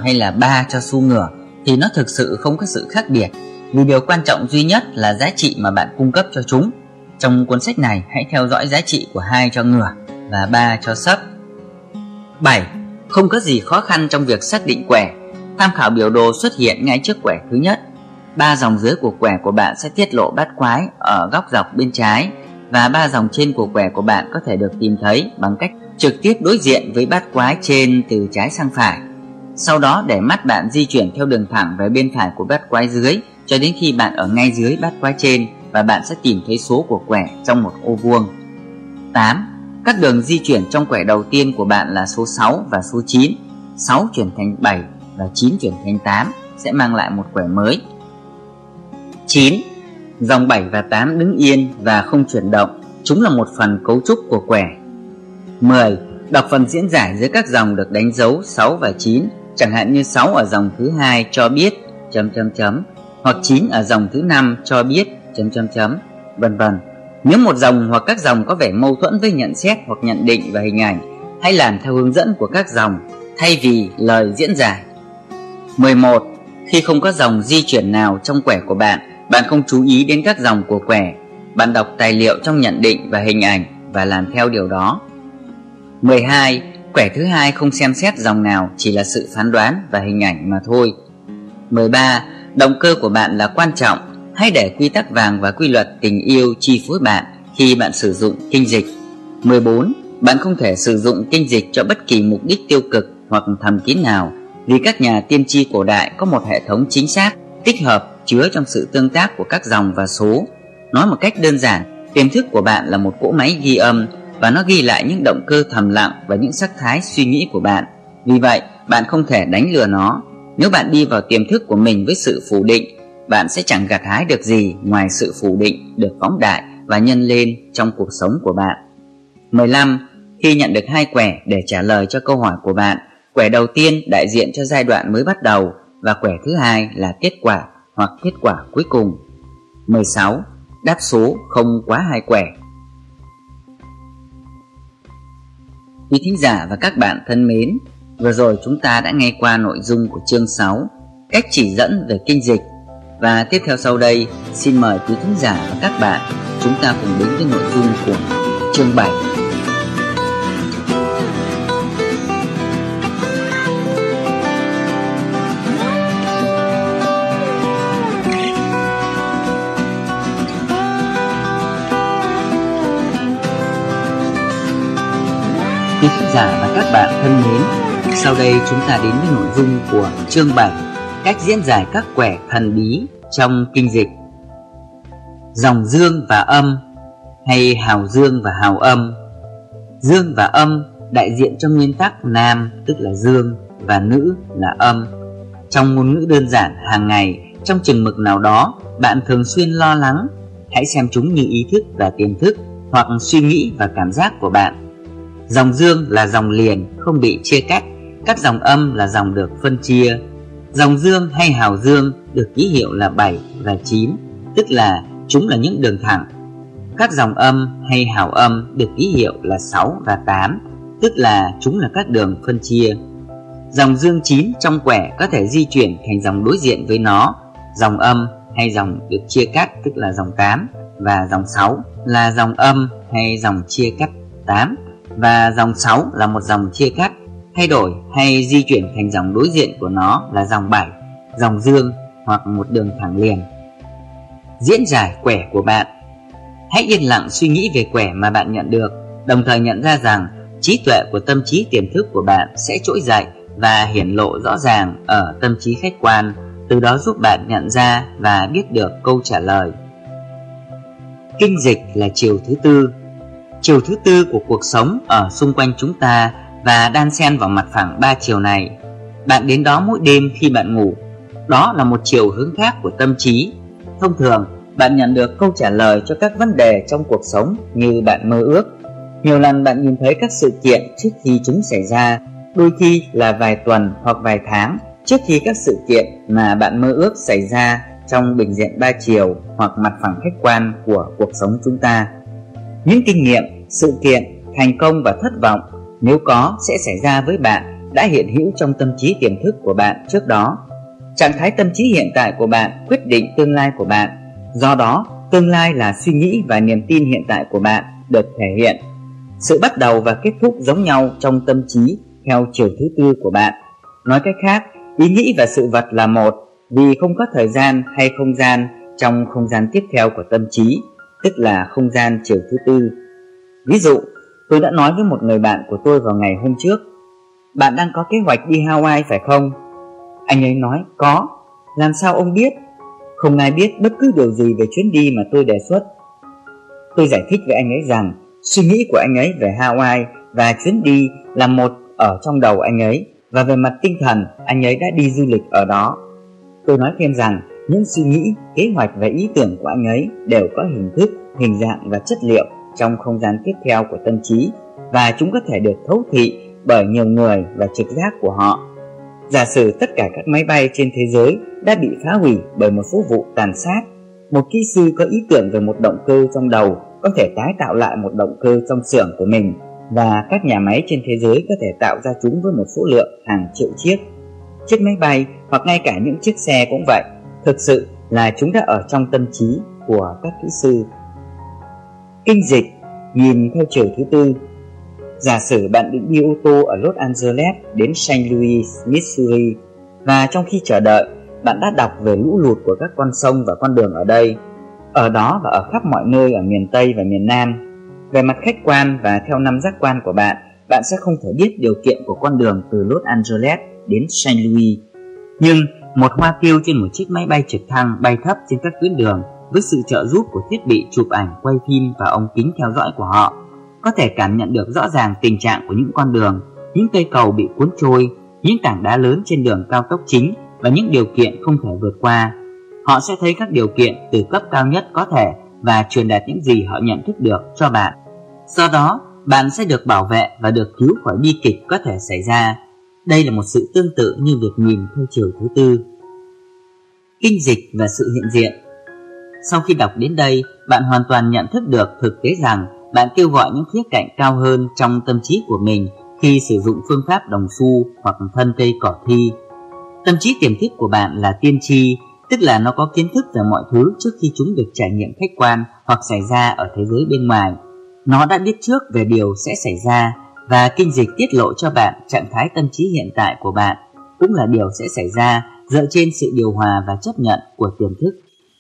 hay là 3 cho xu ngửa thì nó thực sự không có sự khác biệt, vì điều quan trọng duy nhất là giá trị mà bạn cung cấp cho chúng. Trong cuốn sách này, hãy theo dõi giá trị của 2 cho ngửa và 3 cho sấp. 7. Không có gì khó khăn trong việc xác định quẻ. Tham khảo biểu đồ xuất hiện ngay trước quẻ thứ nhất. 3 dòng dưới của quẻ của bạn sẽ tiết lộ bát quái ở góc dọc bên trái, và 3 dòng trên của quẻ của bạn có thể được tìm thấy bằng cách trực tiếp đối diện với bát quái trên từ trái sang phải. Sau đó để mắt bạn di chuyển theo đường thẳng về bên phải của bát quái dưới cho đến khi bạn ở ngay dưới bát quái trên, và bạn sẽ tìm thấy số của quẻ trong một ô vuông. 8. Các đường di chuyển trong quẻ đầu tiên của bạn là số 6 và số 9. 6 chuyển thành 7 và 9 chuyển thành 8 sẽ mang lại một quẻ mới. 9. Dòng 7 và 8 đứng yên và không chuyển động, chúng là một phần cấu trúc của quẻ. 10. Đọc phần diễn giải dưới các dòng được đánh dấu 6 và 9, chẳng hạn như 6 ở dòng thứ 2 cho biết ... hoặc 9 ở dòng thứ 5 cho biết ... vân vân. Nếu một dòng hoặc các dòng có vẻ mâu thuẫn với nhận xét hoặc nhận định và hình ảnh, hãy làm theo hướng dẫn của các dòng thay vì lời diễn giải. 11. Khi không có dòng di chuyển nào trong quẻ của bạn, bạn không chú ý đến các dòng của quẻ. Bạn đọc tài liệu trong nhận định và hình ảnh và làm theo điều đó. 12. Quẻ thứ 2 không xem xét dòng nào, chỉ là sự phán đoán và hình ảnh mà thôi. 13. Động cơ của bạn là quan trọng. Hãy để quy tắc vàng và quy luật tình yêu chi phối bạn khi bạn sử dụng kinh dịch. 14. Bạn không thể sử dụng kinh dịch cho bất kỳ mục đích tiêu cực hoặc thầm kín nào, vì các nhà tiên tri cổ đại có một hệ thống chính xác, tích hợp, chứa trong sự tương tác của các dòng và số. Nói một cách đơn giản, tiềm thức của bạn là một cỗ máy ghi âm, và nó ghi lại những động cơ thầm lặng và những sắc thái suy nghĩ của bạn. Vì vậy, bạn không thể đánh lừa nó. Nếu bạn đi vào tiềm thức của mình với sự phủ định, bạn sẽ chẳng gặt hái được gì ngoài sự phủ định được phóng đại và nhân lên trong cuộc sống của bạn. 15. Khi nhận được 2 quẻ để trả lời cho câu hỏi của bạn, quẻ đầu tiên đại diện cho giai đoạn mới bắt đầu và quẻ thứ 2 là kết quả hoặc kết quả cuối cùng. 16. Đáp số không quá 2 quẻ. Quý thính giả và các bạn thân mến, vừa rồi chúng ta đã nghe qua nội dung của chương 6, cách chỉ dẫn về kinh dịch. Và tiếp theo sau đây, xin mời quý thính giả và các bạn chúng ta cùng đến với nội dung của chương 7. Quý khán giả và các bạn thân mến, sau đây chúng ta đến với nội dung của chương 7, cách diễn giải các quẻ thần bí trong kinh dịch. Dòng dương và âm hay hào dương và hào âm. Dương và âm đại diện cho nguyên tắc nam tức là dương và nữ là âm. Trong ngôn ngữ đơn giản hàng ngày, trong chừng mực nào đó bạn thường xuyên lo lắng, hãy xem chúng như ý thức và tiềm thức hoặc suy nghĩ và cảm giác của bạn. Dòng dương là dòng liền, không bị chia cắt. Các dòng âm là dòng được phân chia. Dòng dương hay hào dương được ký hiệu là 7 và 9, tức là chúng là những đường thẳng. Các dòng âm hay hào âm được ký hiệu là 6 và 8, tức là chúng là các đường phân chia. Dòng dương 9 trong quẻ có thể di chuyển thành dòng đối diện với nó. Dòng âm hay dòng được chia cắt tức là dòng 8, và dòng 6 là dòng âm hay dòng chia cắt 8, và dòng 6 là một dòng chia cắt, thay đổi hay di chuyển thành dòng đối diện của nó là dòng 7, dòng dương hoặc một đường thẳng liền. Diễn giải quẻ của bạn. Hãy yên lặng suy nghĩ về quẻ mà bạn nhận được, đồng thời nhận ra rằng trí tuệ của tâm trí tiềm thức của bạn sẽ trỗi dậy và hiển lộ rõ ràng ở tâm trí khách quan, từ đó giúp bạn nhận ra và biết được câu trả lời. Kinh dịch là chiều thứ tư. Chiều thứ tư của cuộc sống ở xung quanh chúng ta và đan xen vào mặt phẳng 3 chiều này. Bạn đến đó mỗi đêm khi bạn ngủ. Đó là một chiều hướng khác của tâm trí. Thông thường, bạn nhận được câu trả lời cho các vấn đề trong cuộc sống như bạn mơ ước. Nhiều lần bạn nhìn thấy các sự kiện trước khi chúng xảy ra, đôi khi là vài tuần hoặc vài tháng trước khi các sự kiện mà bạn mơ ước xảy ra trong bình diện 3 chiều hoặc mặt phẳng khách quan của cuộc sống chúng ta. Những kinh nghiệm, sự kiện, thành công và thất vọng nếu có sẽ xảy ra với bạn đã hiện hữu trong tâm trí tiềm thức của bạn trước đó. Trạng thái tâm trí hiện tại của bạn quyết định tương lai của bạn. Do đó, tương lai là suy nghĩ và niềm tin hiện tại của bạn được thể hiện. Sự bắt đầu và kết thúc giống nhau trong tâm trí theo chiều thứ tư của bạn. Nói cách khác, ý nghĩ và sự vật là một, vì không có thời gian hay không gian trong không gian tiếp theo của tâm trí, tức là không gian chiều thứ tư. Ví dụ, tôi đã nói với một người bạn của tôi vào ngày hôm trước: "Bạn đang có kế hoạch đi Hawaii phải không?" Anh ấy nói: "Có." "Làm sao ông biết?" "Không ai biết bất cứ điều gì về chuyến đi mà tôi đề xuất." Tôi giải thích với anh ấy rằng suy nghĩ của anh ấy về Hawaii và chuyến đi là một ở trong đầu anh ấy, và về mặt tinh thần anh ấy đã đi du lịch ở đó. Tôi nói thêm rằng những suy nghĩ, kế hoạch và ý tưởng của anh ấy đều có hình thức, hình dạng và chất liệu trong không gian tiếp theo của tâm trí, và chúng có thể được thấu thị bởi nhiều người và trực giác của họ. Giả sử tất cả các máy bay trên thế giới đã bị phá hủy bởi một số vụ tàn sát, một kỹ sư có ý tưởng về một động cơ trong đầu có thể tái tạo lại một động cơ trong xưởng của mình, và các nhà máy trên thế giới có thể tạo ra chúng với một số lượng hàng triệu chiếc. Chiếc máy bay hoặc ngay cả những chiếc xe cũng vậy, thực sự là chúng đã ở trong tâm trí của các kỹ sư. Kinh dịch nhìn theo chiều thứ tư. Giả sử bạn định đi ô tô ở Los Angeles đến St. Louis, Missouri, và trong khi chờ đợi, bạn đã đọc về lũ lụt của các con sông và con đường ở đây, ở đó và ở khắp mọi nơi ở miền Tây và miền Nam. Về mặt khách quan và theo năm giác quan của bạn, bạn sẽ không thể biết điều kiện của con đường từ Los Angeles đến St. Louis. Nhưng một hoa tiêu trên một chiếc máy bay trực thăng bay thấp trên các tuyến đường với sự trợ giúp của thiết bị chụp ảnh, quay phim và ống kính theo dõi của họ, có thể cảm nhận được rõ ràng tình trạng của những con đường, những cây cầu bị cuốn trôi, những tảng đá lớn trên đường cao tốc chính và những điều kiện không thể vượt qua. Họ sẽ thấy các điều kiện từ cấp cao nhất có thể và truyền đạt những gì họ nhận thức được cho bạn. Do đó, bạn sẽ được bảo vệ và được cứu khỏi bi kịch có thể xảy ra. Đây là một sự tương tự như việc nhìn theo chiều thứ tư. Kinh dịch và sự hiện diện. Sau khi đọc đến đây, bạn hoàn toàn nhận thức được thực tế rằng bạn kêu gọi những khía cạnh cao hơn trong tâm trí của mình khi sử dụng phương pháp đồng xu hoặc thân cây cỏ thi. Tâm trí tiềm thức của bạn là tiên tri, tức là nó có kiến thức về mọi thứ trước khi chúng được trải nghiệm khách quan hoặc xảy ra ở thế giới bên ngoài. Nó đã biết trước về điều sẽ xảy ra, và kinh dịch tiết lộ cho bạn trạng thái tâm trí hiện tại của bạn cũng là điều sẽ xảy ra dựa trên sự điều hòa và chấp nhận của tiềm thức.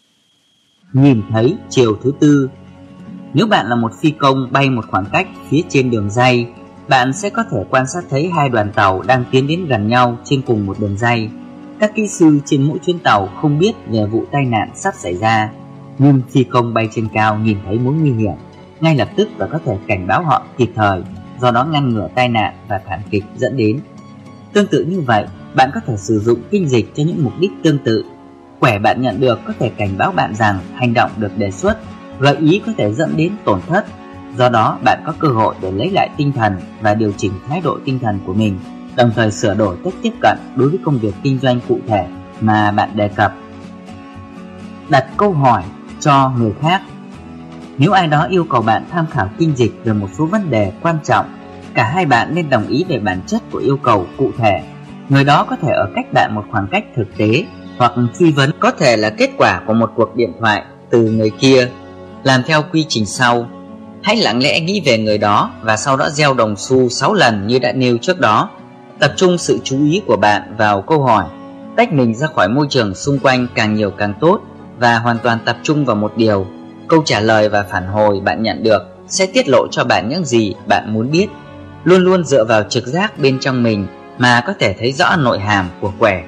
Nhìn thấy chiều thứ tư. Nếu bạn là một phi công bay một khoảng cách phía trên đường ray, bạn sẽ có thể quan sát thấy hai đoàn tàu đang tiến đến gần nhau trên cùng một đường ray. Các kỹ sư trên mỗi chuyến tàu không biết về vụ tai nạn sắp xảy ra, nhưng phi công bay trên cao nhìn thấy mối nguy hiểm ngay lập tức và có thể cảnh báo họ kịp thời, do đó ngăn ngừa tai nạn và thảm kịch dẫn đến. Tương tự như vậy, bạn có thể sử dụng kinh dịch cho những mục đích tương tự. Quẻ bạn nhận được có thể cảnh báo bạn rằng hành động được đề xuất, gợi ý có thể dẫn đến tổn thất. Do đó, bạn có cơ hội để lấy lại tinh thần và điều chỉnh thái độ tinh thần của mình, đồng thời sửa đổi cách tiếp cận đối với công việc kinh doanh cụ thể mà bạn đề cập. Đặt câu hỏi cho người khác. Nếu ai đó yêu cầu bạn tham khảo kinh dịch về một số vấn đề quan trọng, cả hai bạn nên đồng ý về bản chất của yêu cầu cụ thể. Người đó có thể ở cách bạn một khoảng cách thực tế, hoặc truy vấn có thể là kết quả của một cuộc điện thoại từ người kia. Làm theo quy trình sau. Hãy lặng lẽ nghĩ về người đó và sau đó gieo đồng xu 6 lần như đã nêu trước đó. Tập trung sự chú ý của bạn vào câu hỏi, tách mình ra khỏi môi trường xung quanh càng nhiều càng tốt, và hoàn toàn tập trung vào một điều. Câu trả lời và phản hồi bạn nhận được sẽ tiết lộ cho bạn những gì bạn muốn biết. Luôn luôn dựa vào trực giác bên trong mình mà có thể thấy rõ nội hàm của quẻ.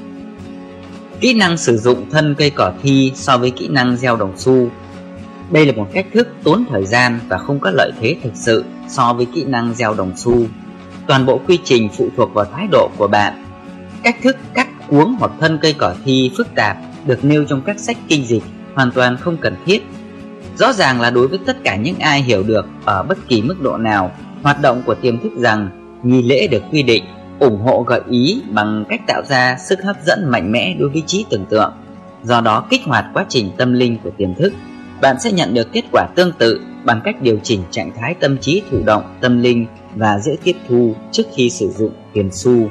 Kỹ năng sử dụng thân cây cỏ thi so với kỹ năng gieo đồng xu. Đây là một cách thức tốn thời gian và không có lợi thế thực sự so với kỹ năng gieo đồng xu. Toàn bộ quy trình phụ thuộc vào thái độ của bạn. Cách thức cắt, cuống hoặc thân cây cỏ thi phức tạp được nêu trong các sách kinh dịch hoàn toàn không cần thiết. Rõ ràng là đối với tất cả những ai hiểu được ở bất kỳ mức độ nào hoạt động của tiềm thức rằng nghi lễ được quy định, ủng hộ gợi ý bằng cách tạo ra sức hấp dẫn mạnh mẽ đối với trí tưởng tượng, do đó kích hoạt quá trình tâm linh của tiềm thức. Bạn sẽ nhận được kết quả tương tự bằng cách điều chỉnh trạng thái tâm trí thụ động tâm linh và dễ tiếp thu trước khi sử dụng tiền xu.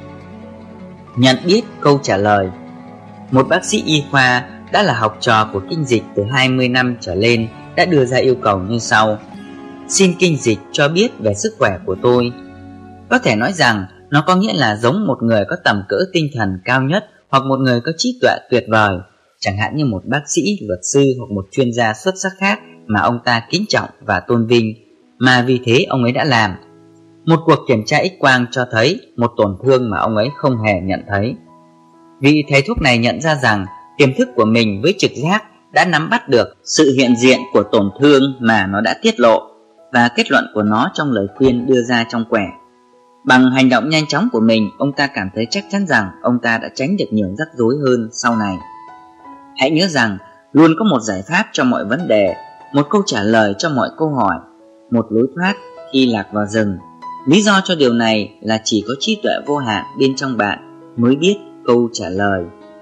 Nhận biết câu trả lời. Một bác sĩ y khoa đã là học trò của kinh dịch từ 20 năm trở lên đã đưa ra yêu cầu như sau: xin kinh dịch cho biết về sức khỏe của tôi. Có thể nói rằng nó có nghĩa là giống một người có tầm cỡ tinh thần cao nhất hoặc một người có trí tuệ tuyệt vời, chẳng hạn như một bác sĩ, luật sư hoặc một chuyên gia xuất sắc khác mà ông ta kính trọng và tôn vinh, mà vì thế ông ấy đã làm. Một cuộc kiểm tra X-quang cho thấy một tổn thương mà ông ấy không hề nhận thấy. Vị thầy thuốc này nhận ra rằng tiềm thức của mình với trực giác đã nắm bắt được sự hiện diện của tổn thương mà nó đã tiết lộ, và kết luận của nó trong lời khuyên đưa ra trong quẻ. Bằng hành động nhanh chóng của mình, ông ta cảm thấy chắc chắn rằng ông ta đã tránh được nhiều rắc rối hơn sau này. Hãy nhớ rằng luôn có một giải pháp cho mọi vấn đề, một câu trả lời cho mọi câu hỏi, một lối thoát khi lạc vào rừng. Lý do cho điều này là chỉ có trí tuệ vô hạn bên trong bạn mới biết câu trả lời.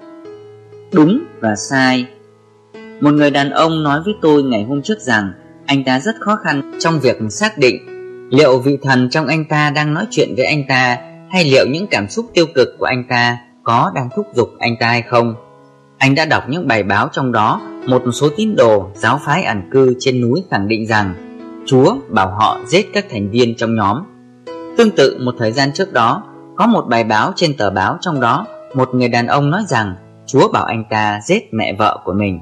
Đúng và sai. Một người đàn ông nói với tôi ngày hôm trước rằng anh ta rất khó khăn trong việc xác định liệu vị thần trong anh ta đang nói chuyện với anh ta, hay liệu những cảm xúc tiêu cực của anh ta có đang thúc giục anh ta hay không. Anh đã đọc những bài báo trong đó một số tín đồ giáo phái ẩn cư trên núi khẳng định rằng Chúa bảo họ giết các thành viên trong nhóm. Tương tự, một thời gian trước đó, có một bài báo trên tờ báo trong đó một người đàn ông nói rằng Chúa bảo anh ta giết mẹ vợ của mình.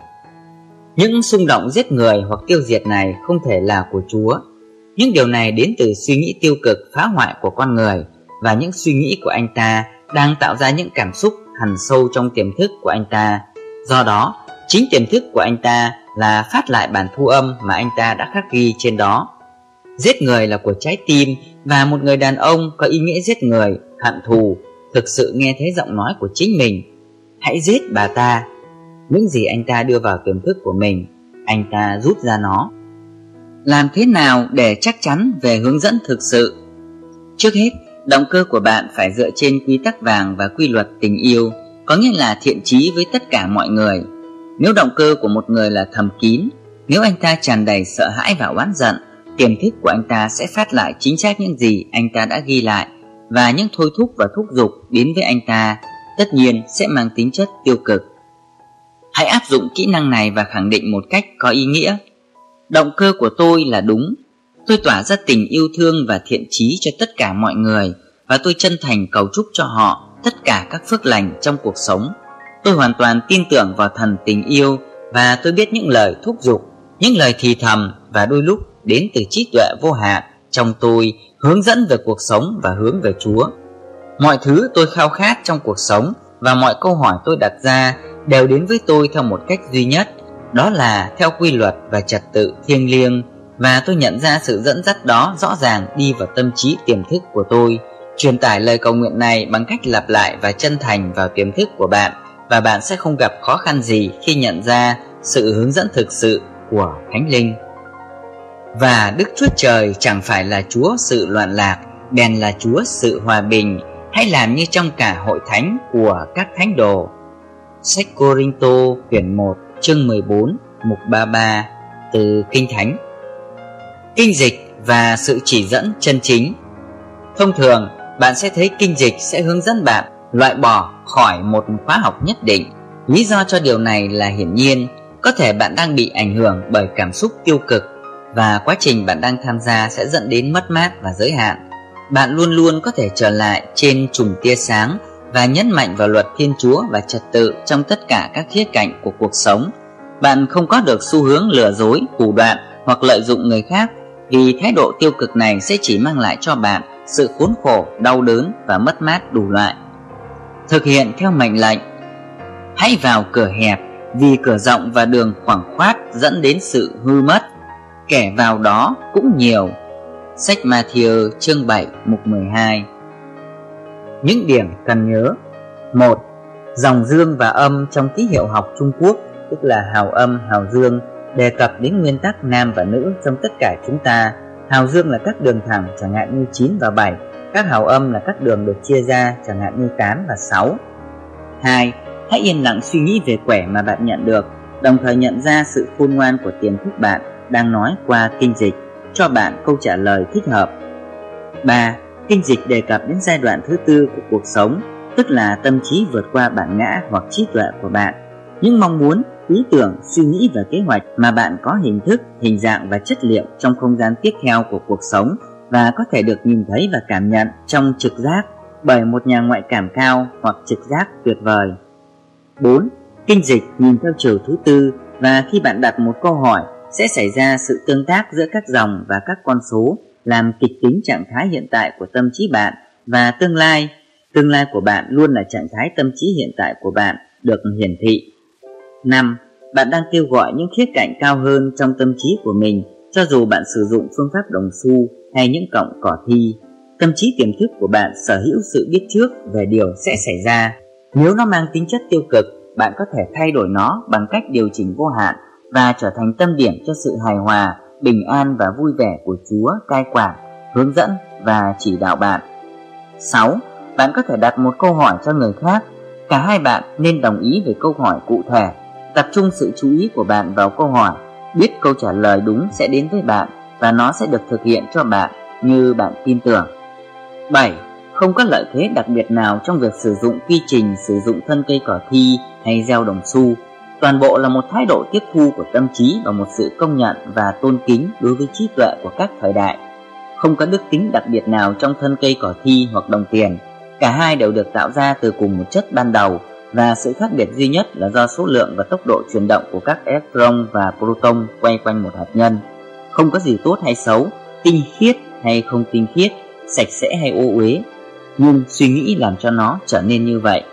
Những xung động giết người hoặc tiêu diệt này không thể là của Chúa. Những điều này đến từ suy nghĩ tiêu cực phá hoại của con người, và những suy nghĩ của anh ta đang tạo ra những cảm xúc hằn sâu trong tiềm thức của anh ta. Do đó, chính tiềm thức của anh ta là phát lại bản thu âm mà anh ta đã khắc ghi trên đó. Giết người là của trái tim, và một người đàn ông có ý nghĩa giết người, hận thù, thực sự nghe thấy giọng nói của chính mình: hãy giết bà ta. Những gì anh ta đưa vào tiềm thức của mình, anh ta rút ra nó. Làm thế nào để chắc chắn về hướng dẫn thực sự? Trước hết, động cơ của bạn phải dựa trên quy tắc vàng và quy luật tình yêu, có nghĩa là thiện chí với tất cả mọi người. Nếu động cơ của một người là thầm kín, nếu anh ta tràn đầy sợ hãi và oán giận, tiềm thức của anh ta sẽ phát lại chính xác những gì anh ta đã ghi lại, và những thôi thúc và thúc giục đến với anh ta tất nhiên sẽ mang tính chất tiêu cực. Hãy áp dụng kỹ năng này và khẳng định một cách có ý nghĩa: động cơ của tôi là đúng. Tôi tỏa ra tình yêu thương và thiện chí cho tất cả mọi người, và tôi chân thành cầu chúc cho họ tất cả các phước lành trong cuộc sống. Tôi hoàn toàn tin tưởng vào thần tình yêu, và tôi biết những lời thúc giục, những lời thì thầm và đôi lúc đến từ trí tuệ vô hạn trong tôi hướng dẫn về cuộc sống và hướng về Chúa. Mọi thứ tôi khao khát trong cuộc sống và mọi câu hỏi tôi đặt ra đều đến với tôi theo một cách duy nhất, đó là theo quy luật và trật tự thiêng liêng, và tôi nhận ra sự dẫn dắt đó rõ ràng đi vào tâm trí tiềm thức của tôi. Truyền tải lời cầu nguyện này bằng cách lặp lại và chân thành vào tiềm thức của bạn, và bạn sẽ không gặp khó khăn gì khi nhận ra sự hướng dẫn thực sự của Thánh Linh. Và Đức Chúa Trời chẳng phải là Chúa sự loạn lạc, bèn là Chúa sự hòa bình. Hãy làm như trong cả hội thánh của các thánh đồ. Sách Cô-rinh-tô quyển 1 chương 14 mục 33 từ Kinh Thánh. Kinh dịch và sự chỉ dẫn chân chính. Thông thường, bạn sẽ thấy kinh dịch sẽ hướng dẫn bạn loại bỏ khỏi một khóa học nhất định. Lý do cho điều này là hiển nhiên. Có thể bạn đang bị ảnh hưởng bởi cảm xúc tiêu cực, và quá trình bạn đang tham gia sẽ dẫn đến mất mát và giới hạn. Bạn luôn luôn có thể trở lại trên chùm tia sáng và nhấn mạnh vào luật Thiên Chúa và trật tự trong tất cả các khía cạnh của cuộc sống. Bạn không có được xu hướng lừa dối, thủ đoạn hoặc lợi dụng người khác, vì thái độ tiêu cực này sẽ chỉ mang lại cho bạn sự khốn khổ, đau đớn và mất mát đủ loại. Thực hiện theo mệnh lệnh. Hãy vào cửa hẹp, vì cửa rộng và đường khoảng khoát dẫn đến sự hư mất. Kẻ vào đó cũng nhiều. Sách Ma-thi-ơ chương 7 mục 12. Những điểm cần nhớ. 1. Dòng dương và âm trong ký hiệu học Trung Quốc, tức là hào âm, hào dương, đề cập đến nguyên tắc nam và nữ trong tất cả chúng ta. Hào dương là các đường thẳng, chẳng hạn như 9 và 7. Các hào âm là các đường được chia ra, chẳng hạn như 8 và 6. 2. Hãy yên lặng suy nghĩ về quẻ mà bạn nhận được, đồng thời nhận ra sự khôn ngoan của tiềm thức bạn đang nói qua kinh dịch, cho bạn câu trả lời thích hợp. 3. Kinh dịch đề cập đến giai đoạn thứ tư của cuộc sống, tức là tâm trí vượt qua bản ngã hoặc trí tuệ của bạn. Những mong muốn, ý tưởng, suy nghĩ và kế hoạch mà bạn có hình thức, hình dạng và chất liệu trong không gian tiếp theo của cuộc sống và có thể được nhìn thấy và cảm nhận trong trực giác bởi một nhà ngoại cảm cao hoặc trực giác tuyệt vời. 4. Kinh dịch nhìn theo chiều thứ tư, và khi bạn đặt một câu hỏi sẽ xảy ra sự tương tác giữa các dòng và các con số, làm kịch tính trạng thái hiện tại của tâm trí bạn và tương lai. Tương lai của bạn luôn là trạng thái tâm trí hiện tại của bạn được hiển thị. 5. Bạn đang kêu gọi những khía cạnh cao hơn trong tâm trí của mình, cho dù bạn sử dụng phương pháp đồng xu hay những cọng cỏ thi. Tâm trí tiềm thức của bạn sở hữu sự biết trước về điều sẽ xảy ra. Nếu nó mang tính chất tiêu cực, bạn có thể thay đổi nó bằng cách điều chỉnh vô hạn và trở thành tâm điểm cho sự hài hòa, bình an và vui vẻ của Chúa cai quản, hướng dẫn và chỉ đạo bạn. 6. Bạn có thể đặt một câu hỏi cho người khác. Cả hai bạn nên đồng ý về câu hỏi cụ thể. Tập trung sự chú ý của bạn vào câu hỏi, biết câu trả lời đúng sẽ đến với bạn và nó sẽ được thực hiện cho bạn như bạn tin tưởng. 7. Không có lợi thế đặc biệt nào trong việc sử dụng quy trình sử dụng thân cây cỏ thi hay gieo đồng xu. Toàn bộ là một thái độ tiếp thu của tâm trí và một sự công nhận và tôn kính đối với trí tuệ của các thời đại. Không có đức tính đặc biệt nào trong thân cây cỏ thi hoặc đồng tiền. Cả hai đều được tạo ra từ cùng một chất ban đầu, và sự khác biệt duy nhất là do số lượng và tốc độ chuyển động của các electron và proton quay quanh một hạt nhân. Không có gì tốt hay xấu, tinh khiết hay không tinh khiết, sạch sẽ hay ô uế, nhưng suy nghĩ làm cho nó trở nên như vậy.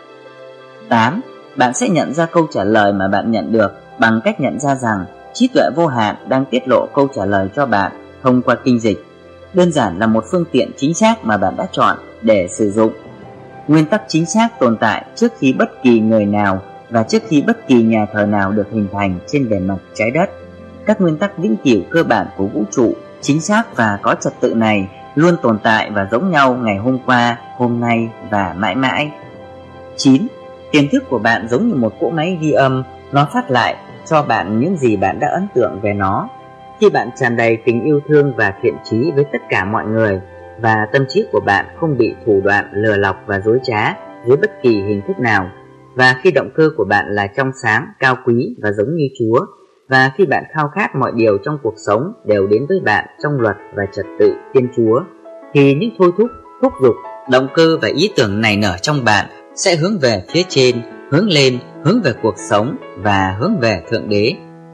8. Bạn sẽ nhận ra câu trả lời mà bạn nhận được bằng cách nhận ra rằng trí tuệ vô hạn đang tiết lộ câu trả lời cho bạn thông qua kinh dịch. Đơn giản là một phương tiện chính xác mà bạn đã chọn để sử dụng. Nguyên tắc chính xác tồn tại trước khi bất kỳ người nào và trước khi bất kỳ nhà thờ nào được hình thành trên bề mặt trái đất. Các nguyên tắc vĩnh cửu cơ bản của vũ trụ, chính xác và có trật tự này luôn tồn tại và giống nhau ngày hôm qua, hôm nay và mãi mãi. 9. Tiềm thức của bạn giống như một cỗ máy ghi âm, nó phát lại cho bạn những gì bạn đã ấn tượng về nó. Khi bạn tràn đầy tình yêu thương và thiện chí với tất cả mọi người, và tâm trí của bạn không bị thủ đoạn lừa lọc và dối trá dưới bất kỳ hình thức nào, và khi động cơ của bạn là trong sáng, cao quý và giống như Chúa, và khi bạn khao khát mọi điều trong cuộc sống đều đến với bạn trong luật và trật tự Thiên Chúa, thì những thôi thúc giục, động cơ và ý tưởng nảy nở trong bạn sẽ hướng về phía trên, hướng lên, hướng về cuộc sống và hướng về Thượng Đế.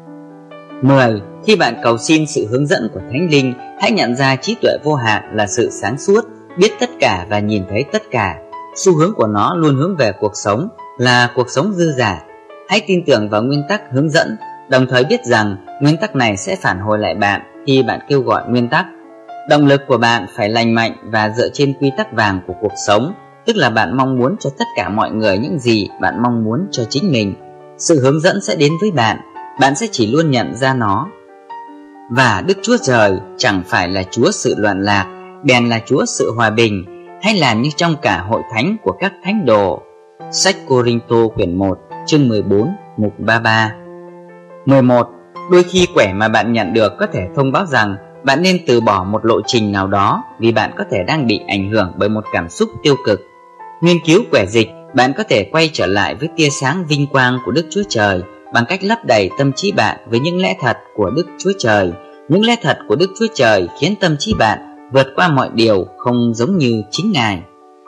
10. Khi bạn cầu xin sự hướng dẫn của Thánh Linh, hãy nhận ra trí tuệ vô hạn là sự sáng suốt, biết tất cả và nhìn thấy tất cả. Xu hướng của nó luôn hướng về cuộc sống, là cuộc sống dư dả. Hãy tin tưởng vào nguyên tắc hướng dẫn, đồng thời biết rằng nguyên tắc này sẽ phản hồi lại bạn khi bạn kêu gọi nguyên tắc. Động lực của bạn phải lành mạnh và dựa trên quy tắc vàng của cuộc sống, tức là bạn mong muốn cho tất cả mọi người những gì bạn mong muốn cho chính mình. Sự hướng dẫn sẽ đến với bạn, bạn sẽ chỉ luôn nhận ra nó. Và Đức Chúa Trời chẳng phải là Chúa sự loạn lạc, bèn là Chúa sự hòa bình. Hãy làm như trong cả hội thánh của các thánh đồ. Sách Cô-rinh-tô quyển 1 chương 14 mục 33. 11. Đôi khi quẻ mà bạn nhận được có thể thông báo rằng bạn nên từ bỏ một lộ trình nào đó vì bạn có thể đang bị ảnh hưởng bởi một cảm xúc tiêu cực. Nghiên cứu quẻ dịch, bạn có thể quay trở lại với tia sáng vinh quang của Đức Chúa Trời bằng cách lấp đầy tâm trí bạn với những lẽ thật của Đức Chúa Trời. Những lẽ thật của Đức Chúa Trời khiến tâm trí bạn vượt qua mọi điều không giống như chính Ngài.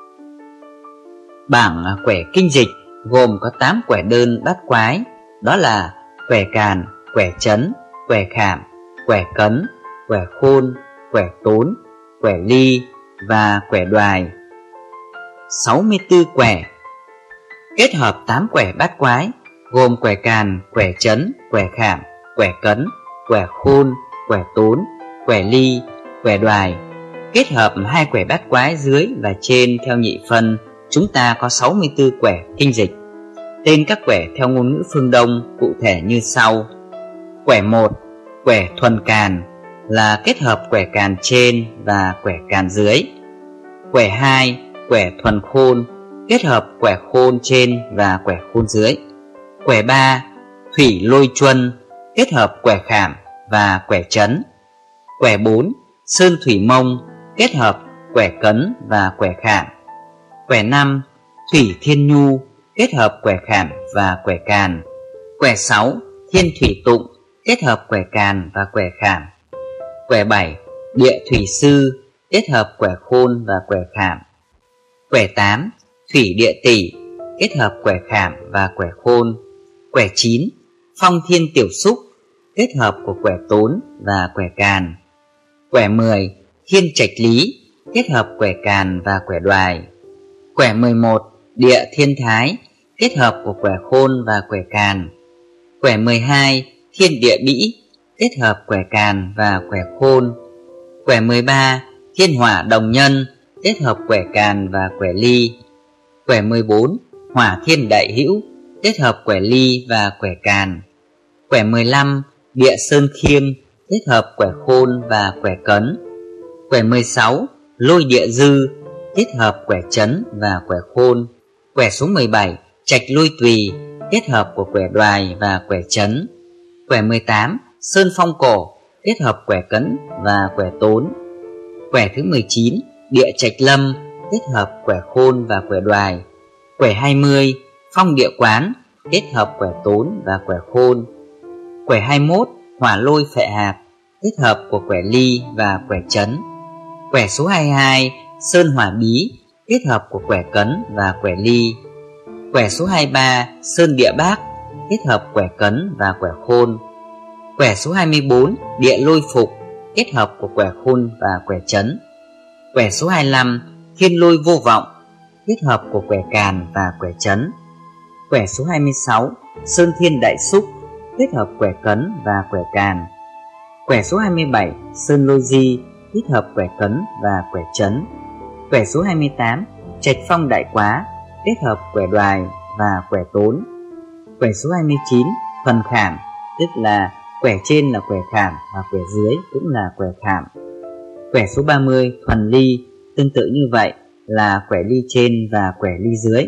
Bảng quẻ kinh dịch gồm có 8 quẻ đơn bát quái, đó là quẻ càn, quẻ trấn, quẻ khảm, quẻ cấn, quẻ khôn, quẻ tốn, quẻ ly và quẻ đoài. 64 quẻ. Kết hợp 8 quẻ bát quái gồm quẻ càn, quẻ trấn, quẻ khảm, quẻ cấn, quẻ khôn, quẻ tốn, quẻ ly, quẻ đoài. Kết hợp 2 quẻ bát quái dưới và trên theo nhị phân, chúng ta có 64 quẻ kinh dịch. Tên các quẻ theo ngôn ngữ phương Đông cụ thể như sau. Quẻ 1, quẻ thuần càn, là kết hợp quẻ càn trên và quẻ càn dưới. Quẻ 2, quẻ thuần khôn, kết hợp quẻ khôn trên và quẻ khôn dưới. Quẻ 3, thủy lôi chuân, kết hợp quẻ khảm và quẻ trấn. Quẻ 4, sơn thủy mông, kết hợp quẻ Cấn và quẻ Khảm. Quẻ 5. Thủy Thiên Nhu kết hợp quẻ Khảm và quẻ Càn. Quẻ 6. Thiên Thủy Tụng kết hợp quẻ Càn và quẻ Khảm. Quẻ 7. Địa Thủy Sư kết hợp quẻ Khôn và quẻ Khảm. Quẻ 8. Thủy Địa Tỷ kết hợp quẻ Khảm và quẻ Khôn. Quẻ 9. Phong Thiên Tiểu Xúc kết hợp của quẻ Tốn và quẻ Càn. Quẻ 10. Thiên Trạch Lý kết hợp quẻ Càn và quẻ Đoài. Quẻ 11. Địa Thiên Thái kết hợp của quẻ Khôn và quẻ Càn. Quẻ 12. Thiên Địa Bĩ kết hợp quẻ Càn và quẻ Khôn. Quẻ 13. Thiên Hỏa Đồng Nhân kết hợp quẻ Càn và quẻ Ly. Quẻ 14. Hỏa Thiên Đại Hữu kết hợp quẻ Ly và quẻ Càn. Quẻ 15. Địa Sơn Khiêm kết hợp quẻ Khôn và quẻ Cấn. Quẻ 16. Lôi Địa Dư kết hợp quẻ Chấn và quẻ Khôn. Quẻ số 17. Trạch Lôi Tùy kết hợp của quẻ Đoài và quẻ Chấn. Quẻ 18. Sơn Phong Cổ kết hợp quẻ Cấn và quẻ Tốn. Quẻ thứ 19. Địa Trạch Lâm kết hợp quẻ Khôn và quẻ Đoài. Quẻ 20. Phong Địa Quán kết hợp quẻ Tốn và quẻ Khôn. Quẻ 21. Hỏa Lôi Phệ Hạp kết hợp của quẻ Ly và quẻ Chấn. Quẻ số 22. Sơn Hỏa Bí kết hợp của quẻ Cấn và quẻ Ly. Quẻ số 23. Sơn Địa Bác kết hợp quẻ Cấn và quẻ Khôn. Quẻ số 24. Địa Lôi Phục kết hợp của quẻ Khôn và quẻ Chấn. Quẻ số 25. Thiên Lôi Vô Vọng kết hợp của quẻ Càn và quẻ Chấn. Quẻ số 26. Sơn Thiên Đại Xúc kết hợp quẻ Cấn và quẻ Càn. Quẻ số 27. Sơn Lôi Di kết hợp quẻ Cấn và quẻ Chấn. Quẻ số 28. Trạch Phong Đại Quá kết hợp quẻ Đoài và quẻ Tốn. Quẻ số 29. Thuần Khảm, tức là quẻ trên là quẻ Khảm và quẻ dưới cũng là quẻ Khảm. Quẻ số 30. Thuần Ly, tương tự như vậy là quẻ Ly trên và quẻ Ly dưới.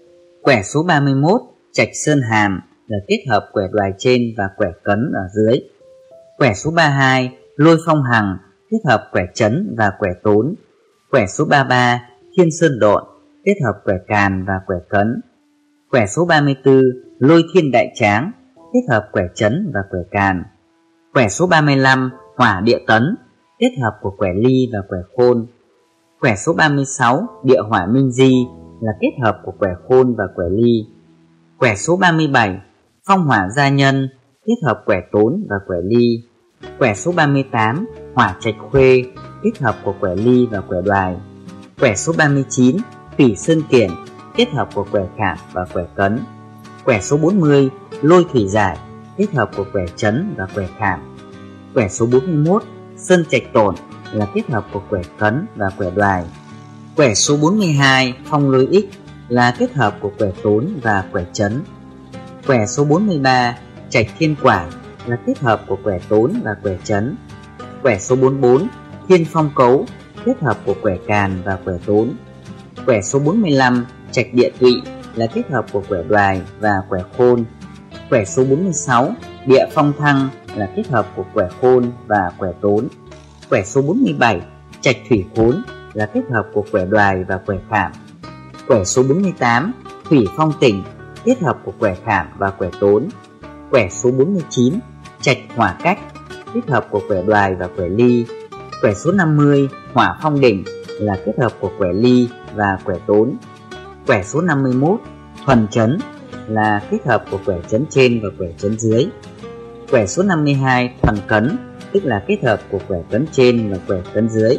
Quẻ số 31. Trạch Sơn Hàm là kết hợp quẻ Đoài trên và quẻ Cấn ở dưới. Quẻ số 32. Lôi Phong Hằng kết hợp quẻ Chấn và quẻ Tốn. Quẻ số 33. Thiên Sơn Độn kết hợp quẻ Càn và quẻ Cấn. Quẻ số 34. Lôi Thiên Đại Tráng kết hợp quẻ Chấn và quẻ Càn. Quẻ số 35. Hỏa Địa Tấn kết hợp của quẻ Ly và quẻ Khôn. Quẻ số 36. Địa Hỏa Minh Di là kết hợp của quẻ Khôn và quẻ Ly. Quẻ số 37. Phong Hỏa Gia Nhân kết hợp quẻ Tốn và quẻ Ly. Quẻ số 38. Hỏa Trạch Khuê kết hợp của quẻ Ly và quẻ Đoài. Quẻ số 39. Thủy Sơn Kiển kết hợp của quẻ Khảm và quẻ Cấn. Quẻ số 40. Lôi Thủy Giải kết hợp của quẻ Chấn và quẻ Khảm. Quẻ số 41. Sơn Trạch Tổn là kết hợp của quẻ Cấn và quẻ Đoài. Quẻ số 42. Phong Lôi Ích là kết hợp của quẻ Tốn và quẻ Chấn. Quẻ số 43. Trạch Thiên Quảng là kết hợp của quẻ Tốn và quẻ Chấn. Quẻ số 44. Thiên Phong Cấu kết hợp của quẻ Càn và quẻ Tốn. Quẻ số 45. Trạch Địa Tụy là kết hợp của quẻ Đoài và quẻ Khôn. Quẻ số 46. Địa Phong Thăng là kết hợp của quẻ Khôn và quẻ Tốn. Quẻ số 47. Trạch Thủy Khốn là kết hợp của quẻ Đoài và quẻ Khảm. Quẻ số 48. Thủy Phong Tỉnh kết hợp của quẻ Khảm và quẻ Tốn. Quẻ số 49. Trạch Hỏa Cách kết hợp của quẻ Đoài và quẻ Ly. Quẻ số 50. Hỏa Phong Đỉnh là kết hợp của quẻ Ly và quẻ Tốn. Quẻ số 51. Thuần Chấn là kết hợp của quẻ Chấn trên và quẻ Chấn dưới. Quẻ số 52. Thuần Cấn tức là kết hợp của quẻ Cấn trên và quẻ Cấn dưới.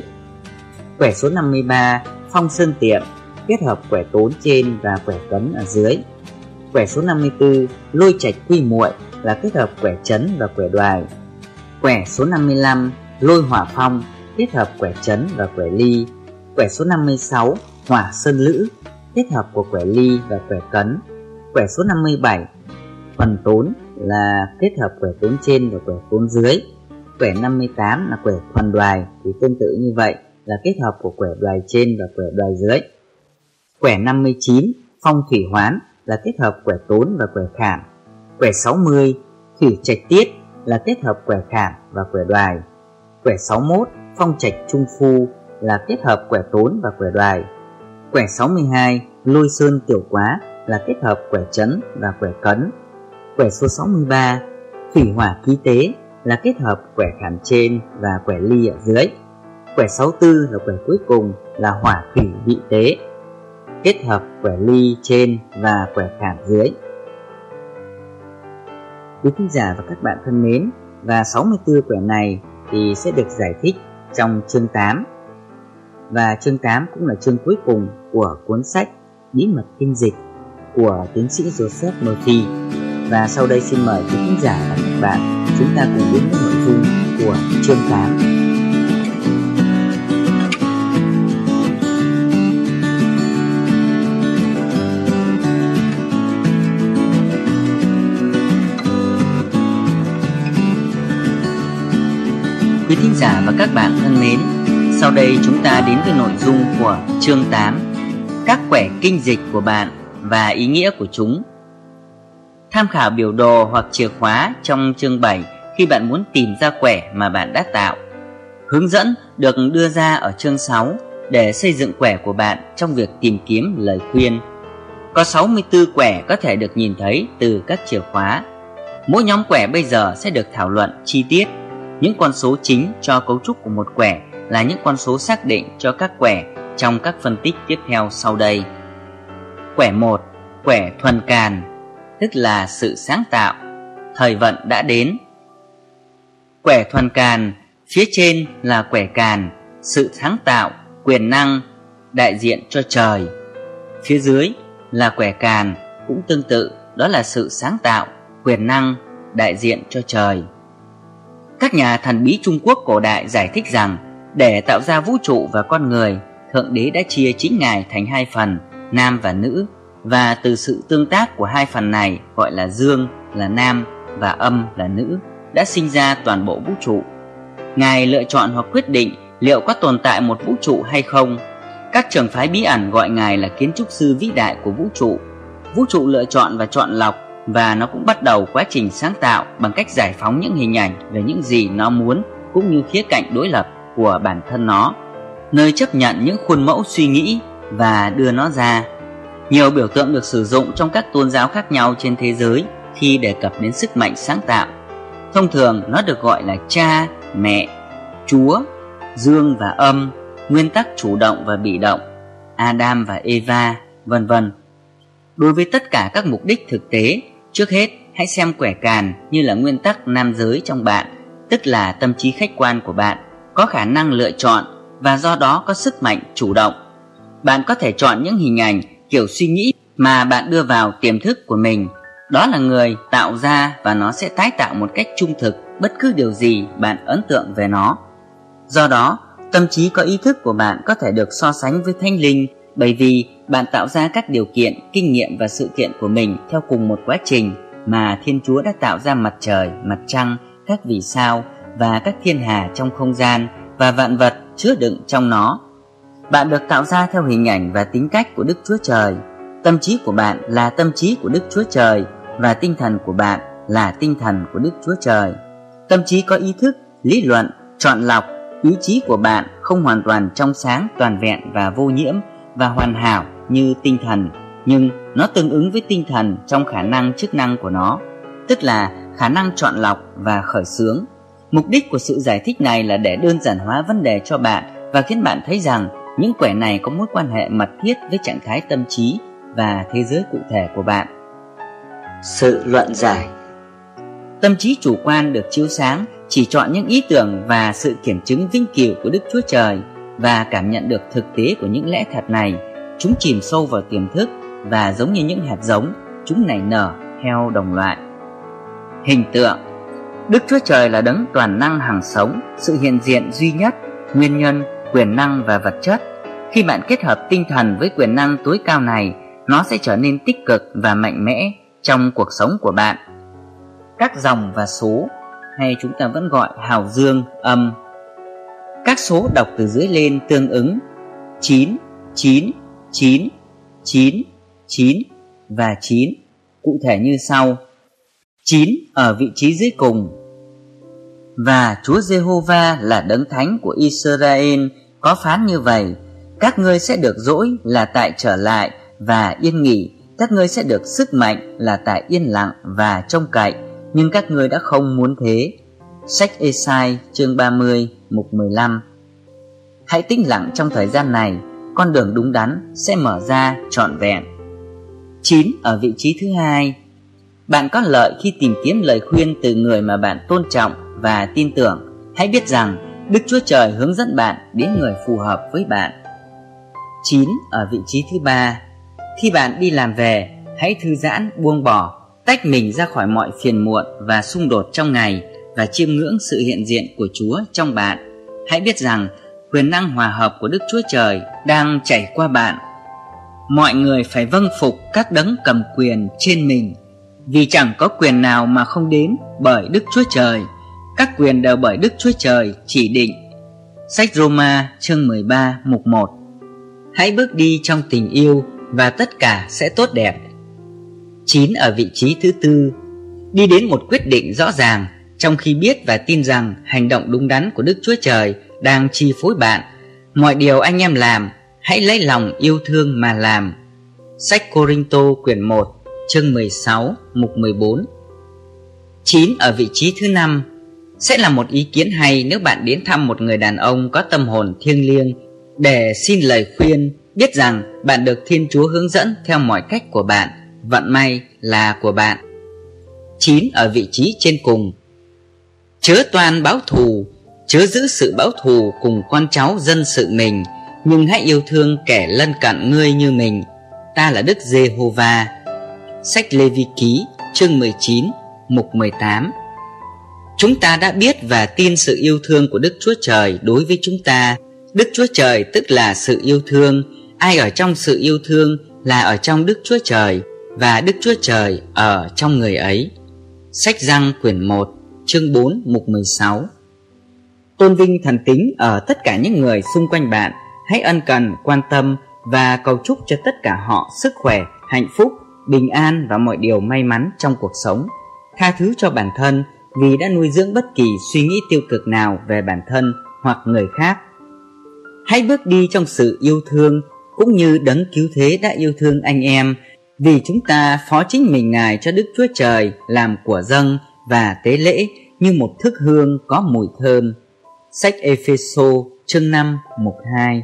Quẻ số 53. Phong Sơn Tiệm kết hợp quẻ Tốn trên và quẻ Cấn ở dưới. Quẻ số 54. Lôi Trạch Quy Muội là kết hợp quẻ Chấn và quẻ Đoài. Quẻ số 55. Lôi Hỏa Phong kết hợp quẻ Chấn và quẻ Ly. Quẻ số 56. Hỏa Sơn Lữ kết hợp của quẻ Ly và quẻ Cấn. Quẻ số 57. Thuần Tốn là kết hợp quẻ Tốn trên và quẻ Tốn dưới. Quẻ 58 là quẻ Thuần Đoài thì tương tự như vậy là kết hợp của quẻ Đoài trên và quẻ Đoài dưới. Quẻ 59. Phong Thủy Hoán là kết hợp quẻ Tốn và quẻ Khảm. Quẻ 60. Thủy Trạch Tiết là kết hợp quẻ Khảm và quẻ Đoài. Quẻ 61. Phong Trạch Trung Phu là kết hợp quẻ tốn và quẻ đoài. Quẻ 62 lôi sơn tiểu quá là kết hợp quẻ trấn và quẻ cấn. Quẻ số 63 thủy hỏa khí tế là kết hợp quẻ khảm trên và quẻ ly ở dưới. Quẻ 64 là quẻ cuối cùng là hỏa thủy vị tế, kết hợp quẻ ly trên và quẻ khảm dưới. Quý khán giả và các bạn thân mến, và 64 quẻ này thì sẽ được giải thích trong chương 8. Và chương 8 cũng là chương cuối cùng của cuốn sách Bí mật kinh dịch của tiến sĩ Joseph Murphy. Và sau đây xin mời quý khán giả và các bạn chúng ta cùng đến với nội dung của chương 8. Quý thính giả và các bạn thân mến, sau đây chúng ta đến với nội dung của chương 8, các quẻ kinh dịch của bạn và ý nghĩa của chúng. Tham khảo biểu đồ hoặc chìa khóa trong chương 7 khi bạn muốn tìm ra quẻ mà bạn đã tạo. Hướng dẫn được đưa ra ở chương 6 để xây dựng quẻ của bạn trong việc tìm kiếm lời khuyên. Có 64 quẻ có thể được nhìn thấy từ các chìa khóa. Mỗi nhóm quẻ bây giờ sẽ được thảo luận chi tiết. Những con số chính cho cấu trúc của một quẻ là những con số xác định cho các quẻ trong các phân tích tiếp theo sau đây. Quẻ 1, quẻ thuần càn, tức là sự sáng tạo, thời vận đã đến. Quẻ thuần càn, phía trên là quẻ càn, sự sáng tạo, quyền năng, đại diện cho trời. Phía dưới là quẻ càn, cũng tương tự, đó là sự sáng tạo, quyền năng, đại diện cho trời. Các nhà thần bí Trung Quốc cổ đại giải thích rằng để tạo ra vũ trụ và con người, Thượng Đế đã chia chính Ngài thành hai phần, nam và nữ, và từ sự tương tác của hai phần này gọi là dương là nam và âm là nữ đã sinh ra toàn bộ vũ trụ. Ngài lựa chọn hoặc quyết định liệu có tồn tại một vũ trụ hay không. Các trường phái bí ẩn gọi Ngài là kiến trúc sư vĩ đại của vũ trụ. Vũ trụ lựa chọn và chọn lọc, và nó cũng bắt đầu quá trình sáng tạo bằng cách giải phóng những hình ảnh về những gì nó muốn cũng như khía cạnh đối lập của bản thân nó, nơi chấp nhận những khuôn mẫu suy nghĩ và đưa nó ra. Nhiều biểu tượng được sử dụng trong các tôn giáo khác nhau trên thế giới khi đề cập đến sức mạnh sáng tạo. Thông thường nó được gọi là cha, mẹ, chúa, dương và âm, nguyên tắc chủ động và bị động, Adam và Eva, vân vân. Đối với tất cả các mục đích thực tế, trước hết hãy xem quẻ càn như là nguyên tắc nam giới trong bạn, tức là tâm trí khách quan của bạn, có khả năng lựa chọn và do đó có sức mạnh chủ động. Bạn có thể chọn những hình ảnh, kiểu suy nghĩ mà bạn đưa vào tiềm thức của mình. Đó là người tạo ra và nó sẽ tái tạo một cách trung thực bất cứ điều gì bạn ấn tượng về nó. Do đó, tâm trí có ý thức của bạn có thể được so sánh với thánh linh, bởi vì bạn tạo ra các điều kiện, kinh nghiệm và sự kiện của mình theo cùng một quá trình mà Thiên Chúa đã tạo ra mặt trời, mặt trăng, các vì sao và các thiên hà trong không gian và vạn vật chứa đựng trong nó. Bạn được tạo ra theo hình ảnh và tính cách của Đức Chúa Trời. Tâm trí của bạn là tâm trí của Đức Chúa Trời và tinh thần của bạn là tinh thần của Đức Chúa Trời. Tâm trí có ý thức, lý luận, chọn lọc. Ý chí của bạn không hoàn toàn trong sáng, toàn vẹn và vô nhiễm và hoàn hảo như tinh thần, nhưng nó tương ứng với tinh thần trong khả năng chức năng của nó, tức là khả năng chọn lọc và khởi xướng. Mục đích của sự giải thích này là để đơn giản hóa vấn đề cho bạn và khiến bạn thấy rằng những quẻ này có mối quan hệ mật thiết với trạng thái tâm trí và thế giới cụ thể của bạn. Sự luận giải. Tâm trí chủ quan được chiếu sáng chỉ chọn những ý tưởng và sự kiểm chứng vĩnh cửu của Đức Chúa Trời và cảm nhận được thực tế của những lẽ thật này. Chúng chìm sâu vào tiềm thức và giống như những hạt giống, chúng nảy nở theo đồng loại. Hình tượng. Đức Chúa Trời là đấng toàn năng hằng sống, sự hiện diện duy nhất, nguyên nhân, quyền năng và vật chất. Khi bạn kết hợp tinh thần với quyền năng tối cao này, nó sẽ trở nên tích cực và mạnh mẽ trong cuộc sống của bạn. Các dòng và số, hay chúng ta vẫn gọi hào dương, âm. Các số đọc từ dưới lên tương ứng 9, 9, 9, 9, 9 và 9. Cụ thể như sau: 9 ở vị trí dưới cùng. Và Chúa Giê-hô-va là đấng thánh của Israel, có phán như vậy: các ngươi sẽ được dỗi là tại trở lại và yên nghỉ, các ngươi sẽ được sức mạnh là tại yên lặng và trông cậy, nhưng các ngươi đã không muốn thế. Sách Ê-sai chương 30 mục 15. Hãy tĩnh lặng trong thời gian này, con đường đúng đắn sẽ mở ra trọn vẹn. 9. Ở vị trí thứ hai, bạn có lợi khi tìm kiếm lời khuyên từ người mà bạn tôn trọng và tin tưởng. Hãy biết rằng Đức Chúa Trời hướng dẫn bạn đến người phù hợp với bạn. 9. Ở vị trí thứ ba, khi bạn đi làm về, hãy thư giãn, buông bỏ, tách mình ra khỏi mọi phiền muộn và xung đột trong ngày và chiêm ngưỡng sự hiện diện của Chúa trong bạn. Hãy biết rằng quyền năng hòa hợp của Đức Chúa Trời đang chảy qua bạn. Mọi người phải vâng phục các đấng cầm quyền trên mình, vì chẳng có quyền nào mà không đến bởi Đức Chúa Trời. Các quyền đều bởi Đức Chúa Trời chỉ định. Sách Roma chương 13 mục 1. Hãy bước đi trong tình yêu và tất cả sẽ tốt đẹp. 9. Ở vị trí thứ tư, đi đến một quyết định rõ ràng trong khi biết và tin rằng hành động đúng đắn của Đức Chúa Trời đang chi phối bạn. Mọi điều anh em làm, hãy lấy lòng yêu thương mà làm. Sách Cô-rinh-tô quyển 1 chương 16 mục 14. 9. Ở vị trí thứ năm, sẽ là một ý kiến hay nếu bạn đến thăm một người đàn ông có tâm hồn thiêng liêng để xin lời khuyên, biết rằng bạn được Thiên Chúa hướng dẫn theo mọi cách của bạn. Vận may là của bạn. 9. Ở vị trí trên cùng, chớ toan báo thù, chớ giữ sự báo thù cùng con cháu dân sự mình, nhưng hãy yêu thương kẻ lân cận ngươi như mình. Ta là Đức Giê-hô-va. Sách Lê-vi-ký chương 19 mục 18. Chúng ta đã biết và tin sự yêu thương của Đức Chúa Trời đối với chúng ta. Đức Chúa Trời tức là sự yêu thương. Ai ở trong sự yêu thương là ở trong Đức Chúa Trời, và Đức Chúa Trời ở trong người ấy. Sách Giăng quyển 1 chương 4 mục 16. Tôn vinh thần tính ở tất cả những người xung quanh bạn. Hãy ân cần, quan tâm và cầu chúc cho tất cả họ sức khỏe, hạnh phúc, bình an và mọi điều may mắn trong cuộc sống. Tha thứ cho bản thân vì đã nuôi dưỡng bất kỳ suy nghĩ tiêu cực nào về bản thân hoặc người khác. Hãy bước đi trong sự yêu thương cũng như đấng cứu thế đã yêu thương anh em, vì chúng ta phó chính mình Ngài cho Đức Chúa Trời làm của dâng và tế lễ như một thức hương có mùi thơm. Sách Ê-phê-sô chương 5 mục 2.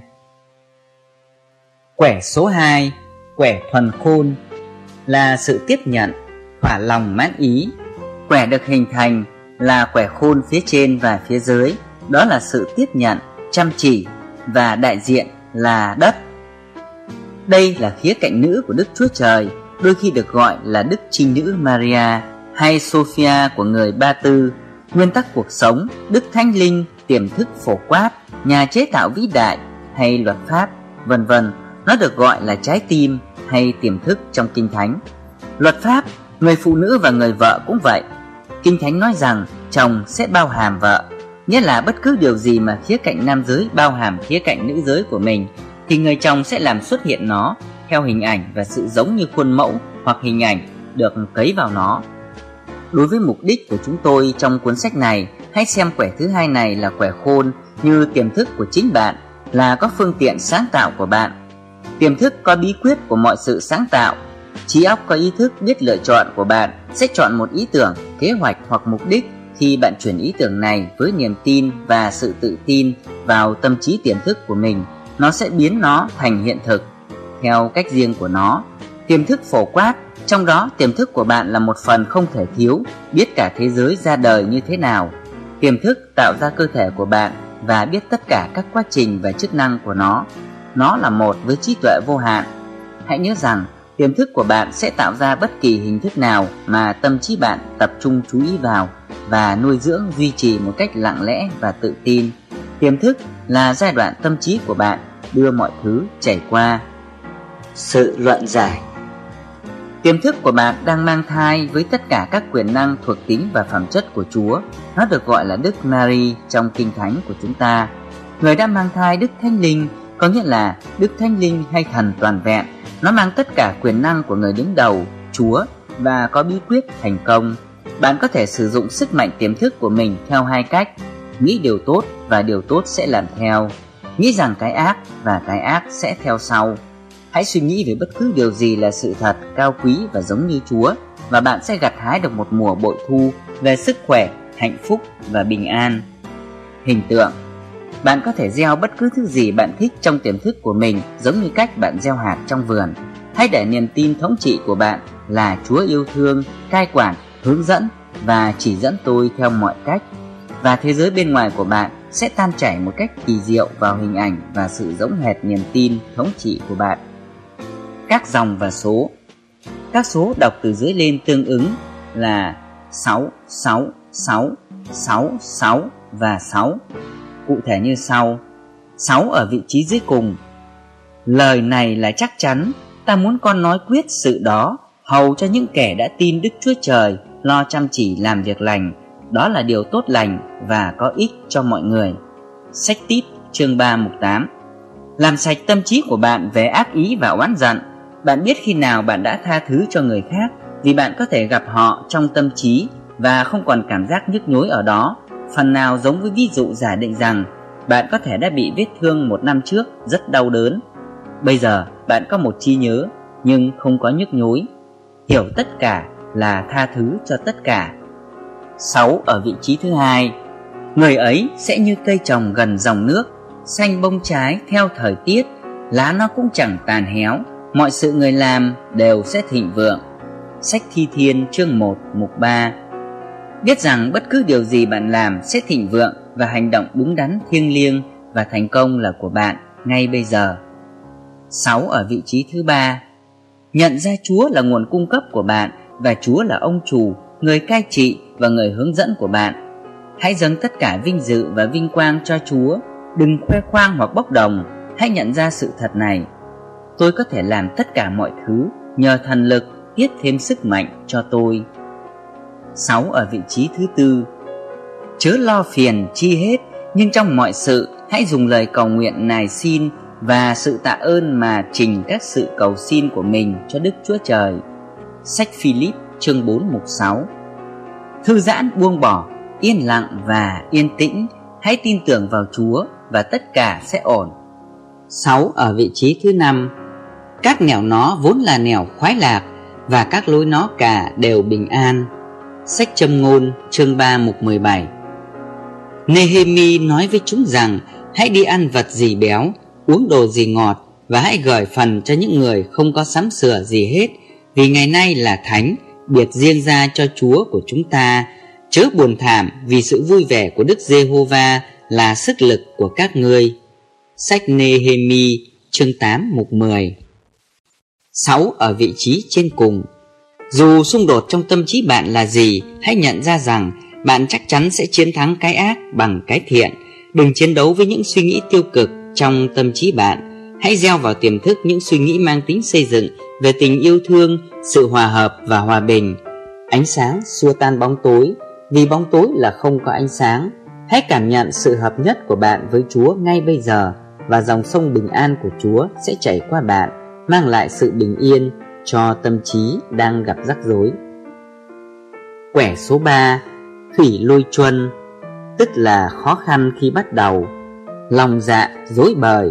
Quẻ số 2, quẻ thuần khôn, là sự tiếp nhận, thỏa lòng mãn ý. Quẻ được hình thành là quẻ khôn phía trên và phía dưới, đó là sự tiếp nhận, chăm chỉ, và đại diện là đất. Đây là khía cạnh nữ của Đức Chúa Trời, đôi khi được gọi là Đức Trinh Nữ Maria hay Sophia của người Ba Tư. Nguyên tắc cuộc sống, Đức Thánh Linh, tiềm thức phổ quát, nhà chế tạo vĩ đại hay luật pháp, vân vân. Nó được gọi là trái tim hay tiềm thức trong Kinh Thánh. Luật pháp, người phụ nữ và người vợ cũng vậy. Kinh Thánh nói rằng chồng sẽ bao hàm vợ, nghĩa là bất cứ điều gì mà khía cạnh nam giới bao hàm khía cạnh nữ giới của mình thì người chồng sẽ làm xuất hiện nó theo hình ảnh và sự giống như khuôn mẫu hoặc hình ảnh được cấy vào nó. Đối với mục đích của chúng tôi trong cuốn sách này, hãy xem quẻ thứ hai này là quẻ khôn như tiềm thức của chính bạn, là có phương tiện sáng tạo của bạn. Tiềm thức có bí quyết của mọi sự sáng tạo. Trí óc có ý thức biết lựa chọn của bạn sẽ chọn một ý tưởng, kế hoạch hoặc mục đích khi bạn chuyển ý tưởng này với niềm tin và sự tự tin vào tâm trí tiềm thức của mình. Nó sẽ biến nó thành hiện thực theo cách riêng của nó. Tiềm thức phổ quát, trong đó tiềm thức của bạn là một phần không thể thiếu, biết cả thế giới ra đời như thế nào. Tiềm thức tạo ra cơ thể của bạn và biết tất cả các quá trình và chức năng của nó. Nó là một với trí tuệ vô hạn. Hãy nhớ rằng tiềm thức của bạn sẽ tạo ra bất kỳ hình thức nào mà tâm trí bạn tập trung chú ý vào và nuôi dưỡng duy trì một cách lặng lẽ và tự tin. Tiềm thức là giai đoạn tâm trí của bạn đưa mọi thứ chảy qua. Sự luận giải. Tiềm thức của bạn đang mang thai với tất cả các quyền năng thuộc tính và phẩm chất của Chúa. Nó được gọi là Đức Mary trong Kinh Thánh của chúng ta. Người đã mang thai Đức Thánh Linh, có nghĩa là Đức Thánh Linh hay thần toàn vẹn. Nó mang tất cả quyền năng của người đứng đầu, Chúa, và có bí quyết thành công. Bạn có thể sử dụng sức mạnh tiềm thức của mình theo hai cách: nghĩ điều tốt và điều tốt sẽ làm theo. nghĩ rằng cái ác và cái ác sẽ theo sau. Hãy suy nghĩ về bất cứ điều gì là sự thật, cao quý và giống như Chúa, và bạn sẽ gặt hái được một mùa bội thu về sức khỏe, hạnh phúc và bình an. Hình tượng: bạn có thể gieo bất cứ thứ gì bạn thích trong tiềm thức của mình, giống như cách bạn gieo hạt trong vườn. Hãy để niềm tin thống trị của bạn là Chúa yêu thương, cai quản, hướng dẫn và chỉ dẫn tôi theo mọi cách, và thế giới bên ngoài của bạn sẽ tan chảy một cách kỳ diệu vào hình ảnh và sự giống hệt niềm tin thống trị của bạn. Các dòng và số. Các số đọc từ dưới lên tương ứng là 6, 6, 6, 6, 6 và 6. Cụ thể như sau: 6 ở vị trí dưới cùng. Lời này là chắc chắn, ta muốn con nói quyết sự đó, hầu cho những kẻ đã tin Đức Chúa Trời lo chăm chỉ làm việc lành. Đó là điều tốt lành và có ích cho mọi người. Sách Tít chương 3 mục 8. Làm sạch tâm trí của bạn về ác ý và oán giận. Bạn biết khi nào bạn đã tha thứ cho người khác, vì bạn có thể gặp họ trong tâm trí và không còn cảm giác nhức nhối ở đó. Phần nào giống với ví dụ giả định rằng bạn có thể đã bị vết thương 1 năm trước rất đau đớn. Bây giờ bạn có một trí nhớ nhưng không có nhức nhối. Hiểu tất cả là tha thứ cho tất cả. 6 ở vị trí thứ hai. Người ấy sẽ như cây trồng gần dòng nước, xanh bông trái theo thời tiết, lá nó cũng chẳng tàn héo, mọi sự người làm đều sẽ thịnh vượng. Sách Thi Thiên chương 1 mục 3. Biết rằng bất cứ điều gì bạn làm sẽ thịnh vượng và hành động đúng đắn, thiêng liêng và thành công là của bạn ngay bây giờ. 6 ở vị trí thứ ba. Nhận ra Chúa là nguồn cung cấp của bạn và Chúa là ông chủ, người cai trị và người hướng dẫn của bạn. Hãy dâng tất cả vinh dự và vinh quang cho Chúa. Đừng khoe khoang hoặc bốc đồng. Hãy nhận ra sự thật này: tôi có thể làm tất cả mọi thứ nhờ thần lực tiếp thêm sức mạnh cho tôi. 6 ở vị trí thứ tư. Chớ lo phiền chi hết, nhưng trong mọi sự hãy dùng lời cầu nguyện nài xin và sự tạ ơn mà trình các sự cầu xin của mình cho Đức Chúa Trời. Sách Philip chương 4 mục 6. Thư giãn, buông bỏ, yên lặng và yên tĩnh. Hãy tin tưởng vào Chúa và tất cả sẽ ổn. 6 ở vị trí thứ năm. Các nẻo nó vốn là nẻo khoái lạc, và các lối nó cả đều bình an. Sách Châm ngôn chương 3 mục 17. Nehemi nói với chúng rằng hãy đi ăn vật gì béo, uống đồ gì ngọt, và hãy gửi phần cho những người không có sắm sửa gì hết, vì ngày nay là thánh, biệt riêng ra cho Chúa của chúng ta. Chớ buồn thảm, vì sự vui vẻ của Đức Giê-hô-va là sức lực của các ngươi. Sách Nehemi chương 8 mục 10. 6 ở vị trí trên cùng. Dù xung đột trong tâm trí bạn là gì, hãy nhận ra rằng bạn chắc chắn sẽ chiến thắng cái ác bằng cái thiện. Đừng chiến đấu với những suy nghĩ tiêu cực trong tâm trí bạn. Hãy gieo vào tiềm thức những suy nghĩ mang tính xây dựng về tình yêu thương, sự hòa hợp và hòa bình. Ánh sáng xua tan bóng tối, vì bóng tối là không có ánh sáng. Hãy cảm nhận sự hợp nhất của bạn với Chúa ngay bây giờ, và dòng sông bình an của Chúa sẽ chảy qua bạn, mang lại sự bình yên cho tâm trí đang gặp rắc rối. Quẻ số 3. Thủy lôi chuân, tức là khó khăn khi bắt đầu, lòng dạ rối bời.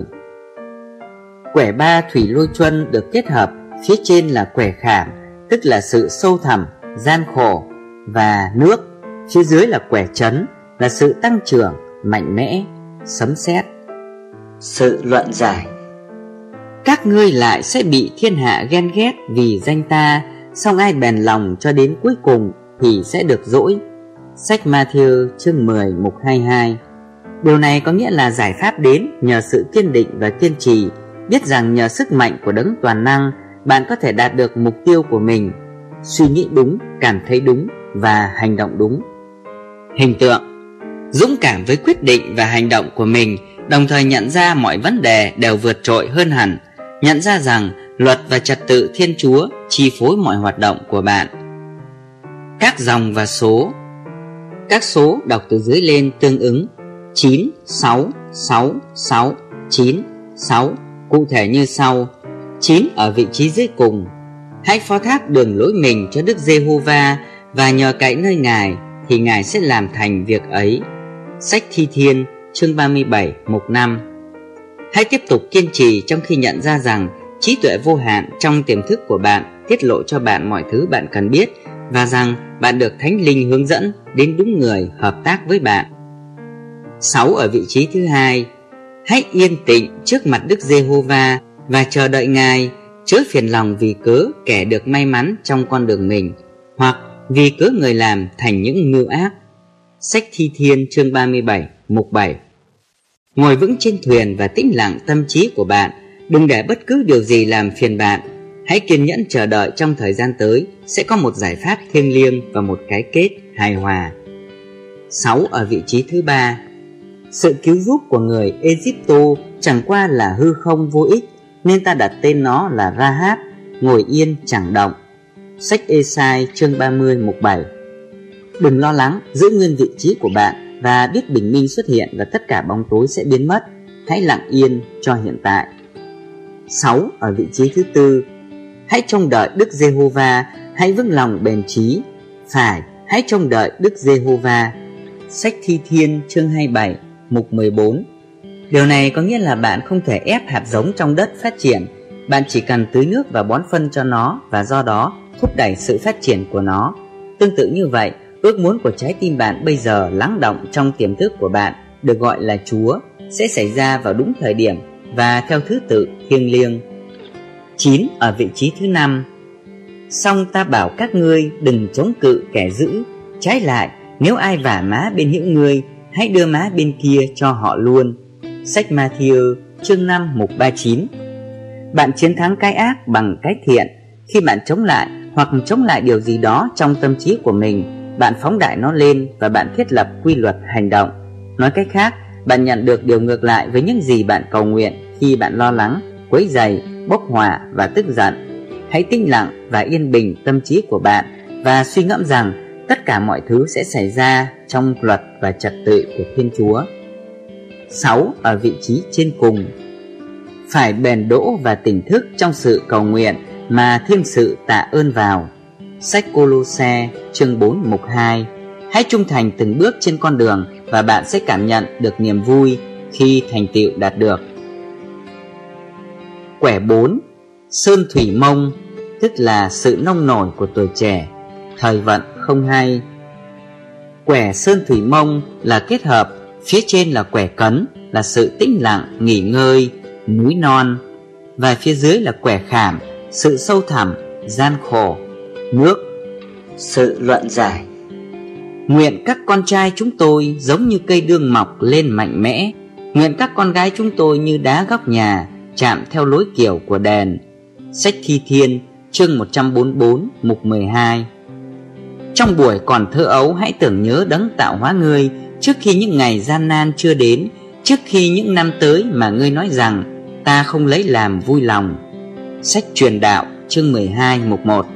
Quẻ 3 thủy lôi chuân được kết hợp, phía trên là quẻ khảm, tức là sự sâu thẳm, gian khổ và nước. Phía dưới là quẻ trấn, là sự tăng trưởng, mạnh mẽ, sấm sét. Sự luận giải: các ngươi lại sẽ bị thiên hạ ghen ghét vì danh ta, song ai bền lòng cho đến cuối cùng thì sẽ được dỗi. Sách Ma-thi-ơ chương 10 mục 22. Điều này có nghĩa là giải pháp đến nhờ sự kiên định và kiên trì, biết rằng nhờ sức mạnh của Đấng toàn năng, bạn có thể đạt được mục tiêu của mình. Suy nghĩ đúng, cảm thấy đúng và hành động đúng. Hình tượng: dũng cảm với quyết định và hành động của mình, đồng thời nhận ra mọi vấn đề đều vượt trội hơn hẳn. Nhận ra rằng luật và trật tự Thiên Chúa chi phối mọi hoạt động của bạn. Các dòng và số. Các số đọc từ dưới lên tương ứng: 9, 6, 6, 6, 9, 6. Cụ thể như sau: 9 ở vị trí dưới cùng. Hãy phó thác đường lối mình cho Đức Giê-hô-va, và nhờ cậy nơi Ngài thì Ngài sẽ làm thành việc ấy. Sách Thi Thiên chương 37 mục 5. Hãy tiếp tục kiên trì trong khi nhận ra rằng trí tuệ vô hạn trong tiềm thức của bạn tiết lộ cho bạn mọi thứ bạn cần biết, và rằng bạn được Thánh Linh hướng dẫn đến đúng người hợp tác với bạn. 6. Ở vị trí thứ hai, hãy yên tĩnh trước mặt Đức Giê-hô-va và chờ đợi Ngài, chớ phiền lòng vì cớ kẻ được may mắn trong con đường mình, hoặc vì cớ người làm thành những mưu ác. Sách Thi Thiên chương 37 mục 7. Ngồi vững trên thuyền và tĩnh lặng tâm trí của bạn, đừng để bất cứ điều gì làm phiền bạn. Hãy kiên nhẫn chờ đợi, trong thời gian tới sẽ có một giải pháp thiêng liêng và một cái kết hài hòa. 6. Ở vị trí thứ ba, sự cứu giúp của người Egypto chẳng qua là hư không vô ích, nên ta đặt tên nó là Rahab, ngồi yên chẳng động. Sách Ê-sai chương 30 mục 7. Đừng lo lắng, giữ nguyên vị trí của bạn và biết bình minh xuất hiện và tất cả bóng tối sẽ biến mất. Hãy lặng yên cho hiện tại. 6. Ở vị trí thứ tư, hãy trông đợi Đức Giê-hô-va, hãy vững lòng bền chí. Phải, hãy trông đợi Đức Giê-hô-va. Sách Thi Thiên chương 27 mục 14. Điều này có nghĩa là bạn không thể ép hạt giống trong đất phát triển. Bạn chỉ cần tưới nước và bón phân cho nó, và do đó thúc đẩy sự phát triển của nó. Tương tự như vậy, ước muốn của trái tim bạn bây giờ lắng động trong tiềm thức của bạn, được gọi là Chúa, sẽ xảy ra vào đúng thời điểm và theo thứ tự thiêng liêng. 9. Ở vị trí thứ năm, song ta bảo các ngươi đừng chống cự kẻ dữ, trái lại nếu ai vả má bên hữu ngươi, hãy đưa má bên kia cho họ luôn. Sách Ma-thi-ơ chương 5 mục 39. Bạn chiến thắng cái ác bằng cái thiện. Khi bạn chống lại hoặc chống lại điều gì đó trong tâm trí của mình, bạn phóng đại nó lên và bạn thiết lập quy luật hành động. Nói cách khác, bạn nhận được điều ngược lại với những gì bạn cầu nguyện khi bạn lo lắng, quấy rầy, bốc hỏa và tức giận. Hãy tĩnh lặng và yên bình tâm trí của bạn và suy ngẫm rằng tất cả mọi thứ sẽ xảy ra trong luật và trật tự của Thiên Chúa. 6. Ở vị trí trên cùng, phải bền đỗ và tỉnh thức trong sự cầu nguyện mà thêm sự tạ ơn vào. Sách Cô-lô-se chương 4 mục 2. Hãy trung thành từng bước trên con đường và bạn sẽ cảm nhận được niềm vui khi thành tựu đạt được. Quẻ 4. Sơn thủy mông, tức là sự nông nổi của tuổi trẻ, thời vận không hay. Quẻ sơn thủy mông là kết hợp, phía trên là quẻ cấn, là sự tĩnh lặng, nghỉ ngơi, núi non, và phía dưới là quẻ khảm, sự sâu thẳm, gian khổ, nước, sự luận giải. Nguyện các con trai chúng tôi giống như cây đương mọc lên mạnh mẽ, nguyện các con gái chúng tôi như đá góc nhà, chạm theo lối kiểu của đèn. Sách Thi Thiên chương 144 mục 12. Trong buổi còn thơ ấu, hãy tưởng nhớ đấng tạo hóa ngươi trước khi những ngày gian nan chưa đến, trước khi những năm tới mà ngươi nói rằng ta không lấy làm vui lòng. Sách Truyền Đạo chương 12 mục 1.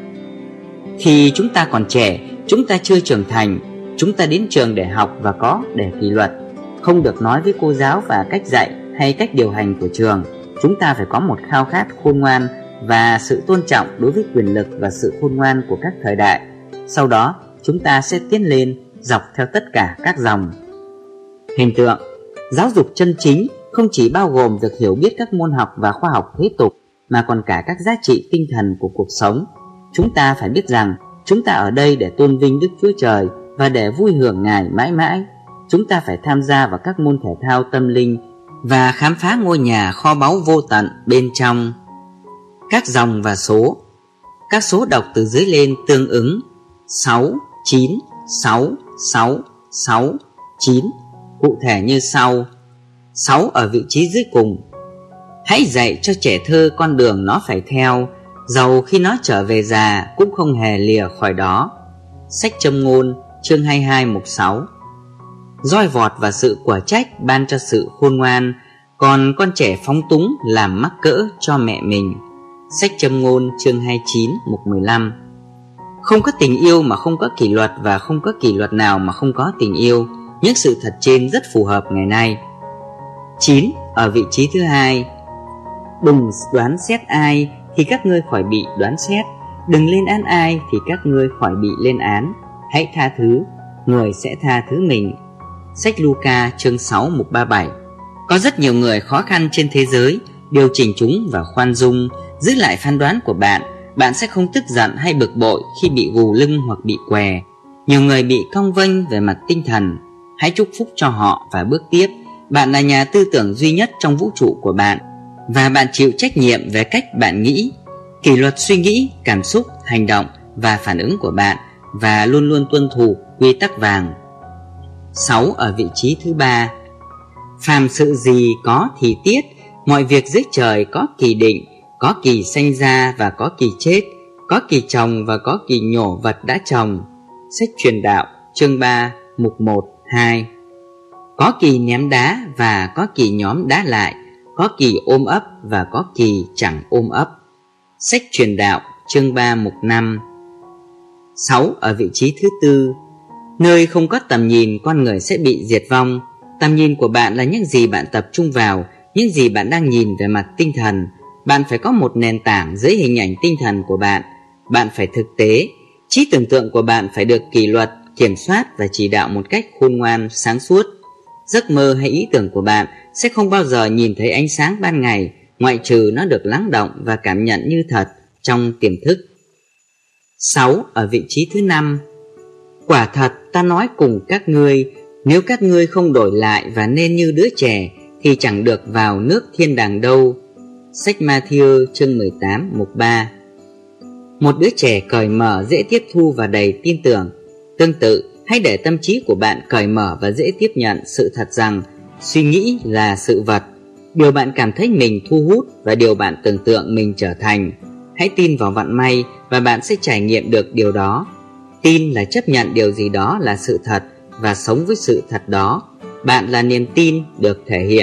Khi chúng ta còn trẻ, chúng ta chưa trưởng thành, chúng ta đến trường để học và có để kỷ luật, không được nói với cô giáo và cách dạy hay cách điều hành của trường. Chúng ta phải có một khao khát khôn ngoan và sự tôn trọng đối với quyền lực và sự khôn ngoan của các thời đại. Sau đó, chúng ta sẽ tiến lên dọc theo tất cả các dòng. Hình tượng. Giáo dục chân chính không chỉ bao gồm việc hiểu biết các môn học và khoa học thế tục, mà còn cả các giá trị tinh thần của cuộc sống. Chúng ta phải biết rằng chúng ta ở đây để tôn vinh Đức Chúa Trời và để vui hưởng Ngài mãi mãi. Chúng ta phải tham gia vào các môn thể thao tâm linh và khám phá ngôi nhà kho báu vô tận bên trong. Các dòng và số. Các số đọc từ dưới lên tương ứng: 6, 9, 6, 6, 6, 9. Cụ thể như sau. 6 ở vị trí dưới cùng. Hãy dạy cho trẻ thơ con đường nó phải theo, dầu khi nó trở về già cũng không hề lìa khỏi đó. Sách Châm Ngôn chương 22 mục 6. Roi vọt và sự quả trách ban cho sự khôn ngoan, còn con trẻ phóng túng làm mắc cỡ cho mẹ mình. Sách Châm Ngôn chương 29 mục 15. Không có tình yêu mà không có kỷ luật, và không có kỷ luật nào mà không có tình yêu. Những sự thật trên rất phù hợp ngày nay. 9 ở vị trí thứ hai. Đừng đoán xét ai thì các ngươi khỏi bị đoán xét, đừng lên án ai thì các ngươi khỏi bị lên án. Hãy tha thứ, người sẽ tha thứ mình. Sách Luca chương 6 mục 37. Có rất nhiều người khó khăn trên thế giới. Điều chỉnh chúng và khoan dung, giữ lại phán đoán của bạn. Bạn sẽ không tức giận hay bực bội khi bị gù lưng hoặc bị què. Nhiều người bị cong vênh về mặt tinh thần. Hãy chúc phúc cho họ và bước tiếp. Bạn là nhà tư tưởng duy nhất trong vũ trụ của bạn, và bạn chịu trách nhiệm về cách bạn nghĩ, kỷ luật suy nghĩ, cảm xúc, hành động và phản ứng của bạn, và luôn luôn tuân thủ quy tắc vàng. 6 ở vị trí thứ 3. Phàm sự gì có thì tiết, mọi việc dưới trời có kỳ định, có kỳ sanh ra và có kỳ chết, có kỳ trồng và có kỳ nhổ vật đã trồng. Sách Truyền Đạo chương 3 mục 1, 2. Có kỳ ném đá và có kỳ nhóm đá lại, có kỳ ôm ấp và có kỳ chẳng ôm ấp. Sách Truyền Đạo chương 3 mục 5. 6 ở vị trí thứ 4. Nơi không có tầm nhìn, con người sẽ bị diệt vong. Tầm nhìn của bạn là những gì bạn tập trung vào, những gì bạn đang nhìn về mặt tinh thần. Bạn phải có một nền tảng dưới hình ảnh tinh thần của bạn. Bạn phải thực tế. Trí tưởng tượng của bạn phải được kỷ luật, kiểm soát và chỉ đạo một cách khôn ngoan, sáng suốt. Giấc mơ hay ý tưởng của bạn sẽ không bao giờ nhìn thấy ánh sáng ban ngày, ngoại trừ nó được lắng động và cảm nhận như thật trong tiềm thức. 6 ở vị trí thứ 5. Quả thật ta nói cùng các ngươi, nếu các ngươi không đổi lại và nên như đứa trẻ thì chẳng được vào nước thiên đàng đâu. Sách Ma-thi-ơ chương 18 mục 3. Một đứa trẻ cởi mở, dễ tiếp thu và đầy tin tưởng. Tương tự, hãy để tâm trí của bạn cởi mở và dễ tiếp nhận sự thật rằng suy nghĩ là sự vật, điều bạn cảm thấy mình thu hút và điều bạn tưởng tượng mình trở thành. Hãy tin vào vận may và bạn sẽ trải nghiệm được điều đó. Tin là chấp nhận điều gì đó là sự thật và sống với sự thật đó. Bạn là niềm tin được thể hiện.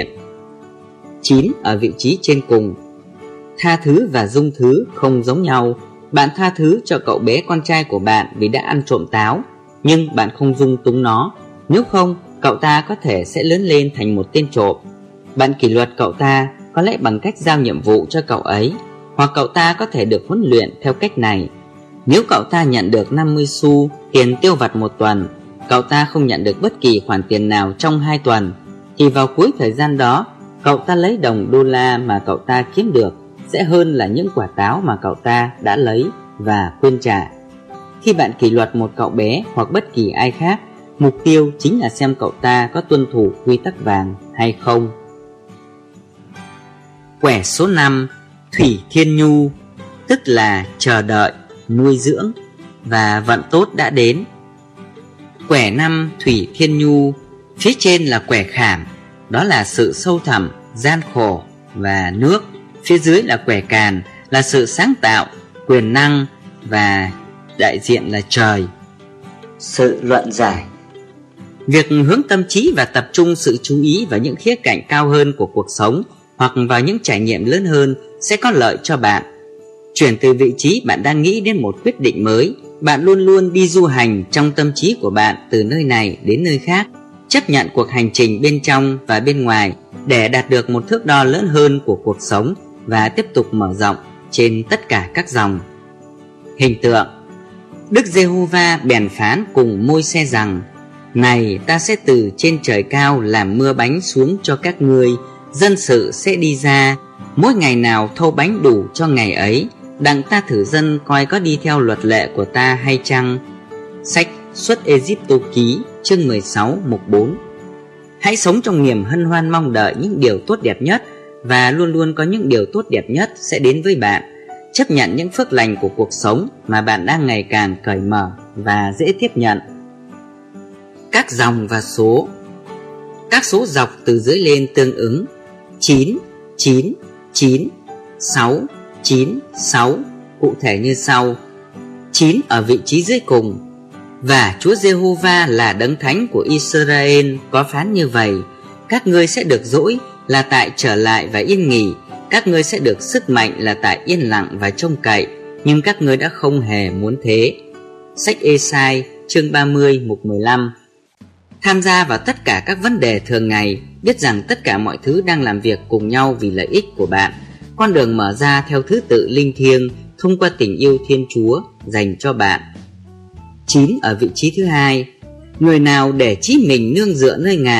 9 ở vị trí trên cùng. Tha thứ và dung thứ không giống nhau. Bạn tha thứ cho cậu bé con trai của bạn vì đã ăn trộm táo, nhưng bạn không dung túng nó. Nếu không, cậu ta có thể sẽ lớn lên thành một tên trộm. Bạn kỷ luật cậu ta có lẽ bằng cách giao nhiệm vụ cho cậu ấy, hoặc cậu ta có thể được huấn luyện theo cách này. Nếu cậu ta nhận được 50 xu tiền tiêu vặt một tuần, cậu ta không nhận được bất kỳ khoản tiền nào trong 2 tuần, thì vào cuối thời gian đó, cậu ta lấy đồng đô la mà cậu ta kiếm được sẽ hơn là những quả táo mà cậu ta đã lấy và quên trả. Khi bạn kỷ luật một cậu bé hoặc bất kỳ ai khác, mục tiêu chính là xem cậu ta có tuân thủ quy tắc vàng hay không. Quẻ số 5. Thủy Thiên Nhu, tức là chờ đợi, nuôi dưỡng và vận tốt đã đến. Quẻ 5 Thủy Thiên Nhu, phía trên là quẻ khảm, đó là sự sâu thẳm, gian khổ và nước. Phía dưới là quẻ càn, là sự sáng tạo, quyền năng và đại diện là trời. Sự luận giải. Việc hướng tâm trí và tập trung sự chú ý vào những khía cạnh cao hơn của cuộc sống hoặc vào những trải nghiệm lớn hơn sẽ có lợi cho bạn. Chuyển từ vị trí bạn đang nghĩ đến một quyết định mới. Bạn luôn luôn đi du hành trong tâm trí của bạn từ nơi này đến nơi khác, chấp nhận cuộc hành trình bên trong và bên ngoài để đạt được một thước đo lớn hơn của cuộc sống và tiếp tục mở rộng trên tất cả các dòng. Hình tượng. Đức Giê-hô-va bèn phán cùng Môi-se rằng: Này, ta sẽ từ trên trời cao làm mưa bánh xuống cho các ngươi, dân sự sẽ đi ra, mỗi ngày nào thâu bánh đủ cho ngày ấy, đặng ta thử dân coi có đi theo luật lệ của ta hay chăng. Sách Xuất Ê-díp-tô ký chương 16 mục 4. Hãy sống trong niềm hân hoan mong đợi những điều tốt đẹp nhất, và luôn luôn có những điều tốt đẹp nhất sẽ đến với bạn. Chấp nhận những phước lành của cuộc sống mà bạn đang ngày càng cởi mở và dễ tiếp nhận. Các dòng và số. Các số dọc từ dưới lên tương ứng: 9, 9, 9, 6, 9, 6, cụ thể như sau. 9 ở vị trí dưới cùng. Và Chúa Giê-hô-va là đấng thánh của Israel có phán như vậy: Các ngươi sẽ được dỗi là tại trở lại và yên nghỉ, các ngươi sẽ được sức mạnh là tại yên lặng và trông cậy, nhưng các ngươi đã không hề muốn thế. Sách Ê-sai chương 30 mục 15. Tham gia vào tất cả các vấn đề thường ngày, biết rằng tất cả mọi thứ đang làm việc cùng nhau vì lợi ích của bạn. Con đường mở ra theo thứ tự linh thiêng thông qua tình yêu Thiên Chúa dành cho bạn. 9 ở vị trí thứ hai. Người nào để chí mình nương dựa nơi Ngài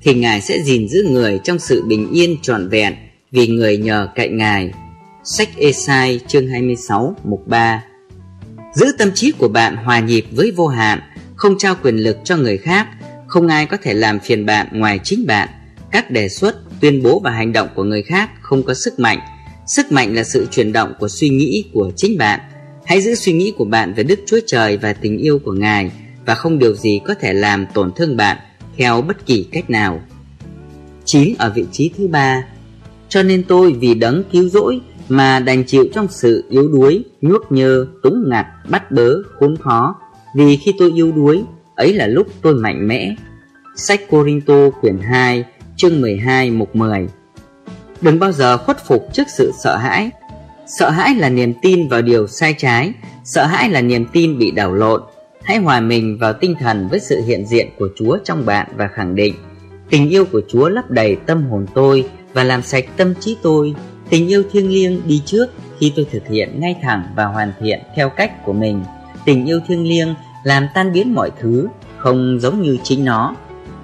thì Ngài sẽ gìn giữ người trong sự bình yên trọn vẹn, vì người nhờ cậy Ngài. Sách Ê-sai chương 26 mục 3. Giữ tâm trí của bạn hòa nhịp với vô hạn, không trao quyền lực cho người khác. Không ai có thể làm phiền bạn ngoài chính bạn. Các đề xuất, tuyên bố và hành động của người khác không có sức mạnh. Sức mạnh là sự chuyển động của suy nghĩ của chính bạn. Hãy giữ suy nghĩ của bạn về Đức Chúa Trời và tình yêu của Ngài, và không điều gì có thể làm tổn thương bạn theo bất kỳ cách nào. 9 ở vị trí thứ 3. Cho nên tôi vì đấng cứu rỗi mà đành chịu trong sự yếu đuối, nhuốc nhơ, túng ngặt, bắt bớ, khốn khó. Vì khi tôi yếu đuối, ấy là lúc tôi mạnh mẽ. Sách Cô-rinh-tô quyển 2 chương 12 mục 10. Đừng bao giờ khuất phục trước sự sợ hãi. Sợ hãi là niềm tin vào điều sai trái. Sợ hãi là niềm tin bị đảo lộn. Hãy hòa mình vào tinh thần với sự hiện diện của Chúa trong bạn và khẳng định: tình yêu của Chúa lấp đầy tâm hồn tôi và làm sạch tâm trí tôi. Tình yêu thiêng liêng đi trước khi tôi thực hiện ngay thẳng và hoàn thiện theo cách của mình. Tình yêu thiêng liêng làm tan biến mọi thứ, không giống như chính nó.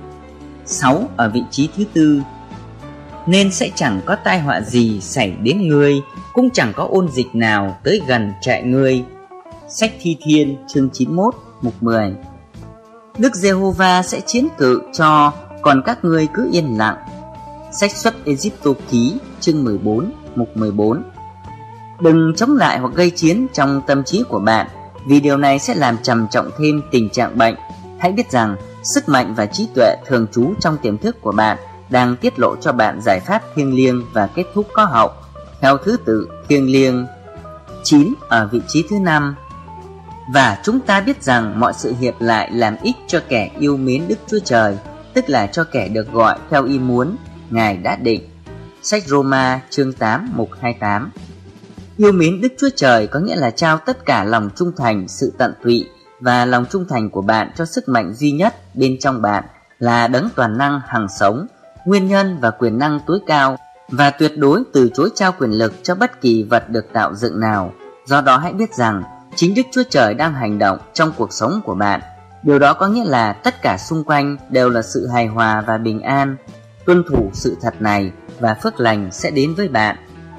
6 ở vị trí thứ 4. Nên sẽ chẳng có tai họa gì xảy đến ngươi, cũng chẳng có ôn dịch nào tới gần trại ngươi. Sách Thi Thiên chương 91 mục 10. Đức Giê-hô-va sẽ chiến cự cho, còn các ngươi cứ yên lặng. Sách Xuất Ê-díp-tô ký chương 14 mục 14. Đừng chống lại hoặc gây chiến trong tâm trí của bạn, vì điều này sẽ làm trầm trọng thêm tình trạng bệnh. Hãy biết rằng sức mạnh và trí tuệ thường trú trong tiềm thức của bạn đang tiết lộ cho bạn giải pháp thiêng liêng và kết thúc có hậu theo thứ tự thiêng liêng. 9 ở vị trí thứ 5. Và chúng ta biết rằng mọi sự hiệp lại làm ích cho kẻ yêu mến Đức Chúa Trời, tức là cho kẻ được gọi theo ý muốn Ngài đã định. Sách Roma chương 8 mục 28. Yêu mến Đức Chúa Trời có nghĩa là trao tất cả lòng trung thành, sự tận tụy và lòng trung thành của bạn cho sức mạnh duy nhất bên trong bạn là đấng toàn năng hằng sống, nguyên nhân và quyền năng tối cao, và tuyệt đối từ chối trao quyền lực cho bất kỳ vật được tạo dựng nào. Do đó hãy biết rằng chính Đức Chúa Trời đang hành động trong cuộc sống của bạn. Điều đó có nghĩa là tất cả xung quanh đều là sự hài hòa và bình an. Tuân thủ sự thật này và phước lành sẽ đến với bạn.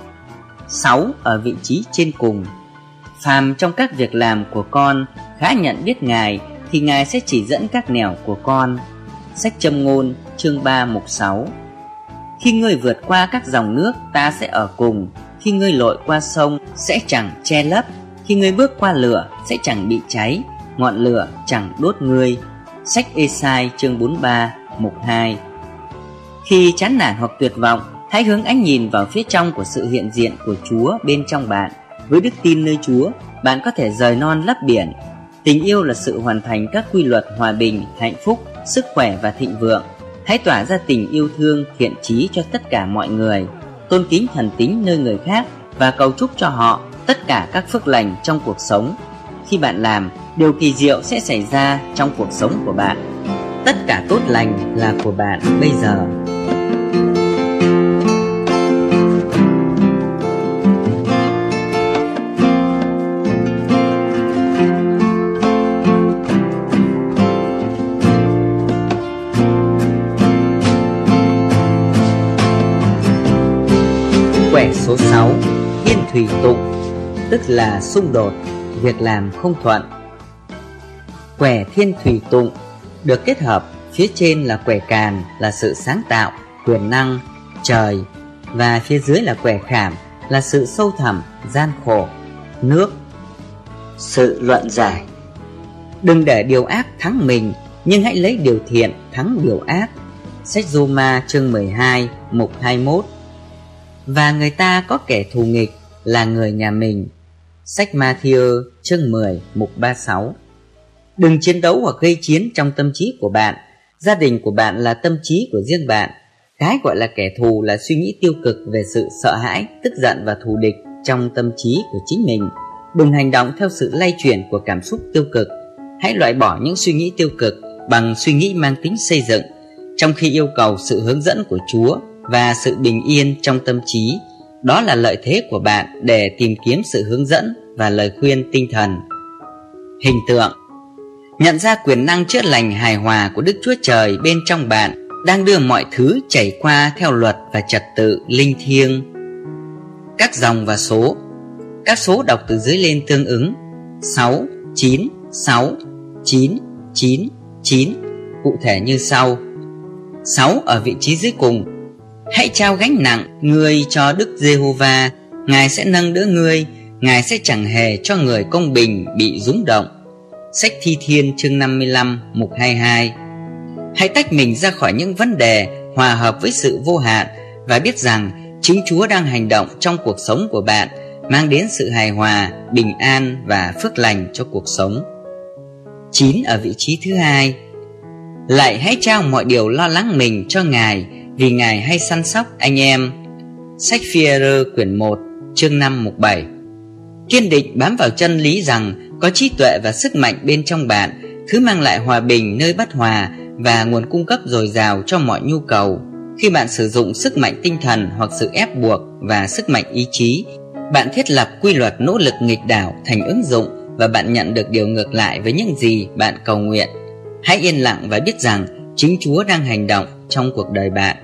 6 ở vị trí trên cùng. Phàm trong các việc làm của con khá nhận biết Ngài, thì Ngài sẽ chỉ dẫn các nẻo của con. Sách Châm ngôn chương 3 mục 6. Khi ngươi vượt qua các dòng nước, ta sẽ ở cùng. Khi ngươi lội qua sông, sẽ chẳng che lấp. Khi ngươi bước qua lửa, sẽ chẳng bị cháy, ngọn lửa chẳng đốt ngươi. Sách Ê-sai chương 43 mục 2. Khi chán nản hoặc tuyệt vọng, hãy hướng ánh nhìn vào phía trong của sự hiện diện của Chúa bên trong bạn. Với đức tin nơi Chúa, bạn có thể rời non lấp biển. Tình yêu là sự hoàn thành các quy luật hòa bình, hạnh phúc, sức khỏe và thịnh vượng. Hãy tỏa ra tình yêu thương, thiện chí cho tất cả mọi người. Tôn kính thần tính nơi người khác và cầu chúc cho họ tất cả các phước lành trong cuộc sống. Khi bạn làm, điều kỳ diệu sẽ xảy ra trong cuộc sống của bạn. Tất cả tốt lành là của bạn bây giờ. Quẻ số 6. Thiên thủy tụng, tức là xung đột, việc làm không thuận. Quẻ thiên thủy tụng được kết hợp, phía trên là quẻ càn là sự sáng tạo, quyền năng, trời, và phía dưới là quẻ khảm là sự sâu thẳm, gian khổ, nước. Sự luận giải: đừng để điều ác thắng mình, nhưng hãy lấy điều thiện thắng điều ác. Sách Roma chương 12 mục 21. Và người ta có kẻ thù nghịch là người nhà mình. Sách Ma-thi-ơ chương 10 mục 36. Đừng chiến đấu hoặc gây chiến trong tâm trí của bạn. Gia đình của bạn là tâm trí của riêng bạn. Cái gọi là kẻ thù là suy nghĩ tiêu cực về sự sợ hãi, tức giận và thù địch trong tâm trí của chính mình. Đừng hành động theo sự lay chuyển của cảm xúc tiêu cực. Hãy loại bỏ những suy nghĩ tiêu cực bằng suy nghĩ mang tính xây dựng, trong khi yêu cầu sự hướng dẫn của Chúa và sự bình yên trong tâm trí. Đó là lợi thế của bạn để tìm kiếm sự hướng dẫn và lời khuyên tinh thần. Hình tượng: nhận ra quyền năng chữa lành hài hòa của Đức Chúa Trời bên trong bạn đang đưa mọi thứ chảy qua theo luật và trật tự linh thiêng. Các dòng và số. Các số đọc từ dưới lên tương ứng: 6, 9, 6, 9, 9, 9, cụ thể như sau. 6 ở vị trí dưới cùng: hãy trao gánh nặng ngươi cho Đức Giê-hô-va, Ngài sẽ nâng đỡ ngươi, Ngài sẽ chẳng hề cho người công bình bị rúng động. Sách Thi Thiên chương 55 mục 22. Hãy tách mình ra khỏi những vấn đề, hòa hợp với sự vô hạn và biết rằng chính Chúa đang hành động trong cuộc sống của bạn, mang đến sự hài hòa, bình an và phước lành cho cuộc sống. 9 ở vị trí thứ hai: lại hãy trao mọi điều lo lắng mình cho Ngài, vì Ngài hay săn sóc anh em. Sách Phi-e-rơ quyển 1 chương 5 mục 7. Kiên định bám vào chân lý rằng có trí tuệ và sức mạnh bên trong bạn, thứ mang lại hòa bình nơi bất hòa và nguồn cung cấp dồi dào cho mọi nhu cầu. Khi bạn sử dụng sức mạnh tinh thần hoặc sự ép buộc và sức mạnh ý chí, bạn thiết lập quy luật nỗ lực nghịch đảo thành ứng dụng, và bạn nhận được điều ngược lại với những gì bạn cầu nguyện. Hãy yên lặng và biết rằng chính Chúa đang hành động trong cuộc đời bạn.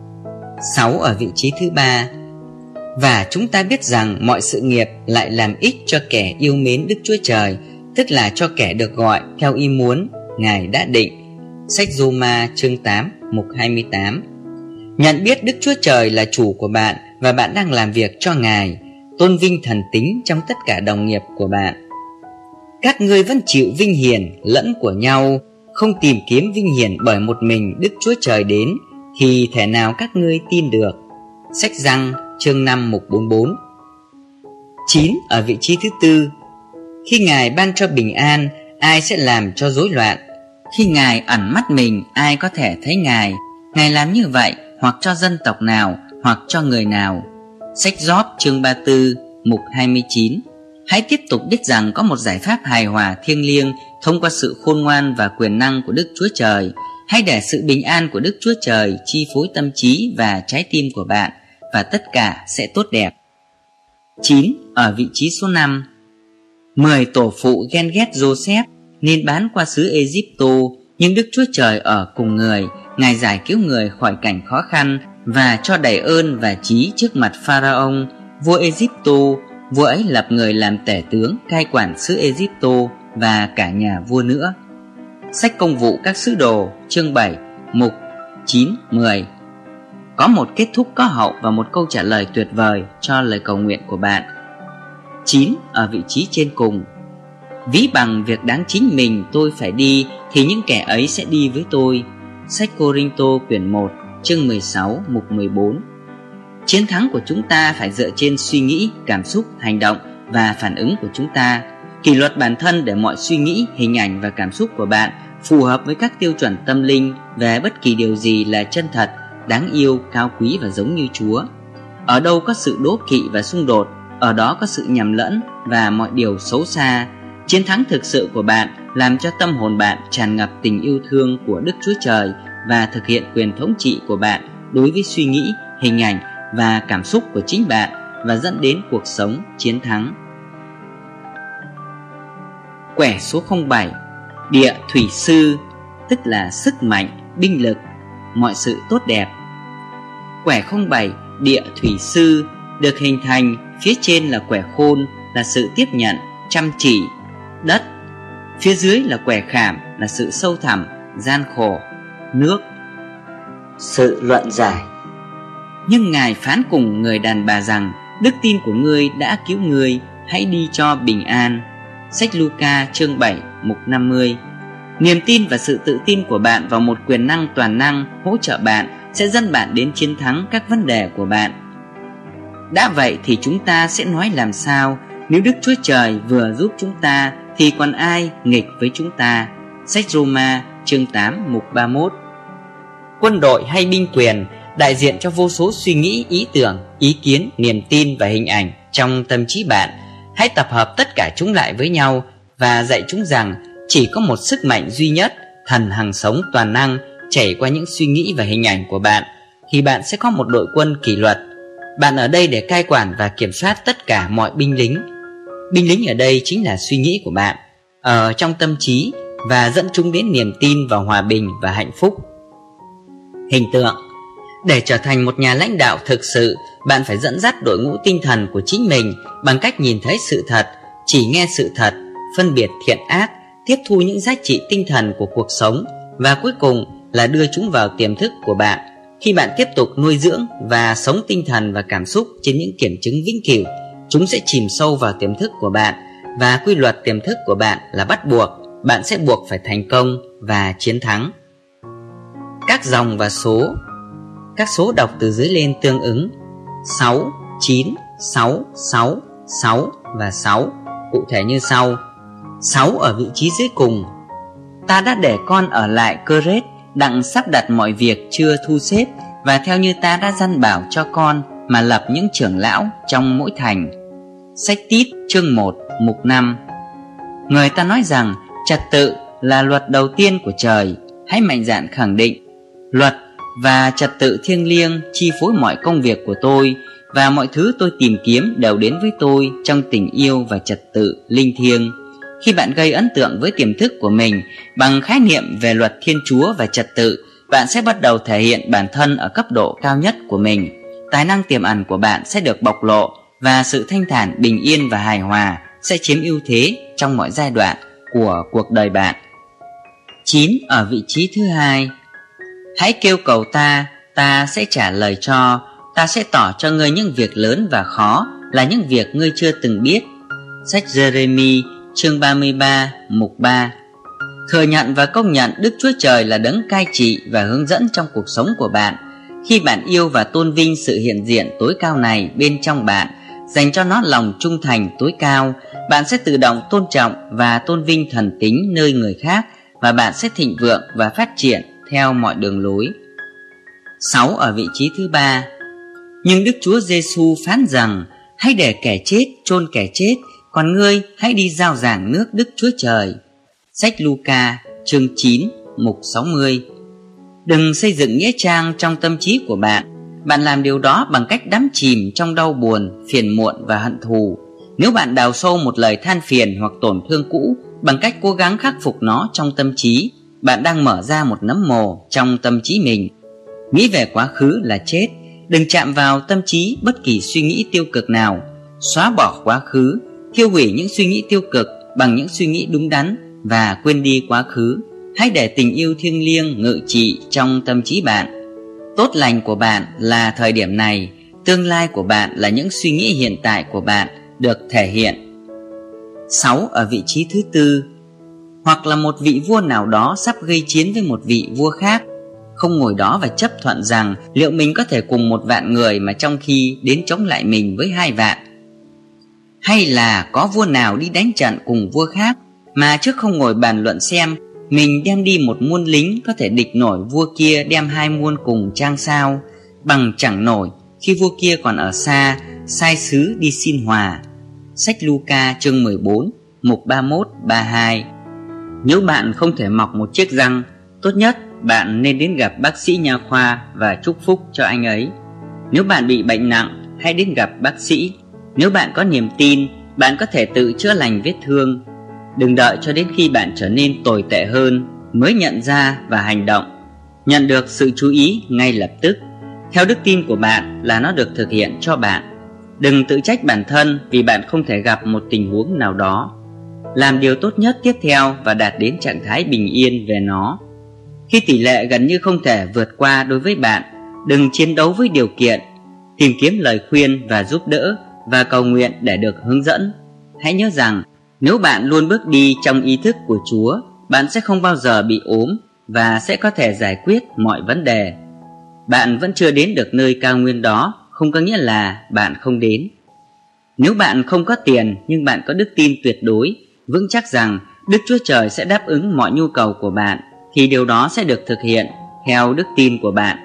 6 ở vị trí thứ ba: và chúng ta biết rằng mọi sự nghiệp lại làm ích cho kẻ yêu mến Đức Chúa Trời, tức là cho kẻ được gọi theo ý muốn Ngài đã định. Sách Rô-ma chương 8 mục 28. Nhận biết Đức Chúa Trời là chủ của bạn và bạn đang làm việc cho Ngài. Tôn vinh thần tính trong tất cả đồng nghiệp của bạn. Các ngươi vẫn chịu vinh hiển lẫn của nhau, không tìm kiếm vinh hiển bởi một mình Đức Chúa Trời đến, thì thể nào các ngươi tin được. Sách Giăng chương 5 mục 44. 9 ở vị trí thứ tư: khi Ngài ban cho bình an, ai sẽ làm cho rối loạn? Khi Ngài ẩn mắt mình, ai có thể thấy Ngài? Ngài làm như vậy hoặc cho dân tộc nào, hoặc cho người nào? Sách Gióp chương 34 mục 29. Hãy tiếp tục biết rằng có một giải pháp hài hòa thiêng liêng thông qua sự khôn ngoan và quyền năng của Đức Chúa Trời. Hãy để sự bình an của Đức Chúa Trời chi phối tâm trí và trái tim của bạn, và tất cả sẽ tốt đẹp. 9 ở vị trí số 5: 10 tổ phụ ghen ghét Joseph nên bán qua xứ Egypto, nhưng Đức Chúa Trời ở cùng người. Ngài giải cứu người khỏi cảnh khó khăn và cho đầy ơn và trí trước mặt Pharaoh, vua Egypto. Vua ấy lập người làm tể tướng cai quản xứ Egypto và cả nhà vua nữa. Sách Công vụ các sứ đồ chương 7 mục 9-10. Có một kết thúc có hậu và một câu trả lời tuyệt vời cho lời cầu nguyện của bạn. 9 ở vị trí trên cùng: ví bằng việc đáng chính mình tôi phải đi, thì những kẻ ấy sẽ đi với tôi. Sách Cô-rinh-tô quyển 1 chương 16 mục 14. Chiến thắng của chúng ta phải dựa trên suy nghĩ, cảm xúc, hành động và phản ứng của chúng ta. Kỷ luật bản thân để mọi suy nghĩ, hình ảnh và cảm xúc của bạn phù hợp với các tiêu chuẩn tâm linh về bất kỳ điều gì là chân thật, đáng yêu, cao quý và giống như Chúa. Ở đâu có sự đố kỵ và xung đột, ở đó có sự nhầm lẫn và mọi điều xấu xa. Chiến thắng thực sự của bạn làm cho tâm hồn bạn tràn ngập tình yêu thương của Đức Chúa Trời và thực hiện quyền thống trị của bạn đối với suy nghĩ, hình ảnh và cảm xúc của chính bạn, và dẫn đến cuộc sống chiến thắng. Quẻ số 07: địa thủy sư, tức là sức mạnh, binh lực, mọi sự tốt đẹp. Quẻ 07 địa thủy sư được hình thành, phía trên là quẻ khôn là sự tiếp nhận, chăm chỉ, đất. Phía dưới là quẻ khảm là sự sâu thẳm, gian khổ, nước, sự luận giải. Nhưng Ngài phán cùng người đàn bà rằng: đức tin của ngươi đã cứu ngươi, hãy đi cho bình an. Sách Luca chương 7 mục 50. Niềm tin và sự tự tin của bạn vào một quyền năng toàn năng hỗ trợ bạn sẽ dẫn bạn đến chiến thắng các vấn đề của bạn. Đã vậy thì chúng ta sẽ nói làm sao? Nếu Đức Chúa Trời vừa giúp chúng ta thì còn ai nghịch với chúng ta? Sách Roma chương 8 mục 31. Quân đội hay binh quyền đại diện cho vô số suy nghĩ, ý tưởng, ý kiến, niềm tin và hình ảnh trong tâm trí bạn. Hãy tập hợp tất cả chúng lại với nhau và dạy chúng rằng chỉ có một sức mạnh duy nhất, thần hằng sống toàn năng chảy qua những suy nghĩ và hình ảnh của bạn, thì bạn sẽ có một đội quân kỷ luật. Bạn ở đây để cai quản và kiểm soát tất cả mọi binh lính. Binh lính ở đây chính là suy nghĩ của bạn, ở trong tâm trí, và dẫn chúng đến niềm tin vào hòa bình và hạnh phúc. Hình tượng. Để trở thành một nhà lãnh đạo thực sự, bạn phải dẫn dắt đội ngũ tinh thần của chính mình bằng cách nhìn thấy sự thật, chỉ nghe sự thật, phân biệt thiện ác, tiếp thu những giá trị tinh thần của cuộc sống, và cuối cùng là đưa chúng vào tiềm thức của bạn. Khi bạn tiếp tục nuôi dưỡng và sống tinh thần và cảm xúc trên những kiểm chứng vĩnh cửu, chúng sẽ chìm sâu vào tiềm thức của bạn, và quy luật tiềm thức của bạn là bắt buộc bạn sẽ buộc phải thành công và chiến thắng. Các dòng và số. Các số đọc từ dưới lên tương ứng: 6, 9, 6, 6, 6 và 6. Cụ thể như sau. 6 ở vị trí dưới cùng. Ta đã để con ở lại Cơ-rết, đặng sắp đặt mọi việc chưa thu xếp, và theo như ta đã dăn bảo cho con mà lập những trưởng lão trong mỗi thành. Sách Tít chương 1 mục 5. Người ta nói rằng trật tự là luật đầu tiên của trời. Hãy mạnh dạn khẳng định: luật và trật tự thiêng liêng chi phối mọi công việc của tôi, và mọi thứ tôi tìm kiếm đều đến với tôi trong tình yêu và trật tự linh thiêng. Khi bạn gây ấn tượng với tiềm thức của mình bằng khái niệm về luật Thiên Chúa và trật tự, bạn sẽ bắt đầu thể hiện bản thân ở cấp độ cao nhất của mình. Tài năng tiềm ẩn của bạn sẽ được bộc lộ, và sự thanh thản, bình yên và hài hòa sẽ chiếm ưu thế trong mọi giai đoạn của cuộc đời bạn. 9 ở vị trí thứ hai. Hãy kêu cầu ta, ta sẽ trả lời cho. Ta sẽ tỏ cho ngươi những việc lớn và khó, là những việc ngươi chưa từng biết. Sách Giê-rê-mi chương 33 mục 3. Thừa nhận và công nhận Đức Chúa Trời là đấng cai trị và hướng dẫn trong cuộc sống của bạn. Khi bạn yêu và tôn vinh sự hiện diện tối cao này bên trong bạn, dành cho nó lòng trung thành tối cao, bạn sẽ tự động tôn trọng và tôn vinh thần tính nơi người khác, và bạn sẽ thịnh vượng và phát triển theo mọi đường lối. 6 ở vị trí thứ ba. Nhưng Đức Chúa Giêsu phán rằng: hãy để kẻ chết chôn kẻ chết, còn ngươi hãy đi rao giảng nước Đức Chúa Trời. Sách Luca chương 9 mục 60. Đừng xây dựng nghĩa trang trong tâm trí của bạn. Bạn làm điều đó bằng cách đắm chìm trong đau buồn, phiền muộn và hận thù. Nếu bạn đào sâu một lời than phiền hoặc tổn thương cũ bằng cách cố gắng khắc phục nó trong tâm trí, bạn đang mở ra một nấm mồ trong tâm trí mình. Nghĩ về quá khứ là chết. Đừng chạm vào tâm trí bất kỳ suy nghĩ tiêu cực nào. Xóa bỏ quá khứ, thiêu hủy những suy nghĩ tiêu cực bằng những suy nghĩ đúng đắn, và quên đi quá khứ. Hãy để tình yêu thiêng liêng ngự trị trong tâm trí bạn. Tốt lành của bạn là thời điểm này, tương lai của bạn là những suy nghĩ hiện tại của bạn được thể hiện. 6 ở vị trí thứ tư. Hoặc là một vị vua nào đó sắp gây chiến với một vị vua khác, không ngồi đó và chấp thuận rằng liệu mình có thể cùng 1.000.000 người mà trong khi đến chống lại mình với 2 vạn. Hay là có vua nào đi đánh trận cùng vua khác mà trước không ngồi bàn luận xem mình đem đi 1 muôn lính có thể địch nổi vua kia đem 2 muôn cùng trang sao, bằng chẳng nổi khi vua kia còn ở xa, sai sứ đi xin hòa. Sách Luca chương 14 mục 31-32. Nếu bạn không thể mọc một chiếc răng, tốt nhất bạn nên đến gặp bác sĩ nha khoa và chúc phúc cho anh ấy. Nếu bạn bị bệnh nặng, hãy đến gặp bác sĩ. Nếu bạn có niềm tin, bạn có thể tự chữa lành vết thương. Đừng đợi cho đến khi bạn trở nên tồi tệ hơn mới nhận ra và hành động. Nhận được sự chú ý ngay lập tức, theo đức tin của bạn là nó được thực hiện cho bạn. Đừng tự trách bản thân vì bạn không thể gặp một tình huống nào đó. Làm điều tốt nhất tiếp theo và đạt đến trạng thái bình yên về nó. Khi tỷ lệ gần như không thể vượt qua đối với bạn, đừng chiến đấu với điều kiện. Tìm kiếm lời khuyên và giúp đỡ, và cầu nguyện để được hướng dẫn. Hãy nhớ rằng nếu bạn luôn bước đi trong ý thức của Chúa, bạn sẽ không bao giờ bị ốm và sẽ có thể giải quyết mọi vấn đề. Bạn vẫn chưa đến được nơi cao nguyên đó không có nghĩa là bạn không đến. Nếu bạn không có tiền nhưng bạn có đức tin tuyệt đối, vững chắc rằng Đức Chúa Trời sẽ đáp ứng mọi nhu cầu của bạn, thì điều đó sẽ được thực hiện theo đức tin của bạn.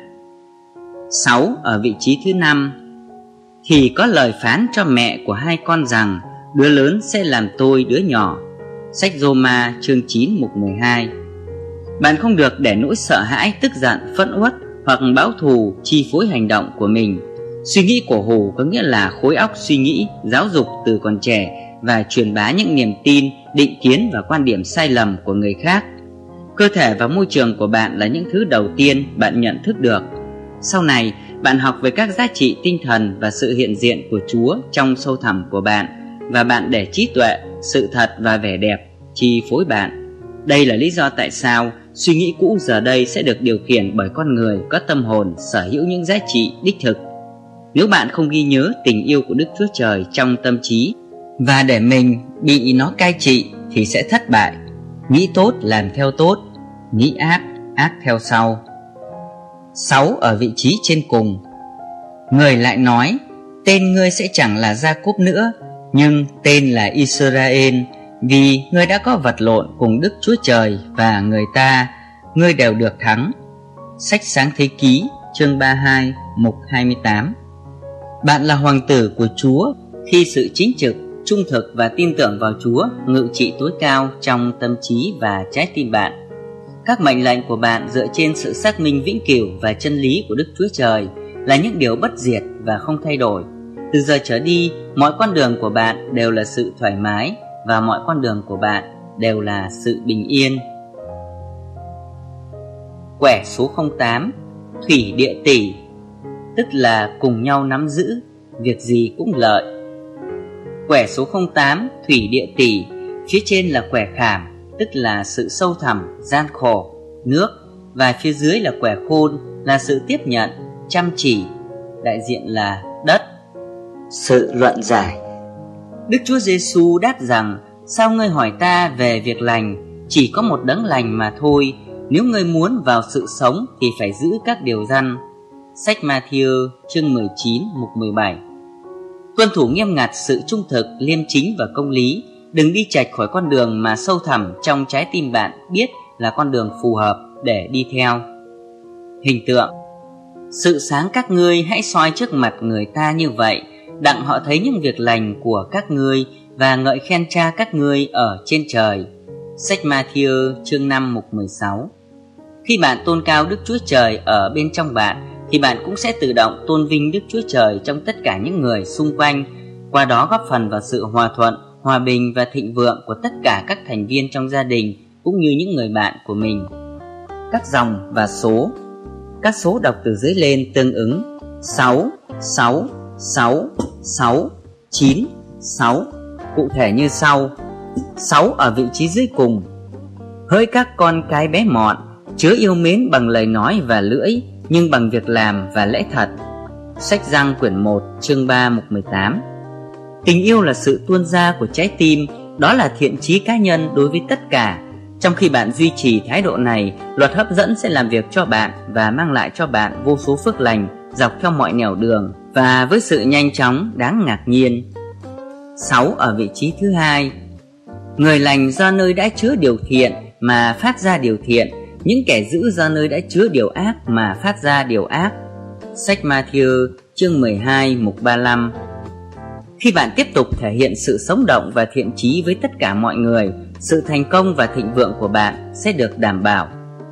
6 ở vị trí thứ 5. Thì có lời phán cho mẹ của 2 con rằng đứa lớn sẽ làm tôi đứa nhỏ. Sách Rô-ma chương 9 mục 12. Bạn không được để nỗi sợ hãi, tức giận, phẫn uất hoặc báo thù chi phối hành động của mình. Suy nghĩ của Hù có nghĩa là khối óc suy nghĩ, giáo dục từ còn trẻ và truyền bá những niềm tin, định kiến và quan điểm sai lầm của người khác. Cơ thể và môi trường của bạn là những thứ đầu tiên bạn nhận thức được. Sau này, bạn học về các giá trị tinh thần và sự hiện diện của Chúa trong sâu thẳm của bạn, và bạn để trí tuệ, sự thật và vẻ đẹp chi phối bạn. Đây là lý do tại sao suy nghĩ cũ giờ đây sẽ được điều khiển bởi con người có tâm hồn sở hữu những giá trị đích thực. Nếu bạn không ghi nhớ tình yêu của Đức Chúa Trời trong tâm trí và để mình bị nó cai trị thì sẽ thất bại. Nghĩ tốt làm theo tốt, nghĩ ác, ác theo sau. 6 ở vị trí trên cùng. Người lại nói, tên ngươi sẽ chẳng là Gia-cốp nữa, nhưng tên là Israel, vì ngươi đã có vật lộn cùng Đức Chúa Trời và người ta, ngươi đều được thắng. Sách Sáng Thế Ký, chương 32, mục 28. Bạn là hoàng tử của Chúa khi sự chính trực, trung thực và tin tưởng vào Chúa ngự trị tối cao trong tâm trí và trái tim bạn. Các mệnh lệnh của bạn dựa trên sự xác minh vĩnh cửu và chân lý của Đức Chúa Trời là những điều bất diệt và không thay đổi. Từ giờ trở đi, mọi con đường của bạn đều là sự thoải mái và mọi con đường của bạn đều là sự bình yên. Quẻ số 08, thủy địa tỷ, tức là cùng nhau nắm giữ, việc gì cũng lợi. Quẻ số 08, thủy địa tỷ, phía trên là quẻ khảm, tức là sự sâu thẳm, gian khổ, nước, và phía dưới là quẻ khôn, là sự tiếp nhận, chăm chỉ, đại diện là đất. Sự luận giải. Đức Chúa Giêsu đáp rằng, sao ngươi hỏi ta về việc lành? Chỉ có một đấng lành mà thôi. Nếu ngươi muốn vào sự sống thì phải giữ các điều răn. Sách Ma-thi-ơ chương 19 mục 17. Tuân thủ nghiêm ngặt sự trung thực, liêm chính và công lý. Đừng đi chệch khỏi con đường mà sâu thẳm trong trái tim bạn biết là con đường phù hợp để đi theo. Hình tượng. Sự sáng các ngươi hãy soi trước mặt người ta như vậy, đặng họ thấy những việc lành của các ngươi và ngợi khen Cha các ngươi ở trên trời. Sách Ma-thi-ơ chương 5 mục 16. Khi bạn tôn cao Đức Chúa Trời ở bên trong bạn thì bạn cũng sẽ tự động tôn vinh Đức Chúa Trời trong tất cả những người xung quanh, qua đó góp phần vào sự hòa thuận, hòa bình và thịnh vượng của tất cả các thành viên trong gia đình cũng như những người bạn của mình. Các dòng và số. Các số đọc từ dưới lên tương ứng: 6, 6, 6, 6, 9, 6. Cụ thể như sau: 6 ở vị trí dưới cùng. Hỡi các con cái bé mọn, chớ yêu mến bằng lời nói và lưỡi, nhưng bằng việc làm và lẽ thật. Sách Giăng quyển 1 chương 3 mục 18. Tình yêu là sự tuôn ra của trái tim, đó là thiện chí cá nhân đối với tất cả. Trong khi bạn duy trì thái độ này, luật hấp dẫn sẽ làm việc cho bạn và mang lại cho bạn vô số phước lành dọc theo mọi nẻo đường và với sự nhanh chóng đáng ngạc nhiên. 6 ở vị trí thứ hai. Người lành do nơi đã chứa điều thiện mà phát ra điều thiện, những kẻ dữ do nơi đã chứa điều ác mà phát ra điều ác. Sách Ma-thi-ơ chương 12 mục 35. Khi bạn tiếp tục thể hiện sự sống động và thiện chí với tất cả mọi người, sự thành công và thịnh vượng của bạn sẽ được đảm bảo.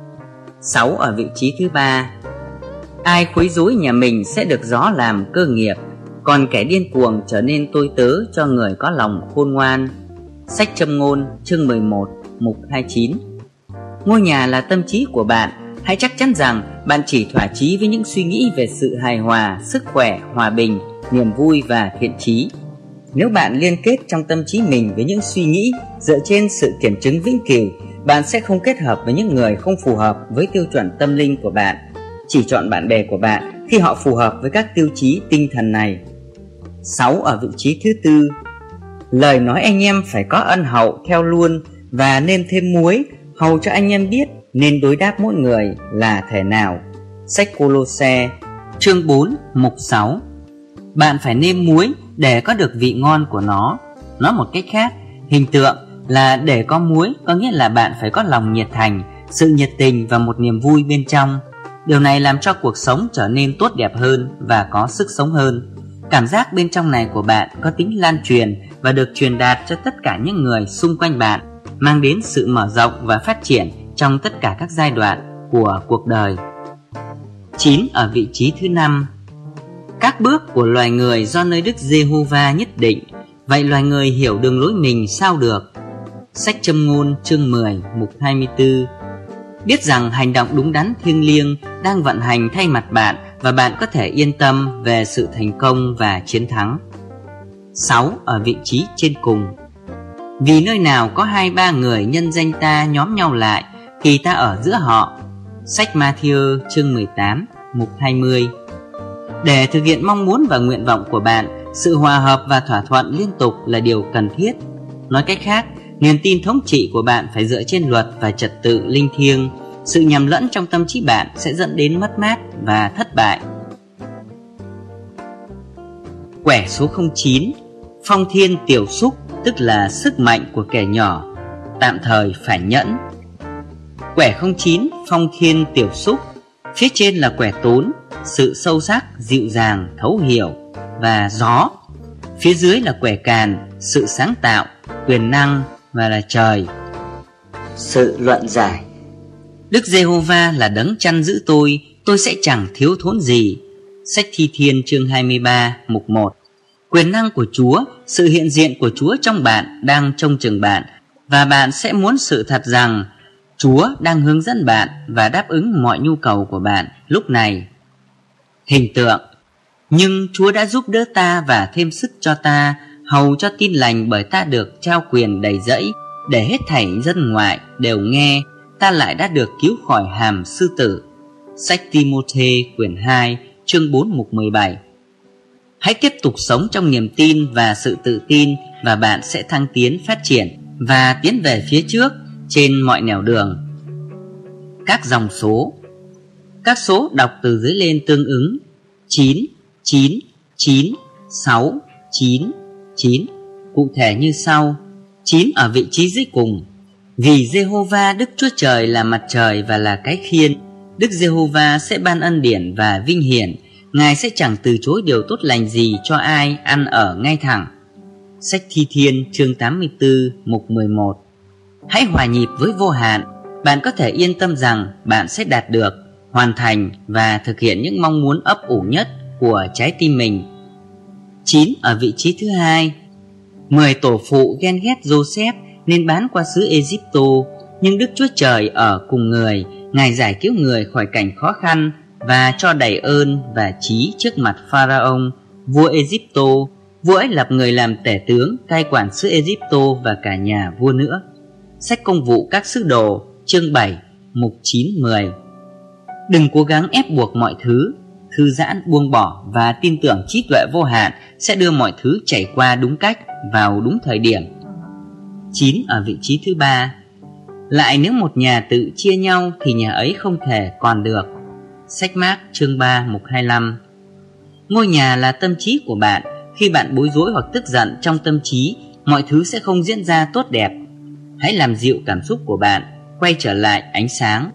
6 ở vị trí thứ ba. Ai quấy rối nhà mình sẽ được gió làm cơ nghiệp, còn kẻ điên cuồng trở nên tôi tớ cho người có lòng khôn ngoan. Sách Châm ngôn chương 11 mục 29. Ngôi nhà là tâm trí của bạn. Hãy chắc chắn rằng bạn chỉ thỏa chí với những suy nghĩ về sự hài hòa, sức khỏe, hòa bình, niềm vui và thiện chí. Nếu bạn liên kết trong tâm trí mình với những suy nghĩ dựa trên sự kiểm chứng vĩnh cửu, bạn sẽ không kết hợp với những người không phù hợp với tiêu chuẩn tâm linh của bạn. Chỉ chọn bạn bè của bạn khi họ phù hợp với các tiêu chí tinh thần này. 6 ở vị trí thứ tư. Lời nói anh em phải có ân hậu theo luôn và nêm thêm muối, hầu cho anh em biết nên đối đáp mỗi người là thể nào. Sách Cô-lô-se chương 4 mục 6. Bạn phải nêm muối để có được vị ngon của nó. Nói một cách khác, hình tượng là để có muối có nghĩa là bạn phải có lòng nhiệt thành, sự nhiệt tình và một niềm vui bên trong. Điều này làm cho cuộc sống trở nên tốt đẹp hơn và có sức sống hơn. Cảm giác bên trong này của bạn có tính lan truyền và được truyền đạt cho tất cả những người xung quanh bạn, mang đến sự mở rộng và phát triển trong tất cả các giai đoạn của cuộc đời. 9 ở vị trí thứ 5. Các bước của loài người do nơi Đức Giê-hô-va nhất định, vậy loài người hiểu đường lối mình sao được. Sách Châm ngôn chương 10 mục 24. Biết rằng hành động đúng đắn thiêng liêng đang vận hành thay mặt bạn, và bạn có thể yên tâm về sự thành công và chiến thắng. 6. Ở vị trí trên cùng. Vì nơi nào có 2-3 người nhân danh ta nhóm nhau lại, thì ta ở giữa họ. Sách Ma-thi-ơ chương 18 mục 20. Để thực hiện mong muốn và nguyện vọng của bạn, sự hòa hợp và thỏa thuận liên tục là điều cần thiết. Nói cách khác, niềm tin thống trị của bạn phải dựa trên luật và trật tự linh thiêng. Sự nhầm lẫn trong tâm trí bạn sẽ dẫn đến mất mát và thất bại. Quẻ số 09. Phong thiên tiểu xúc, tức là sức mạnh của kẻ nhỏ, tạm thời phải nhẫn. Quẻ 09 phong thiên tiểu xúc, phía trên là quẻ tốn, sự sâu sắc, dịu dàng, thấu hiểu và gió. Phía dưới là quẻ càn, sự sáng tạo, quyền năng và là trời. Sự luận giải. Đức Giê-hô-va là đấng chăn giữ tôi sẽ chẳng thiếu thốn gì. Sách Thi Thiên chương 23 mục 1. Quyền năng của Chúa, sự hiện diện của Chúa trong bạn đang trông chừng bạn, và bạn sẽ muốn sự thật rằng Chúa đang hướng dẫn bạn và đáp ứng mọi nhu cầu của bạn lúc này. Hình tượng. Nhưng Chúa đã giúp đỡ ta và thêm sức cho ta, hầu cho tin lành, bởi ta được trao quyền đầy dẫy, để hết thảy dân ngoại đều nghe ta lại đã được cứu khỏi hàm sư tử. Sách Ti-mô-thê quyển 2 chương 4 mục 17. Hãy tiếp tục sống trong niềm tin và sự tự tin, và bạn sẽ thăng tiến, phát triển và tiến về phía trước trên mọi nẻo đường. Các dòng số. Các số đọc từ dưới lên tương ứng: 9, 9, 9, 6, 9, 9. Cụ thể như sau: 9 ở vị trí dưới cùng. Vì Giê-hô-va Đức Chúa Trời là mặt trời và là cái khiên, Đức Giê-hô-va sẽ ban ân điển và vinh hiển. Ngài sẽ chẳng từ chối điều tốt lành gì cho ai ăn ở ngay thẳng. Sách Thi Thiên chương 84 mục 11. Hãy hòa nhịp với vô hạn. Bạn có thể yên tâm rằng bạn sẽ đạt được, hoàn thành và thực hiện những mong muốn ấp ủ nhất của trái tim mình. 9 ở vị trí thứ hai. 10 tổ phụ ghen ghét Joseph nên bán qua xứ Ê-díp-tô, nhưng Đức Chúa Trời ở cùng người. Ngài giải cứu người khỏi cảnh khó khăn và cho đầy ơn và trí trước mặt Pharaoh, vua Ê-díp-tô. Vua ấy lập người làm tể tướng cai quản xứ Ê-díp-tô và cả nhà vua nữa. Sách Công vụ các sứ đồ chương 7 mục 9-10. Đừng cố gắng ép buộc mọi thứ. Thư giãn, buông bỏ và tin tưởng trí tuệ vô hạn sẽ đưa mọi thứ chảy qua đúng cách, vào đúng thời điểm. 9 ở vị trí thứ ba. Lại nếu một nhà tự chia nhau thì nhà ấy không thể còn được. Sách Mác chương 3 mục 25. Ngôi nhà là tâm trí của bạn. Khi bạn bối rối hoặc tức giận trong tâm trí, mọi thứ sẽ không diễn ra tốt đẹp. Hãy làm dịu cảm xúc của bạn, quay trở lại ánh sáng.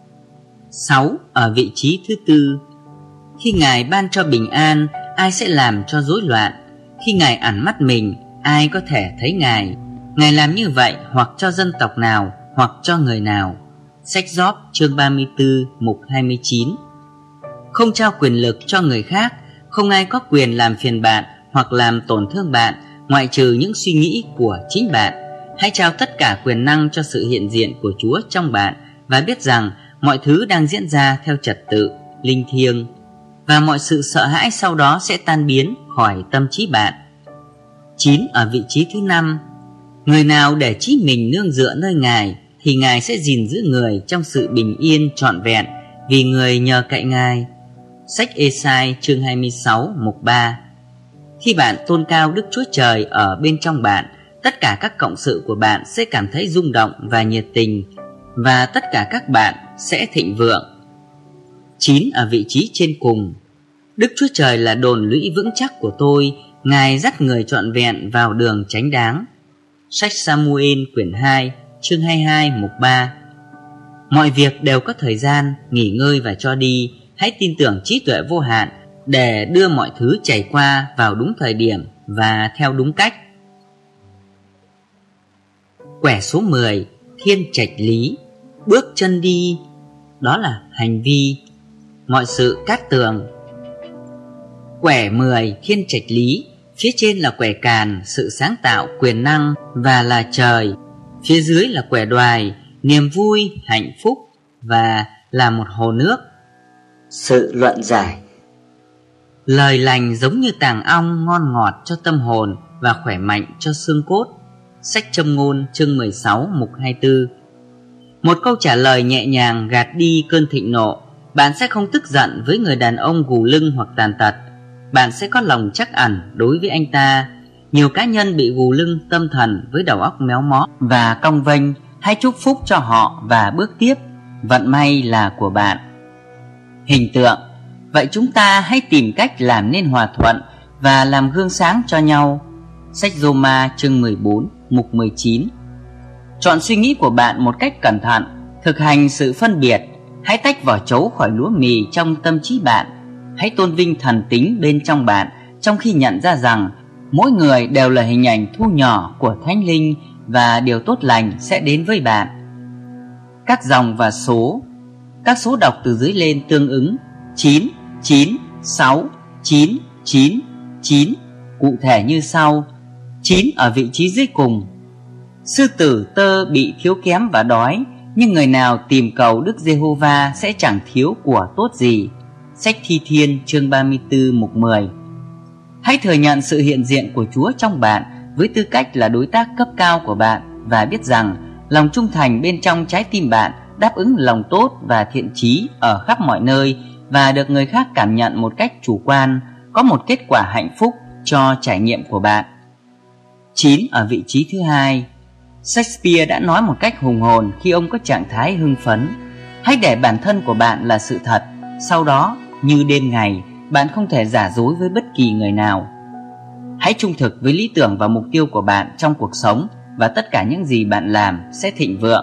6 ở vị trí thứ tư. Khi Ngài ban cho bình an, ai sẽ làm cho rối loạn? Khi Ngài ẩn mắt mình, ai có thể thấy Ngài? Ngài làm như vậy hoặc cho dân tộc nào, hoặc cho người nào? Sách Gióp chương 34 mục 29. Không trao quyền lực cho người khác. Không ai có quyền làm phiền bạn hoặc làm tổn thương bạn, ngoại trừ những suy nghĩ của chính bạn. Hãy trao tất cả quyền năng cho sự hiện diện của Chúa trong bạn, và biết rằng mọi thứ đang diễn ra theo trật tự, linh thiêng, và mọi sự sợ hãi sau đó sẽ tan biến khỏi tâm trí bạn. 9 ở vị trí thứ năm. Người nào để trí mình nương dựa nơi Ngài, thì Ngài sẽ gìn giữ người trong sự bình yên trọn vẹn, vì người nhờ cậy Ngài. Sách Ê-sai chương 26 mục 3. Khi bạn tôn cao Đức Chúa Trời ở bên trong bạn, tất cả các cộng sự của bạn sẽ cảm thấy rung động và nhiệt tình, và tất cả các bạn sẽ thịnh vượng. 9 ở vị trí trên cùng. Đức Chúa Trời là đồn lũy vững chắc của tôi. Ngài dắt người trọn vẹn vào đường chánh đáng. Sách Sa-mu-ên quyển 2 chương 22 mục 3. Mọi việc đều có thời gian, nghỉ ngơi và cho đi. Hãy tin tưởng trí tuệ vô hạn để đưa mọi thứ chảy qua vào đúng thời điểm và theo đúng cách. Quẻ số 10. Thiên trạch lý. Bước chân đi, đó là hành vi. Mọi sự cát tường. Quẻ 10 thiên trạch lý. Phía trên là quẻ càn, sự sáng tạo, quyền năng và là trời. Phía dưới là quẻ đoài, niềm vui, hạnh phúc và là một hồ nước. Sự luận giải. Lời lành giống như tàng ong, ngon ngọt cho tâm hồn và khỏe mạnh cho xương cốt. Sách Châm ngôn chương 16 mục 24. Một câu trả lời nhẹ nhàng gạt đi cơn thịnh nộ. Bạn sẽ không tức giận với người đàn ông gù lưng hoặc tàn tật. Bạn sẽ có lòng trắc ẩn đối với anh ta. Nhiều cá nhân bị gù lưng tâm thần với đầu óc méo mó và cong vênh. Hãy chúc phúc cho họ và bước tiếp. Vận may là của bạn. Hình tượng. Vậy chúng ta hãy tìm cách làm nên hòa thuận và làm gương sáng cho nhau. Sách Roma chương 14 mục 19. Chọn suy nghĩ của bạn một cách cẩn thận. Thực hành sự phân biệt. Hãy tách vỏ trấu khỏi lúa mì trong tâm trí bạn. Hãy tôn vinh thần tính bên trong bạn, trong khi nhận ra rằng mỗi người đều là hình ảnh thu nhỏ của Thánh Linh và điều tốt lành sẽ đến với bạn. Các dòng và số. Các số đọc từ dưới lên tương ứng 9, 9, 6, 9, 9, 9. Cụ thể như sau. 9 ở vị trí dưới cùng. Sư tử tơ bị thiếu kém và đói, nhưng người nào tìm cầu Đức Giê-hô-va sẽ chẳng thiếu của tốt gì. Sách Thi Thiên chương 34 mục 10. Hãy thừa nhận sự hiện diện của Chúa trong bạn với tư cách là đối tác cấp cao của bạn và biết rằng lòng trung thành bên trong trái tim bạn đáp ứng lòng tốt và thiện chí ở khắp mọi nơi và được người khác cảm nhận một cách chủ quan, có một kết quả hạnh phúc cho trải nghiệm của bạn. 9 ở vị trí thứ hai. Shakespeare đã nói một cách hùng hồn khi ông có trạng thái hưng phấn. Hãy để bản thân của bạn là sự thật. Sau đó, như đêm ngày, bạn không thể giả dối với bất kỳ người nào. Hãy trung thực với lý tưởng và mục tiêu của bạn trong cuộc sống, và tất cả những gì bạn làm sẽ thịnh vượng.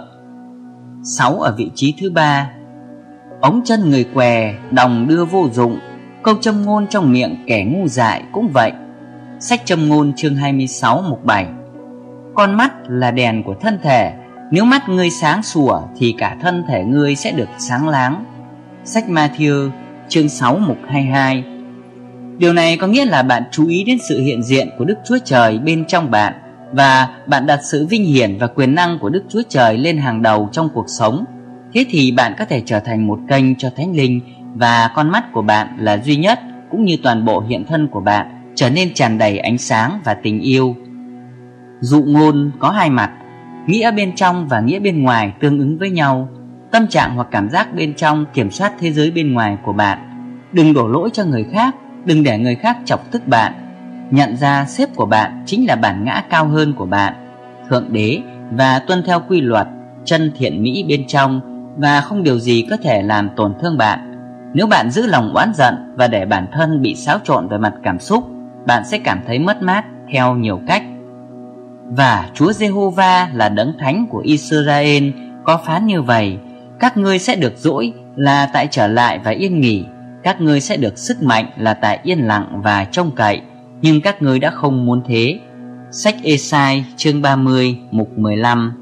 6 ở vị trí thứ ba. Ống chân người què, đồng đưa vô dụng. Câu châm ngôn trong miệng kẻ ngu dại cũng vậy. Sách Châm ngôn chương 26 mục 7. Con mắt là đèn của thân thể. Nếu mắt ngươi sáng sủa thì cả thân thể ngươi sẽ được sáng láng. Sách Ma-thi-ơ chương 6 mục 22. Điều này có nghĩa là bạn chú ý đến sự hiện diện của Đức Chúa Trời bên trong bạn, và bạn đặt sự vinh hiển và quyền năng của Đức Chúa Trời lên hàng đầu trong cuộc sống. Thế thì bạn có thể trở thành một kênh cho Thánh Linh, và con mắt của bạn là duy nhất, cũng như toàn bộ hiện thân của bạn, trở nên tràn đầy ánh sáng và tình yêu. Dụ ngôn có hai mặt, nghĩa bên trong và nghĩa bên ngoài tương ứng với nhau. Tâm trạng hoặc cảm giác bên trong kiểm soát thế giới bên ngoài của bạn. Đừng đổ lỗi cho người khác, đừng để người khác chọc tức bạn. Nhận ra sếp của bạn chính là bản ngã cao hơn của bạn, Thượng Đế, và tuân theo quy luật, chân thiện mỹ bên trong, và không điều gì có thể làm tổn thương bạn. Nếu bạn giữ lòng oán giận và để bản thân bị xáo trộn về mặt cảm xúc, bạn sẽ cảm thấy mất mát theo nhiều cách. Và Chúa Giê-hô-va là đấng thánh của Israel có phán như vậy: các ngươi sẽ được dỗi là tại trở lại và yên nghỉ, các ngươi sẽ được sức mạnh là tại yên lặng và trông cậy, nhưng các ngươi đã không muốn thế. Sách Ê-sai chương 30 mục 15.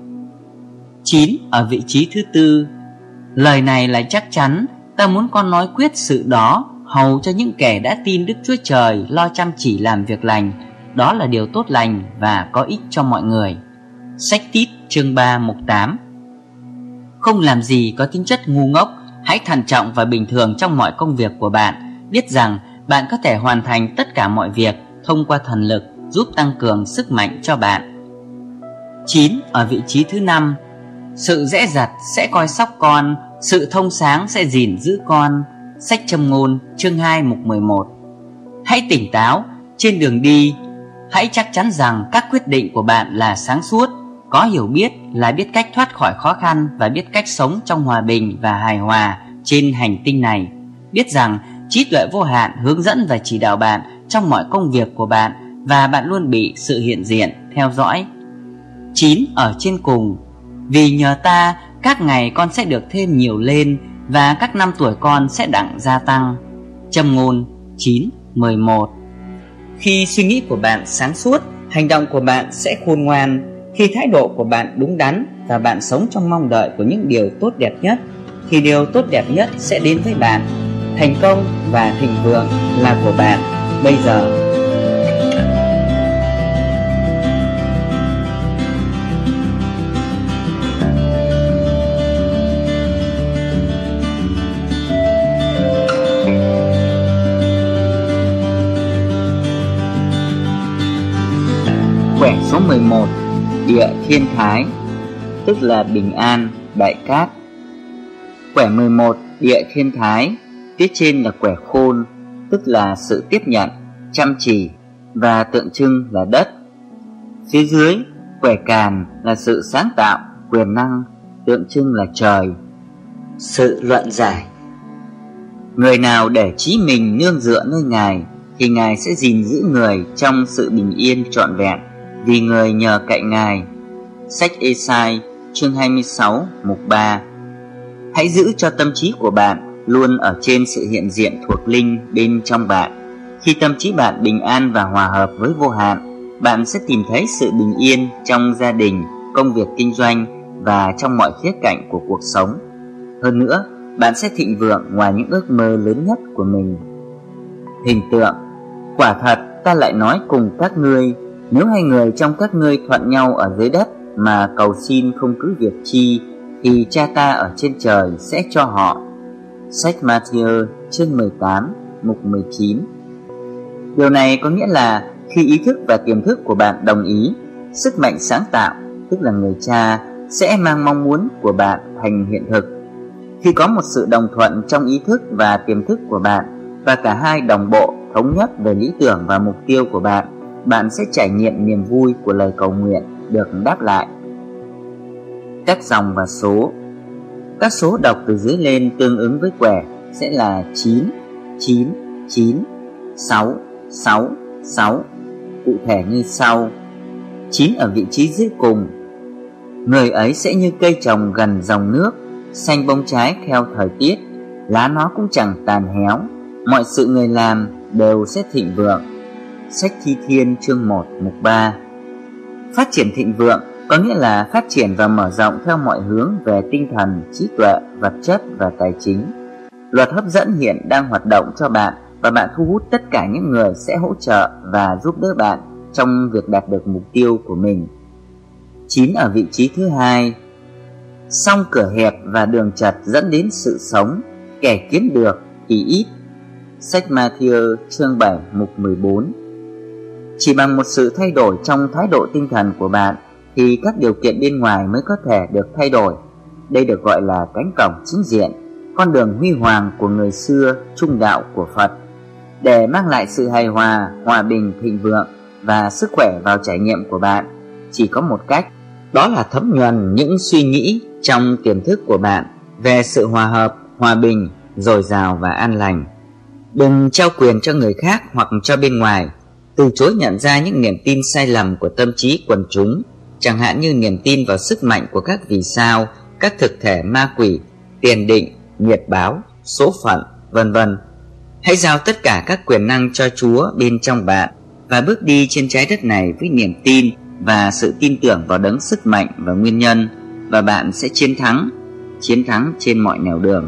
9 ở vị trí thứ tư. Lời này là chắc chắn, ta muốn con nói quyết sự đó, hầu cho những kẻ đã tin Đức Chúa Trời lo chăm chỉ làm việc lành. Đó là điều tốt lành và có ích cho mọi người. Sách Tít chương 3 mục 8. Không làm gì có tính chất ngu ngốc. Hãy thận trọng và bình thường trong mọi công việc của bạn. Biết rằng bạn có thể hoàn thành tất cả mọi việc thông qua thần lực giúp tăng cường sức mạnh cho bạn. 9 ở vị trí thứ năm. Sự dễ dặt sẽ coi sóc con, sự thông sáng sẽ gìn giữ con. Sách Châm ngôn chương 2 mục 11. Hãy tỉnh táo trên đường đi. Hãy chắc chắn rằng các quyết định của bạn là sáng suốt. Có hiểu biết là biết cách thoát khỏi khó khăn và biết cách sống trong hòa bình và hài hòa trên hành tinh này. Biết rằng trí tuệ vô hạn hướng dẫn và chỉ đạo bạn trong mọi công việc của bạn, và bạn luôn bị sự hiện diện theo dõi. 9 ở trên cùng. Vì nhờ ta, các ngày con sẽ được thêm nhiều lên, và các năm tuổi con sẽ đặng gia tăng. Châm ngôn 9:11. Khi suy nghĩ của bạn sáng suốt, hành động của bạn sẽ khôn ngoan. Khi thái độ của bạn đúng đắn và bạn sống trong mong đợi của những điều tốt đẹp nhất, thì điều tốt đẹp nhất sẽ đến với bạn. Thành công và thịnh vượng là của bạn bây giờ. 11. Địa thiên thái, tức là bình an, đại cát. Quẻ 11 địa thiên thái, phía trên là quẻ khôn, tức là sự tiếp nhận, chăm chỉ và tượng trưng là đất. Phía dưới quẻ càn là sự sáng tạo, quyền năng, tượng trưng là trời. Sự luận giải. Người nào để trí mình nương dựa nơi Ngài thì Ngài sẽ gìn giữ người trong sự bình yên trọn vẹn, vì người nhờ cậy Ngài. Sách Ê-sai chương 26 mục 3. Hãy giữ cho tâm trí của bạn luôn ở trên sự hiện diện thuộc linh bên trong bạn. Khi tâm trí bạn bình an và hòa hợp với vô hạn, bạn sẽ tìm thấy sự bình yên trong gia đình, công việc kinh doanh và trong mọi khía cạnh của cuộc sống. Hơn nữa, bạn sẽ thịnh vượng ngoài những ước mơ lớn nhất của mình. Hình tượng. Quả thật, ta lại nói cùng các ngươi, nếu hai người trong các ngươi thuận nhau ở dưới đất mà cầu xin không cứ việc chi, thì cha ta ở trên trời sẽ cho họ. Sách Ma-thi-ơ chương 18 mục 19. Điều này có nghĩa là khi ý thức và tiềm thức của bạn đồng ý, sức mạnh sáng tạo, tức là người cha, sẽ mang mong muốn của bạn thành hiện thực. Khi có một sự đồng thuận trong ý thức và tiềm thức của bạn, và cả hai đồng bộ, thống nhất về lý tưởng và mục tiêu của bạn, bạn sẽ trải nghiệm niềm vui của lời cầu nguyện được đáp lại. Các dòng và số. Các số đọc từ dưới lên tương ứng với quẻ sẽ là 9, 9, 9, 6, 6, 6. Cụ thể như sau. 9 ở vị trí dưới cùng. Người ấy sẽ như cây trồng gần dòng nước, xanh bông trái theo thời tiết, lá nó cũng chẳng tàn héo, mọi sự người làm đều sẽ thịnh vượng. Sách Thi Thiên chương 1 mục 3. Phát triển thịnh vượng có nghĩa là phát triển và mở rộng theo mọi hướng về tinh thần, trí tuệ, vật chất và tài chính. Luật hấp dẫn hiện đang hoạt động cho bạn, và bạn thu hút tất cả những người sẽ hỗ trợ và giúp đỡ bạn trong việc đạt được mục tiêu của mình. 9 ở vị trí thứ hai. Song cửa hẹp và đường chật dẫn đến sự sống, kẻ kiếm được thì ít. Sách Ma-thi-ơ chương 7 mục 14. Chỉ bằng một sự thay đổi trong thái độ tinh thần của bạn thì các điều kiện bên ngoài mới có thể được thay đổi. Đây được gọi là cánh cổng chính diện, con đường huy hoàng của người xưa, trung đạo của Phật. Để mang lại sự hài hòa, hòa bình, thịnh vượng và sức khỏe vào trải nghiệm của bạn, chỉ có một cách, đó là thấm nhuần những suy nghĩ trong tiềm thức của bạn về sự hòa hợp, hòa bình, dồi dào và an lành. Đừng trao quyền cho người khác hoặc cho bên ngoài. Từ chối nhận ra những niềm tin sai lầm của tâm trí quần chúng, chẳng hạn như niềm tin vào sức mạnh của các vì sao, các thực thể ma quỷ, tiền định, nhiệt báo, số phận, vân vân. Hãy giao tất cả các quyền năng cho Chúa bên trong bạn và bước đi trên trái đất này với niềm tin và sự tin tưởng vào đấng sức mạnh và nguyên nhân, và bạn sẽ chiến thắng trên mọi nẻo đường.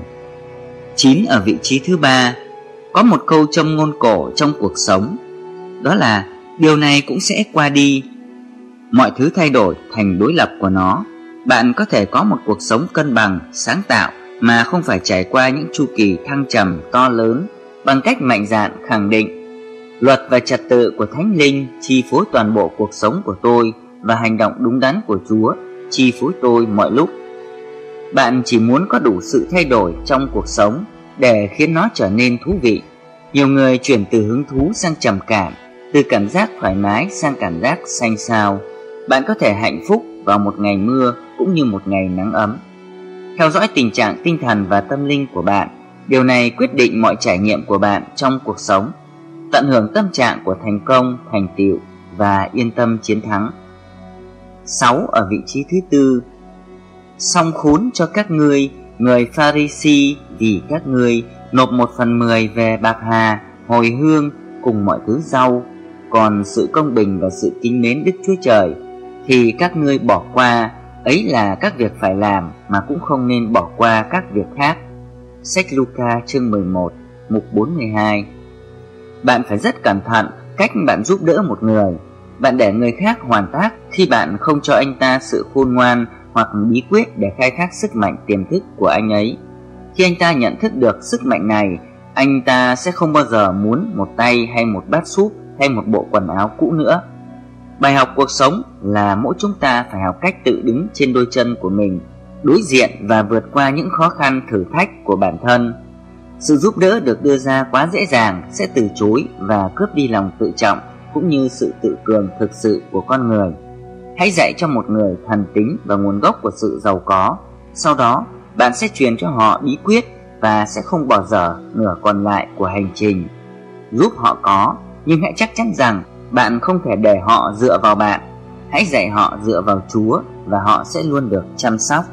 9 ở vị trí thứ ba. Có một câu châm ngôn cổ trong cuộc sống, đó là điều này cũng sẽ qua đi. Mọi thứ thay đổi thành đối lập của nó. Bạn có thể có một cuộc sống cân bằng, sáng tạo mà không phải trải qua những chu kỳ thăng trầm to lớn, bằng cách mạnh dạn khẳng định luật và trật tự của Thánh Linh chi phối toàn bộ cuộc sống của tôi, và hành động đúng đắn của Chúa chi phối tôi mọi lúc. Bạn chỉ muốn có đủ sự thay đổi trong cuộc sống để khiến nó trở nên thú vị. Nhiều người chuyển từ hứng thú sang trầm cảm, từ cảm giác thoải mái sang cảm giác xanh xao. Bạn có thể hạnh phúc vào một ngày mưa cũng như một ngày nắng ấm. Theo dõi tình trạng tinh thần và tâm linh của bạn. Điều này quyết định mọi trải nghiệm của bạn trong cuộc sống. Tận hưởng tâm trạng của thành công, thành tựu và yên tâm chiến thắng. 6 ở vị trí thứ tư. Song khốn cho các ngươi, người Pha-ri-si, vì các ngươi nộp 1/10 về bạc hà, hồi hương cùng mọi thứ rau, còn sự công bình và sự kính mến Đức Chúa Trời thì các ngươi bỏ qua, ấy là các việc phải làm mà cũng không nên bỏ qua các việc khác. Sách Luca chương 11 mục 42. Bạn phải rất cẩn thận cách bạn giúp đỡ một người. Bạn để người khác hoàn tác khi bạn không cho anh ta sự khôn ngoan hoặc bí quyết để khai thác sức mạnh tiềm thức của anh ấy. Khi anh ta nhận thức được sức mạnh này, anh ta sẽ không bao giờ muốn một tay hay một bát súp hay một bộ quần áo cũ nữa. Bài học cuộc sống là mỗi chúng ta phải học cách tự đứng trên đôi chân của mình, đối diện và vượt qua những khó khăn thử thách của bản thân. Sự giúp đỡ được đưa ra quá dễ dàng sẽ từ chối và cướp đi lòng tự trọng cũng như sự tự cường thực sự của con người. Hãy dạy cho một người thần tính và nguồn gốc của sự giàu có. Sau đó, bạn sẽ truyền cho họ bí quyết và sẽ không bỏ dở nửa còn lại của hành trình. Giúp họ có, nhưng hãy chắc chắn rằng bạn không thể để họ dựa vào bạn. Hãy dạy họ dựa vào Chúa và họ sẽ luôn được chăm sóc.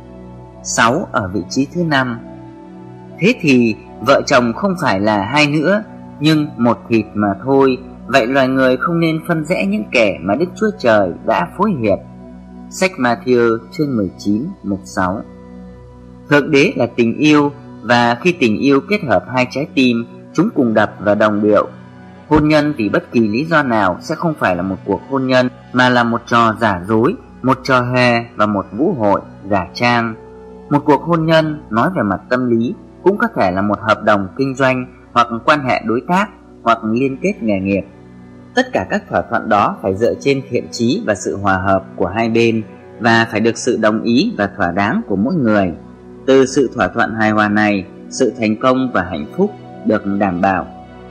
6 ở vị trí thứ 5. Thế thì vợ chồng không phải là hai nữa, nhưng một thịt mà thôi. Vậy loài người không nên phân rẽ những kẻ mà Đức Chúa Trời đã phối hiệp. Sách Ma-thi-ơ chương 19 mục 6. Thượng đế là tình yêu, và khi tình yêu kết hợp hai trái tim, chúng cùng đập và đồng điệu. Hôn nhân vì bất kỳ lý do nào sẽ không phải là một cuộc hôn nhân, mà là một trò giả dối, một trò hề và một vũ hội giả trang. Một cuộc hôn nhân nói về mặt tâm lý cũng có thể là một hợp đồng kinh doanh, hoặc quan hệ đối tác, hoặc liên kết nghề nghiệp. Tất cả các thỏa thuận đó phải dựa trên thiện chí và sự hòa hợp của hai bên, và phải được sự đồng ý và thỏa đáng của mỗi người. Từ sự thỏa thuận hài hòa này, sự thành công và hạnh phúc được đảm bảo.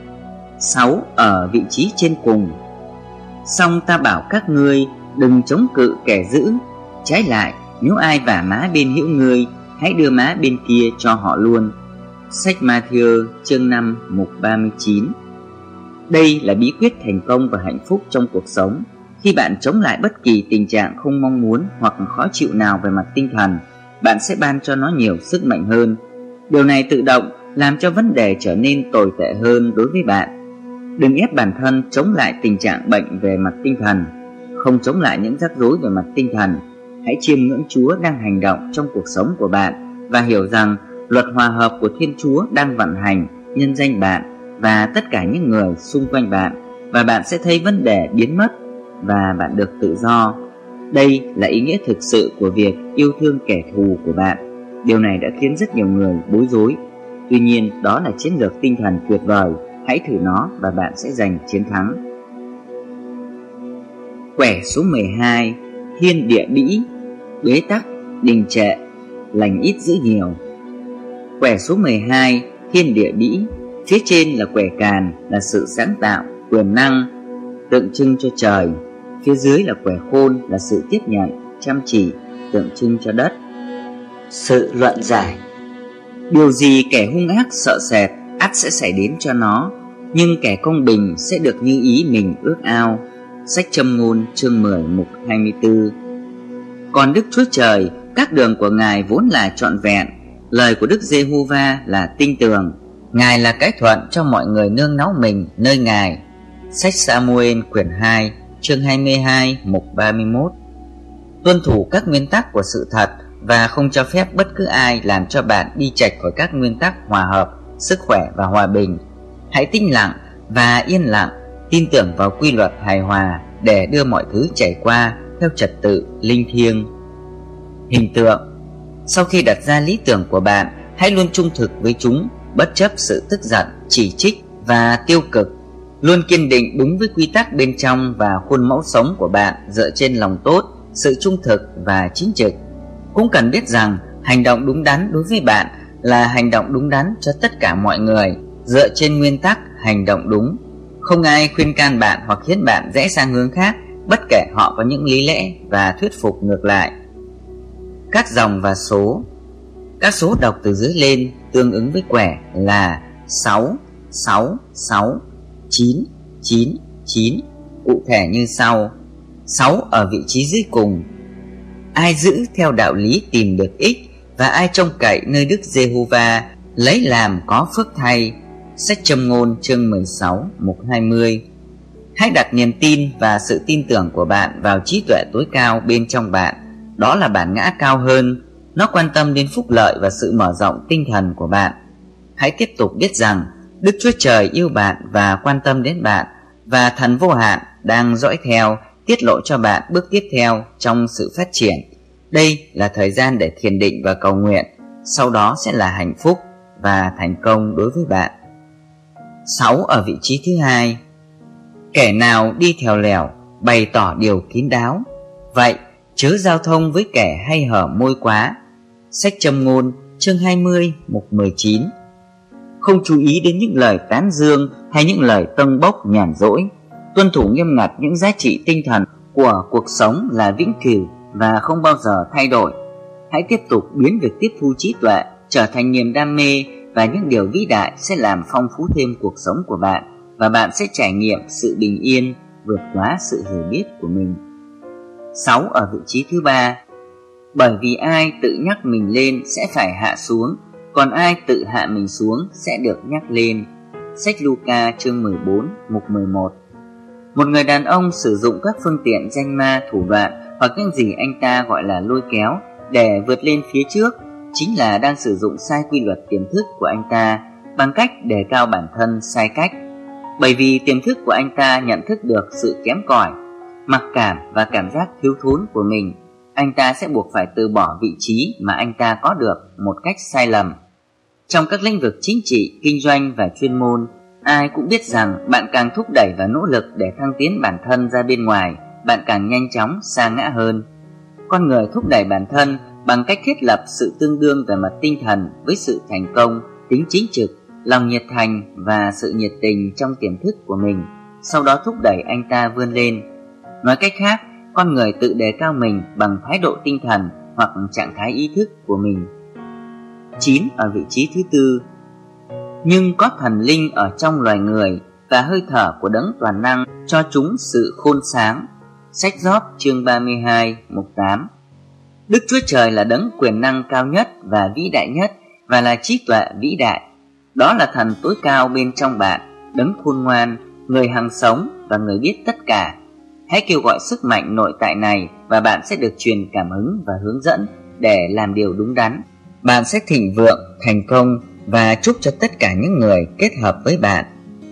6 ở vị trí trên cùng. Song ta bảo các ngươi đừng chống cự kẻ dữ, trái lại nếu ai vả má bên hữu ngươi, hãy đưa má bên kia cho họ luôn. Sách Ma-thi-ơ chương 5 mục 39. Đây là bí quyết thành công và hạnh phúc trong cuộc sống. Khi bạn chống lại bất kỳ tình trạng không mong muốn hoặc khó chịu nào về mặt tinh thần, bạn sẽ ban cho nó nhiều sức mạnh hơn. Điều này tự động làm cho vấn đề trở nên tồi tệ hơn đối với bạn. Đừng ép bản thân chống lại tình trạng bệnh về mặt tinh thần. Không chống lại những rắc rối về mặt tinh thần. Hãy chiêm ngưỡng Chúa đang hành động trong cuộc sống của bạn, và hiểu rằng luật hòa hợp của Thiên Chúa đang vận hành nhân danh bạn và tất cả những người xung quanh bạn, và bạn sẽ thấy vấn đề biến mất và bạn được tự do. Đây là ý nghĩa thực sự của việc yêu thương kẻ thù của bạn. Điều này đã khiến rất nhiều người bối rối. Tuy nhiên, đó là chiến lược tinh thần tuyệt vời. Hãy thử nó và bạn sẽ giành chiến thắng. Quẻ số 12. Thiên địa bĩ, bế tắc, đình trệ, lành ít giữ nhiều. Quẻ số 12. Thiên địa bĩ. Phía trên là quẻ càn, là sự sáng tạo, quyền năng, tượng trưng cho trời. Phía dưới là quẻ khôn, là sự tiếp nhận, chăm chỉ, tượng trưng cho đất. Sự luận giải. Điều gì kẻ hung ác sợ sệt, ắt sẽ xảy đến cho nó, nhưng kẻ công bình sẽ được như ý mình ước ao. Sách Châm ngôn chương 10 mục 24. Còn Đức Chúa Trời, các đường của Ngài vốn là trọn vẹn. Lời của Đức Giê-hô-va là tinh tường. Ngài là cái thuận cho mọi người nương náu mình nơi Ngài. Sách Sa-mu-ên quyển 2 chương 22 mục 31. Tuân thủ các nguyên tắc của sự thật và không cho phép bất cứ ai làm cho bạn đi chệch khỏi các nguyên tắc hòa hợp, sức khỏe và hòa bình. Hãy tĩnh lặng và yên lặng, tin tưởng vào quy luật hài hòa để đưa mọi thứ chảy qua theo trật tự linh thiêng. Hình tượng. Sau khi đặt ra lý tưởng của bạn, hãy luôn trung thực với chúng, bất chấp sự tức giận, chỉ trích và tiêu cực. Luôn kiên định đúng với quy tắc bên trong và khuôn mẫu sống của bạn dựa trên lòng tốt, sự trung thực và chính trực. Cũng cần biết rằng hành động đúng đắn đối với bạn là hành động đúng đắn cho tất cả mọi người, dựa trên nguyên tắc hành động đúng. Không ai khuyên can bạn hoặc khiến bạn rẽ sang hướng khác, bất kể họ có những lý lẽ và thuyết phục ngược lại. Các dòng và số. Các số đọc từ dưới lên tương ứng với quẻ là 6, 6, 6, 9, 9, 9, cụ thể như sau. 6 ở vị trí dưới cùng. Ai giữ theo đạo lý tìm được ích, và ai trông cậy nơi Đức Giê-hô-va lấy làm có phước thay. Sách Châm ngôn chương 16 mục 20. Hãy đặt niềm tin và sự tin tưởng của bạn vào trí tuệ tối cao bên trong bạn. Đó là bản ngã cao hơn. Nó quan tâm đến phúc lợi và sự mở rộng tinh thần của bạn. Hãy tiếp tục biết rằng Đức Chúa Trời yêu bạn và quan tâm đến bạn, và Thần vô hạn đang dõi theo, tiết lộ cho bạn bước tiếp theo trong sự phát triển. Đây là thời gian để thiền định và cầu nguyện. Sau đó sẽ là hạnh phúc và thành công đối với bạn. 6 ở vị trí thứ hai. Kẻ nào đi theo lèo, bày tỏ điều kín đáo. Vậy chớ giao thông với kẻ hay hở môi quá. Sách Châm Ngôn chương 20 mục 19. Không chú ý đến những lời tán dương hay những lời tâng bốc nhàn rỗi. Tuân thủ nghiêm ngặt những giá trị tinh thần của cuộc sống là vĩnh cửu và không bao giờ thay đổi. Hãy tiếp tục biến việc tiếp thu trí tuệ trở thành niềm đam mê, và những điều vĩ đại sẽ làm phong phú thêm cuộc sống của bạn, và bạn sẽ trải nghiệm sự bình yên vượt quá sự hiểu biết của mình. 6. Ở vị trí thứ 3. Bởi vì ai tự nhắc mình lên sẽ phải hạ xuống, còn ai tự hạ mình xuống sẽ được nhắc lên. Sách Luca chương 14 mục 11. Một người đàn ông sử dụng các phương tiện danh ma, thủ đoạn hoặc những gì anh ta gọi là lôi kéo để vượt lên phía trước, chính là đang sử dụng sai quy luật tiềm thức của anh ta bằng cách đề cao bản thân sai cách. Bởi vì tiềm thức của anh ta nhận thức được sự kém cỏi, mặc cảm và cảm giác thiếu thốn của mình, anh ta sẽ buộc phải từ bỏ vị trí mà anh ta có được một cách sai lầm. Trong các lĩnh vực chính trị, kinh doanh và chuyên môn, ai cũng biết rằng bạn càng thúc đẩy và nỗ lực để thăng tiến bản thân ra bên ngoài, bạn càng nhanh chóng sa ngã hơn. Con người thúc đẩy bản thân bằng cách thiết lập sự tương đương về mặt tinh thần với sự thành công, tính chính trực, lòng nhiệt thành và sự nhiệt tình trong tiềm thức của mình, sau đó thúc đẩy anh ta vươn lên. Nói cách khác, con người tự đề cao mình bằng thái độ tinh thần hoặc trạng thái ý thức của mình. 9. Ở vị trí thứ 4. Nhưng có thần linh ở trong loài người, và hơi thở của Đấng toàn năng cho chúng sự khôn sáng. Sách Gióp chương 32 mục 8. Đức Chúa Trời là Đấng quyền năng cao nhất và vĩ đại nhất, và là trí tuệ vĩ đại. Đó là thần tối cao bên trong bạn, Đấng khôn ngoan, người hằng sống và người biết tất cả. Hãy kêu gọi sức mạnh nội tại này, và bạn sẽ được truyền cảm hứng và hướng dẫn để làm điều đúng đắn. Bạn sẽ thịnh vượng, thành công, và chúc cho tất cả những người kết hợp với bạn.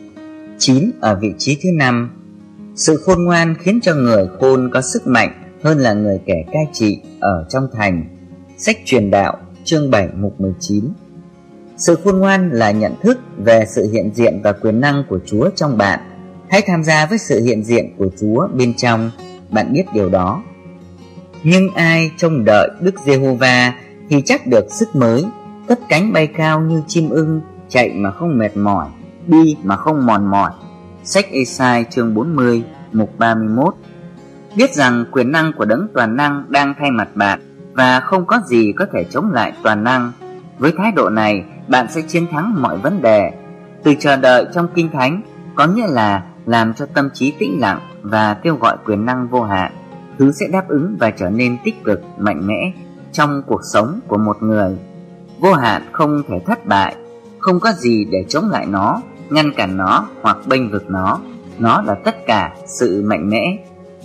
9. Ở vị trí thứ 5. Sự khôn ngoan khiến cho người khôn có sức mạnh hơn là người kẻ cai trị ở trong thành. Sách Truyền Đạo chương 7 mục 19. Sự khôn ngoan là nhận thức về sự hiện diện và quyền năng của Chúa trong bạn. Hãy tham gia với sự hiện diện của Chúa bên trong, bạn biết điều đó. Nhưng ai trông đợi Đức Giê-hô-va thì chắc được sức mới, cất cánh bay cao như chim ưng, chạy mà không mệt mỏi, đi mà không mòn mỏi. Sách Ê-sai chương 40 mục 31. Biết rằng quyền năng của Đấng toàn năng đang thay mặt bạn, và không có gì có thể chống lại toàn năng. Với thái độ này, bạn sẽ chiến thắng mọi vấn đề. Từ chờ đợi trong Kinh Thánh có nghĩa là làm cho tâm trí tĩnh lặng và kêu gọi quyền năng vô hạn, thứ sẽ đáp ứng và trở nên tích cực, mạnh mẽ trong cuộc sống của một người. Vô hạn không thể thất bại, không có gì để chống lại nó, ngăn cản nó hoặc bênh vực nó. Nó là tất cả sự mạnh mẽ.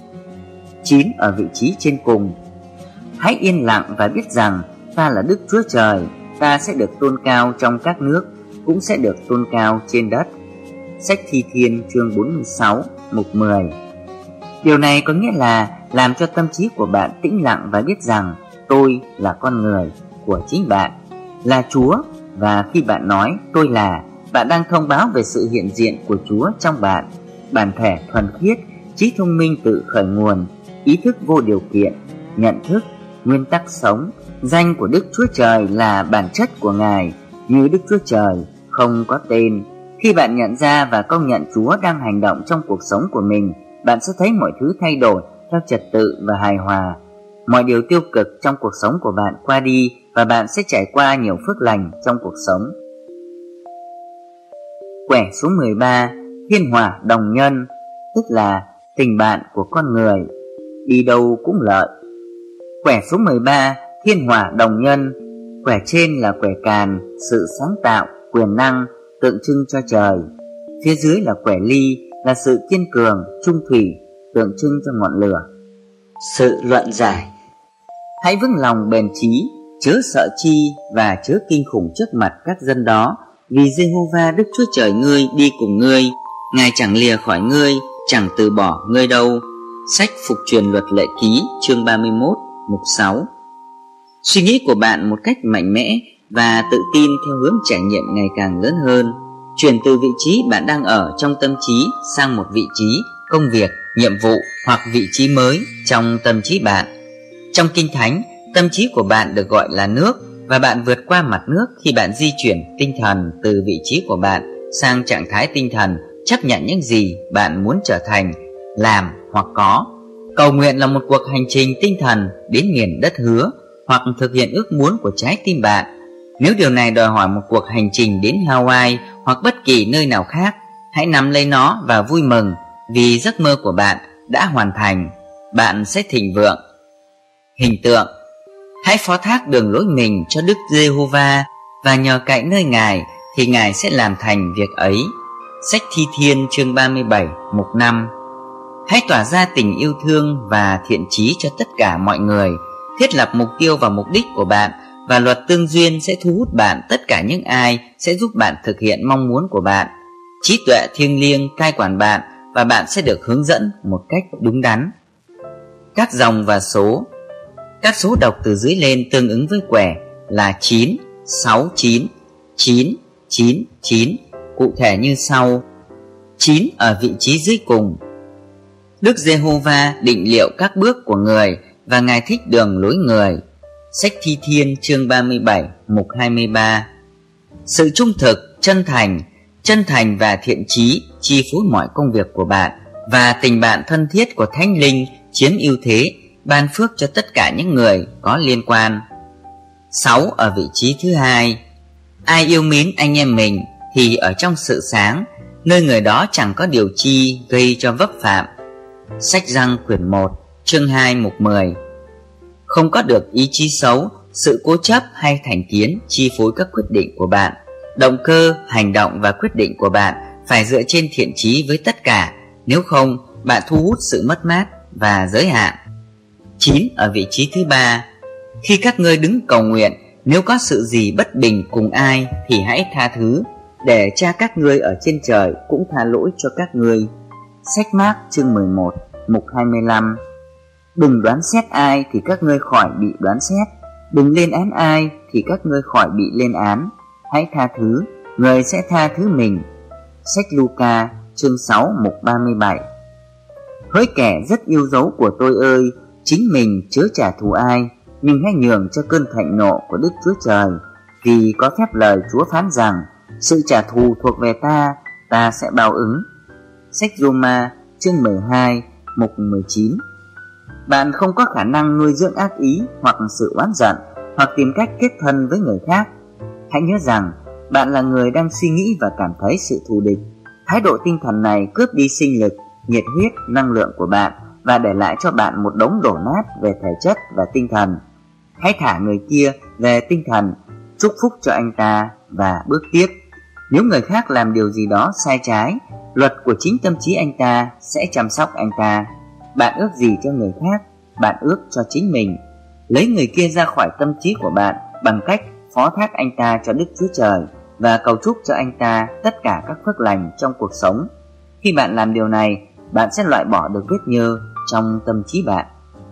9. Ở vị trí trên cùng. Hãy yên lặng và biết rằng ta là Đức Chúa Trời, ta sẽ được tôn cao trong các nước, cũng sẽ được tôn cao trên đất. Sách Thi Thiên chương 46 mục 10. Điều này có nghĩa là làm cho tâm trí của bạn tĩnh lặng và biết rằng tôi là con người của chính bạn, là Chúa, và khi bạn nói tôi là, bạn đang thông báo về sự hiện diện của Chúa trong bạn. Bản thể thuần khiết, trí thông minh tự khởi nguồn, ý thức vô điều kiện, nhận thức, nguyên tắc sống. Danh của Đức Chúa Trời là bản chất của Ngài, như Đức Chúa Trời không có tên. Khi bạn nhận ra và công nhận Chúa đang hành động trong cuộc sống của mình, bạn sẽ thấy mọi thứ thay đổi theo trật tự và hài hòa. Mọi điều tiêu cực trong cuộc sống của bạn qua đi, và bạn sẽ trải qua nhiều phước lành trong cuộc sống. Quẻ số 13. Thiên hỏa đồng nhân, tức là tình bạn của con người, đi đâu cũng lợi. Quẻ số 13. Thiên hỏa đồng nhân. Quẻ trên là quẻ càn, sự sáng tạo, quyền năng, tượng trưng cho trời. Phía dưới là quẻ ly, là sự kiên cường, trung thủy, tượng trưng cho ngọn lửa. Sự luận giải. Hãy vững lòng bền chí, chớ sợ chi và chớ kinh khủng trước mặt các dân đó, vì Giê-hô-va Đức Chúa Trời ngươi đi cùng ngươi, Ngài chẳng lìa khỏi ngươi, chẳng từ bỏ ngươi đâu. Sách Phục Truyền Luật Lệ Ký chương 31 mục 6. Suy nghĩ của bạn một cách mạnh mẽ và tự tin theo hướng trải nghiệm ngày càng lớn hơn. Chuyển từ vị trí bạn đang ở trong tâm trí sang một vị trí, công việc, nhiệm vụ hoặc vị trí mới trong tâm trí bạn. Trong Kinh Thánh, tâm trí của bạn được gọi là nước, và bạn vượt qua mặt nước khi bạn di chuyển tinh thần từ vị trí của bạn sang trạng thái tinh thần chấp nhận những gì bạn muốn trở thành, làm hoặc có. Cầu nguyện là một cuộc hành trình tinh thần đến miền đất hứa hoặc thực hiện ước muốn của trái tim bạn. Nếu điều này đòi hỏi một cuộc hành trình đến Hawaii hoặc bất kỳ nơi nào khác, hãy nắm lấy nó và vui mừng vì giấc mơ của bạn đã hoàn thành. Bạn sẽ thịnh vượng. Hình tượng: hãy phó thác đường lối mình cho Đức Giê-hô-va, và nhờ cậy nơi Ngài thì Ngài sẽ làm thành việc ấy. Sách Thi Thiên chương 37 mục 5. Hãy tỏa ra tình yêu thương và thiện chí cho tất cả mọi người. Thiết lập mục tiêu và mục đích của bạn, và luật tương duyên sẽ thu hút bạn tất cả những ai sẽ giúp bạn thực hiện mong muốn của bạn. Trí tuệ thiêng liêng cai quản bạn, và bạn sẽ được hướng dẫn một cách đúng đắn. Các dòng và số. Các số đọc từ dưới lên tương ứng với quẻ là 9, 6, 9, 9, 9, 9, cụ thể như sau. 9 ở vị trí dưới cùng. Đức Giê-hô-va định liệu các bước của người, và Ngài thích đường lối người. Sách Thi Thiên chương 37 mục 23. Sự trung thực, chân thành và thiện chí chi phối mọi công việc của bạn, và tình bạn thân thiết của Thánh Linh chiếm ưu thế, ban phước cho tất cả những người có liên quan. 6 ở vị trí thứ hai. Ai yêu mến anh em mình thì ở trong sự sáng, nơi người đó chẳng có điều chi gây cho vấp phạm. Sách Giăng quyển 1 chương 2 mục 10. Không có được ý chí xấu, sự cố chấp hay thành kiến chi phối các quyết định của bạn. Động cơ, hành động và quyết định của bạn phải dựa trên thiện chí với tất cả, nếu không bạn thu hút sự mất mát và giới hạn. 9 ở vị trí thứ ba. Khi các ngươi đứng cầu nguyện, nếu có sự gì bất bình cùng ai thì hãy tha thứ, để Cha các ngươi ở trên trời cũng tha lỗi cho các ngươi. Sách Mác chương 11 mục 25. Đừng đoán xét ai thì các ngươi khỏi bị đoán xét, đừng lên án ai thì các ngươi khỏi bị lên án. Hãy tha thứ, người sẽ tha thứ mình. Sách Luca chương 6 mục 37. Hỡi kẻ rất yêu dấu của tôi ơi, chính mình chớ trả thù ai, nhưng hãy nhường cho cơn thạnh nộ của Đức Chúa Trời, vì có phép lời Chúa phán rằng sự trả thù thuộc về ta, ta sẽ báo ứng. Sách Roma chương 12 mục 19. Bạn không có khả năng nuôi dưỡng ác ý hoặc sự oán giận, hoặc tìm cách kết thân với người khác. Hãy nhớ rằng bạn là người đang suy nghĩ và cảm thấy sự thù địch. Thái độ tinh thần này cướp đi sinh lực, nhiệt huyết, năng lượng của bạn, và để lại cho bạn một đống đổ nát về thể chất và tinh thần. Hãy thả người kia về tinh thần, chúc phúc cho anh ta và bước tiếp. Nếu người khác làm điều gì đó sai trái, luật của chính tâm trí anh ta sẽ chăm sóc anh ta. Bạn ước gì cho người khác, bạn ước cho chính mình. Lấy người kia ra khỏi tâm trí của bạn bằng cách phó thác anh ta cho Đức Chúa Trời và cầu chúc cho anh ta tất cả các phước lành trong cuộc sống. Khi bạn làm điều này, bạn sẽ loại bỏ được vết nhơ trong tâm trí bạn.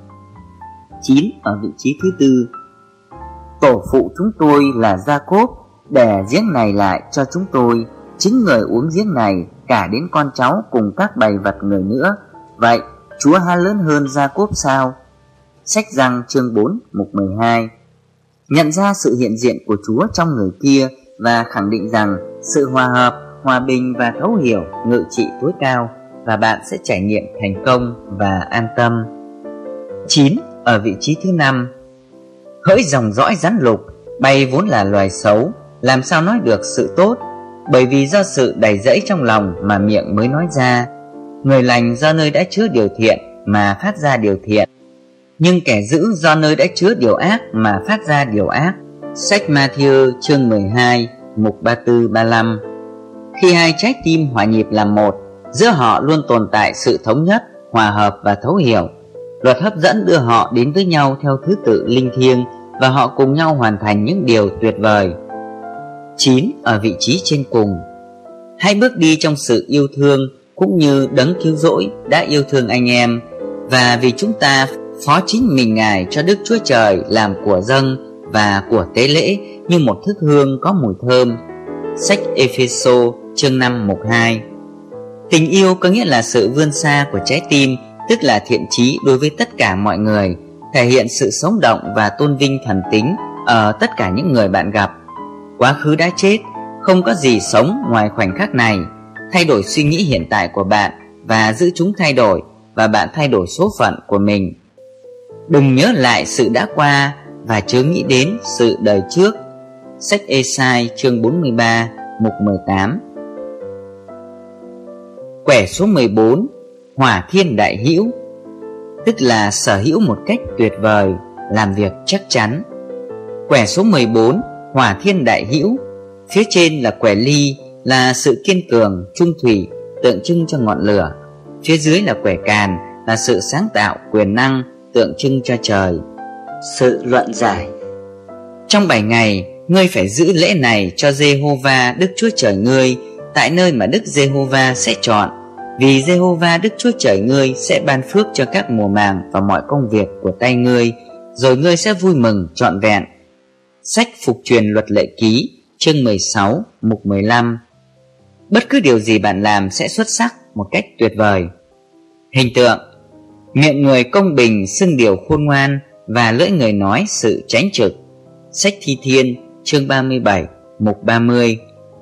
9 ở vị trí thứ tư. Tổ phụ chúng tôi là Gia-cốp để giếng này lại cho chúng tôi, chính người uống giếng này, cả đến con cháu cùng các bầy vật người nữa. Vậy Chúa há lớn hơn Gia-cốp sao? Sách Giăng chương 4 mục 12. Nhận ra sự hiện diện của Chúa trong người kia và khẳng định rằng sự hòa hợp, hòa bình và thấu hiểu ngự trị tối cao, và bạn sẽ trải nghiệm thành công và an tâm. 9 ở vị trí thứ năm. Hỡi dòng dõi rắn lục, bay vốn là loài xấu, làm sao nói được sự tốt? Bởi vì do sự đầy dẫy trong lòng mà miệng mới nói ra. Người lành do nơi đã chứa điều thiện mà phát ra điều thiện, nhưng kẻ dữ do nơi đã chứa điều ác mà phát ra điều ác. Sách Ma-thi-ơ chương 12 mục 34-35. Khi hai trái tim hòa nhịp làm một, giữa họ luôn tồn tại sự thống nhất, hòa hợp và thấu hiểu. Luật hấp dẫn đưa họ đến với nhau theo thứ tự linh thiêng, và họ cùng nhau hoàn thành những điều tuyệt vời. 9 ở vị trí trên cùng. Hãy bước đi trong sự yêu thương, cũng như Đấng Cứu Rỗi đã yêu thương anh em, và vì chúng ta phó chính mình Ngài cho Đức Chúa Trời làm của dâng và của tế lễ như một thức hương có mùi thơm. Sách Ê-phê-sô chương 5 mục 2. Tình yêu có nghĩa là sự vươn xa của trái tim, tức là thiện chí đối với tất cả mọi người, thể hiện sự sống động và tôn vinh thần tính ở tất cả những người bạn gặp. Quá khứ đã chết, không có gì sống ngoài khoảnh khắc này. Thay đổi suy nghĩ hiện tại của bạn và giữ chúng thay đổi, và bạn thay đổi số phận của mình. Đừng nhớ lại sự đã qua và chớ nghĩ đến sự đời trước. Sách Ê-sai chương 43 mục 18. Quẻ số 14, Hỏa Thiên Đại Hữu, tức là sở hữu một cách tuyệt vời, làm việc chắc chắn. Quẻ số 14, Hỏa Thiên Đại Hữu, phía trên là quẻ ly, là sự kiên cường, trung thủy, tượng trưng cho ngọn lửa. Phía dưới là quẻ càn, là sự sáng tạo, quyền năng, tượng trưng cho trời. Sự luận giải. Trong 7 ngày, ngươi phải giữ lễ này cho Giê-hô-va Đức Chúa Trời ngươi, tại nơi mà Đức Giê-hô-va sẽ chọn, vì Giê-hô-va Đức Chúa Trời ngươi sẽ ban phước cho các mùa màng và mọi công việc của tay ngươi, rồi ngươi sẽ vui mừng trọn vẹn. Sách Phục truyền luật lệ ký chương 16 mục 15. Bất cứ điều gì bạn làm sẽ xuất sắc một cách tuyệt vời. Hình tượng: miệng người công bình xưng điều khôn ngoan, và lưỡi người nói sự chánh trực. Sách Thi Thiên chương 37 mục 30.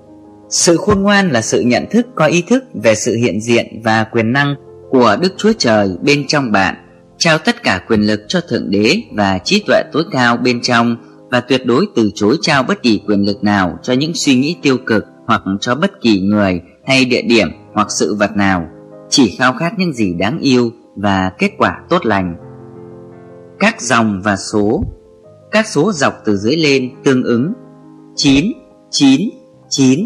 Sự khôn ngoan là sự nhận thức có ý thức về sự hiện diện và quyền năng của Đức Chúa Trời bên trong bạn, trao tất cả quyền lực cho Thượng Đế và trí tuệ tối cao bên trong, và tuyệt đối từ chối trao bất kỳ quyền lực nào cho những suy nghĩ tiêu cực hoặc cho bất kỳ người hay địa điểm hoặc sự vật nào, chỉ khao khát những gì đáng yêu và kết quả tốt lành. Các dòng và số. Các số dọc từ dưới lên tương ứng: 9, 9, 9,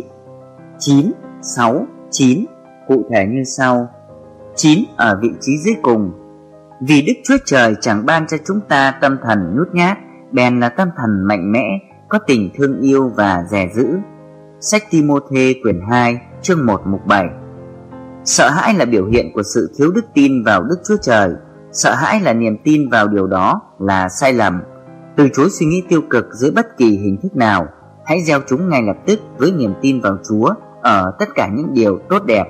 9, 6, 9, cụ thể như sau. 9 ở vị trí dưới cùng. Vì Đức Chúa Trời chẳng ban cho chúng ta tâm thần nhút nhát, bèn là tâm thần mạnh mẽ, có tình thương yêu và dè dữ. Sách Ti-mô-thê quyển 2 chương 1 mục 7. Sợ hãi là biểu hiện của sự thiếu đức tin vào Đức Chúa Trời. Sợ hãi là niềm tin vào điều đó là sai lầm. Từ chối suy nghĩ tiêu cực dưới bất kỳ hình thức nào. Hãy gieo chúng ngay lập tức với niềm tin vào Chúa ở tất cả những điều tốt đẹp.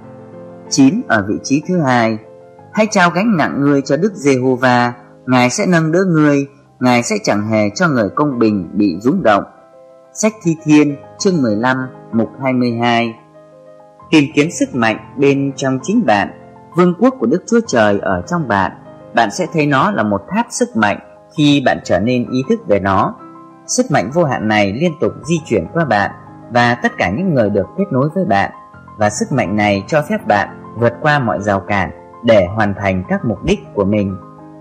9 ở vị trí thứ hai. Hãy trao gánh nặng ngươi cho Đức Giê-hô-va, Ngài sẽ nâng đỡ ngươi, Ngài sẽ chẳng hề cho người công bình bị rúng động. Sách Thi Thiên chương 15 mục 22. Tìm kiếm sức mạnh bên trong chính bạn. Vương quốc của Đức Chúa Trời ở trong bạn. Bạn sẽ thấy nó là một tháp sức mạnh khi bạn trở nên ý thức về nó. Sức mạnh vô hạn này liên tục di chuyển qua bạn và tất cả những người được kết nối với bạn, và sức mạnh này cho phép bạn vượt qua mọi rào cản để hoàn thành các mục đích của mình.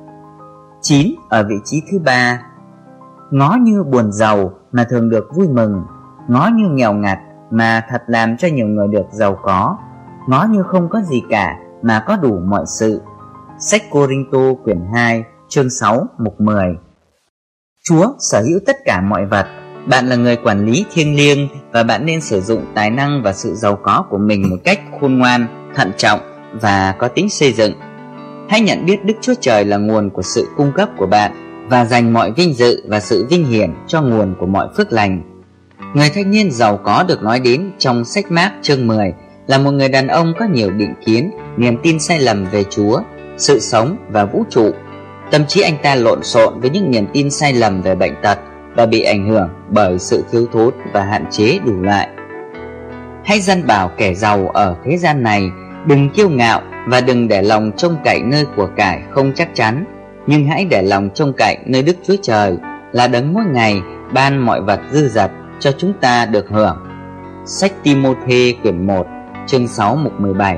9 ở vị trí thứ ba. Ngó như buồn giàu mà thường được vui mừng, ngó như nghèo ngặt mà thật làm cho nhiều người được giàu có, ngó như không có gì cả mà có đủ mọi sự. Sách Cô-rinh-tô quyển 2 chương 6 mục 10. Chúa sở hữu tất cả mọi vật. Bạn là người quản lý thiêng liêng, và bạn nên sử dụng tài năng và sự giàu có của mình một cách khôn ngoan, thận trọng và có tính xây dựng. Hãy nhận biết Đức Chúa Trời là nguồn của sự cung cấp của bạn, và dành mọi vinh dự và sự vinh hiển cho nguồn của mọi phước lành. Người thanh niên giàu có được nói đến trong sách Mác chương 10 là một người đàn ông có nhiều định kiến, niềm tin sai lầm về Chúa, sự sống và vũ trụ. Tâm trí anh ta lộn xộn với những niềm tin sai lầm về bệnh tật và bị ảnh hưởng bởi sự thiếu thốn và hạn chế đủ loại. Hãy dăn bảo kẻ giàu ở thế gian này đừng kiêu ngạo và đừng để lòng trông cậy nơi của cải không chắc chắn, nhưng hãy để lòng trông cậy nơi Đức Chúa Trời, là đấng mỗi ngày ban mọi vật dư dật cho chúng ta được hưởng. Sách Ti-mô-thê quyển 1 chương 6 mục 17.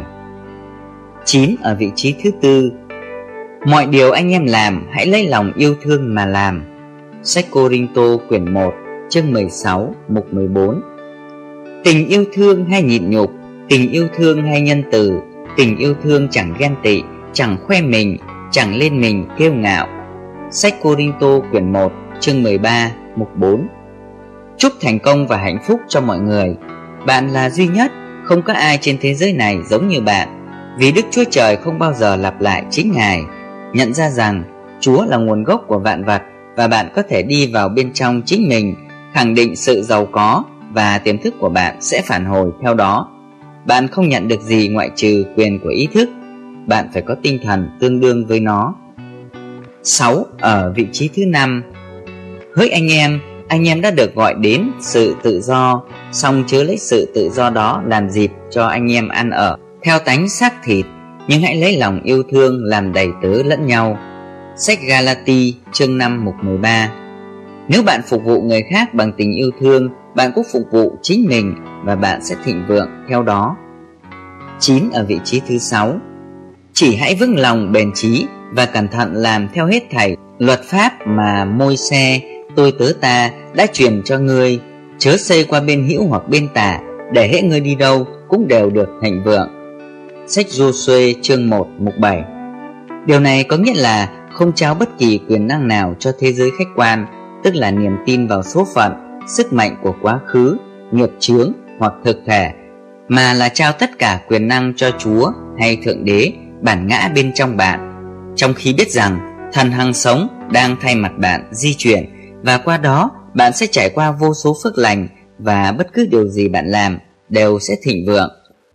9 ở vị trí thứ tư. Mọi điều anh em làm hãy lấy lòng yêu thương mà làm. Sách Cô-rinh-tô quyển 1 chương 16 mục 14. Tình yêu thương hay nhịn nhục, tình yêu thương hay nhân từ, tình yêu thương chẳng ghen tị, chẳng khoe mình, chẳng lên mình kiêu ngạo. Sách Cô-rinh-tô quyển 1 chương 13 mục 4. Chúc thành công và hạnh phúc cho mọi người. Bạn là duy nhất, không có ai trên thế giới này giống như bạn, vì Đức Chúa Trời không bao giờ lặp lại chính Ngài. Nhận ra rằng Chúa là nguồn gốc của vạn vật, và bạn có thể đi vào bên trong chính mình, khẳng định sự giàu có, và tiềm thức của bạn sẽ phản hồi theo đó. bạn không nhận được gì ngoại trừ quyền của ý thức. Bạn phải có tinh thần tương đương với nó. 6. Ở vị trí thứ 5. Hỡi anh em đã được gọi đến sự tự do, song chớ lấy sự tự do đó làm dịp cho anh em ăn ở theo tánh xác thịt, nhưng hãy lấy lòng yêu thương làm đầy tớ lẫn nhau. Sách Galati chương 5 mục 13. Nếu bạn phục vụ người khác bằng tình yêu thương, bạn cũng phục vụ chính mình và bạn sẽ thịnh vượng theo đó. 9. Ở vị trí thứ 6. Chỉ hãy vững lòng bền chí và cẩn thận làm theo hết thảy luật pháp mà Môi-se tôi tớ ta đã truyền cho ngươi, chớ xây qua bên hữu hoặc bên tả, để hễ ngươi đi đâu cũng đều được thịnh vượng. Sách Giô-suê chương 1 mục 7. Điều này có nghĩa là không trao bất kỳ quyền năng nào cho thế giới khách quan, tức là niềm tin vào số phận, sức mạnh của quá khứ, nghiệp chướng hoặc thực thể, mà là trao tất cả quyền năng cho Chúa hay Thượng Đế, bản ngã bên trong bạn, trong khi biết rằng thần hằng sống đang thay mặt bạn di chuyển, và qua đó bạn sẽ trải qua vô số phước lành, và bất cứ điều gì bạn làm đều sẽ thịnh vượng.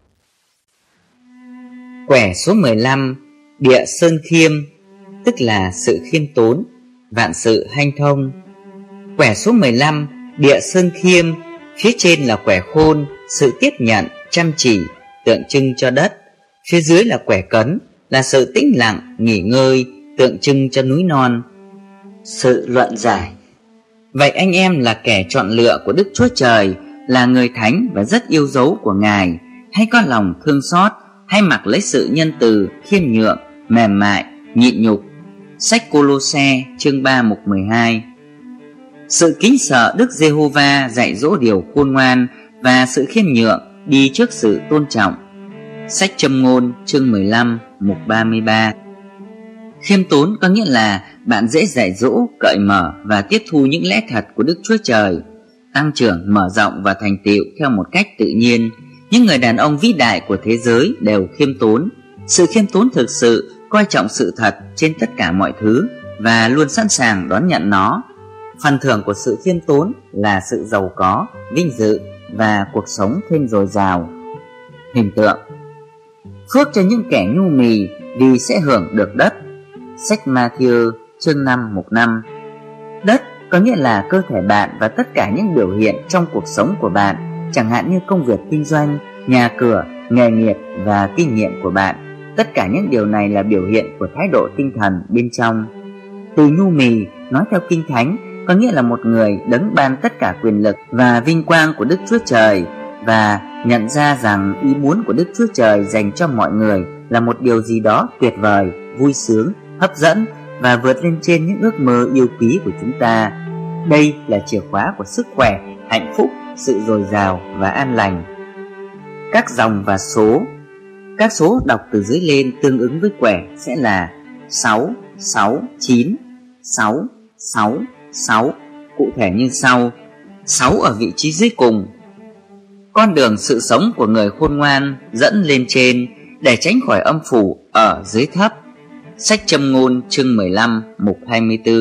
Quẻ số 15. Địa sơn khiêm, tức là sự khiêm tốn, vạn sự hanh thông. Quẻ số 15. Địa sơn khiêm, phía trên là quẻ khôn, sự tiếp nhận, chăm chỉ, tượng trưng cho đất. Phía dưới là quẻ cấn, là sự tĩnh lặng, nghỉ ngơi, tượng trưng cho núi non. Sự luận giải. Vậy anh em là kẻ chọn lựa của Đức Chúa Trời, là người thánh và rất yêu dấu của Ngài. Hãy có lòng thương xót, hãy mặc lấy sự nhân từ, khiêm nhượng, mềm mại, nhịn nhục. Sách Cô-lô-se chương 3 mục 12. Sự kính sợ Đức Giê-hô-va dạy dỗ điều khôn ngoan, và sự khiêm nhượng đi trước sự tôn trọng. Sách Châm ngôn chương 15 mục 33. Khiêm tốn có nghĩa là bạn dễ dạy dỗ, cởi mở và tiếp thu những lẽ thật của Đức Chúa Trời, tăng trưởng, mở rộng và thành tựu theo một cách tự nhiên. Những người đàn ông vĩ đại của thế giới đều khiêm tốn. Sự khiêm tốn thực sự coi trọng sự thật trên tất cả mọi thứ và luôn sẵn sàng đón nhận nó. Phần thưởng của sự khiêm tốn là sự giàu có, vinh dự và cuộc sống thêm dồi dào. Hình tượng: phước cho những kẻ nhu mì vì sẽ hưởng được đất. Sách Ma-thi-ơ chương 5 mục 5. Đất có nghĩa là cơ thể bạn và tất cả những biểu hiện trong cuộc sống của bạn, chẳng hạn như công việc kinh doanh, nhà cửa, nghề nghiệp và kinh nghiệm của bạn. Tất cả những điều này là biểu hiện của thái độ tinh thần bên trong. Từ nhu mì nói theo Kinh Thánh có nghĩa là một người đấng ban tất cả quyền lực và vinh quang của Đức Chúa Trời, và nhận ra rằng ý muốn của Đức Chúa Trời dành cho mọi người là một điều gì đó tuyệt vời, vui sướng, hấp dẫn và vượt lên trên những ước mơ yêu quý của chúng ta. Đây là chìa khóa của sức khỏe, hạnh phúc, sự dồi dào và an lành. Các dòng và số. Các số đọc từ dưới lên tương ứng với quẻ sẽ là 6, 6, 9, 6, 6, 6, cụ thể như sau. 6 ở vị trí dưới cùng. Con đường sự sống của người khôn ngoan dẫn lên trên để tránh khỏi âm phủ ở dưới thấp. Sách Châm ngôn chương 15 mục 24.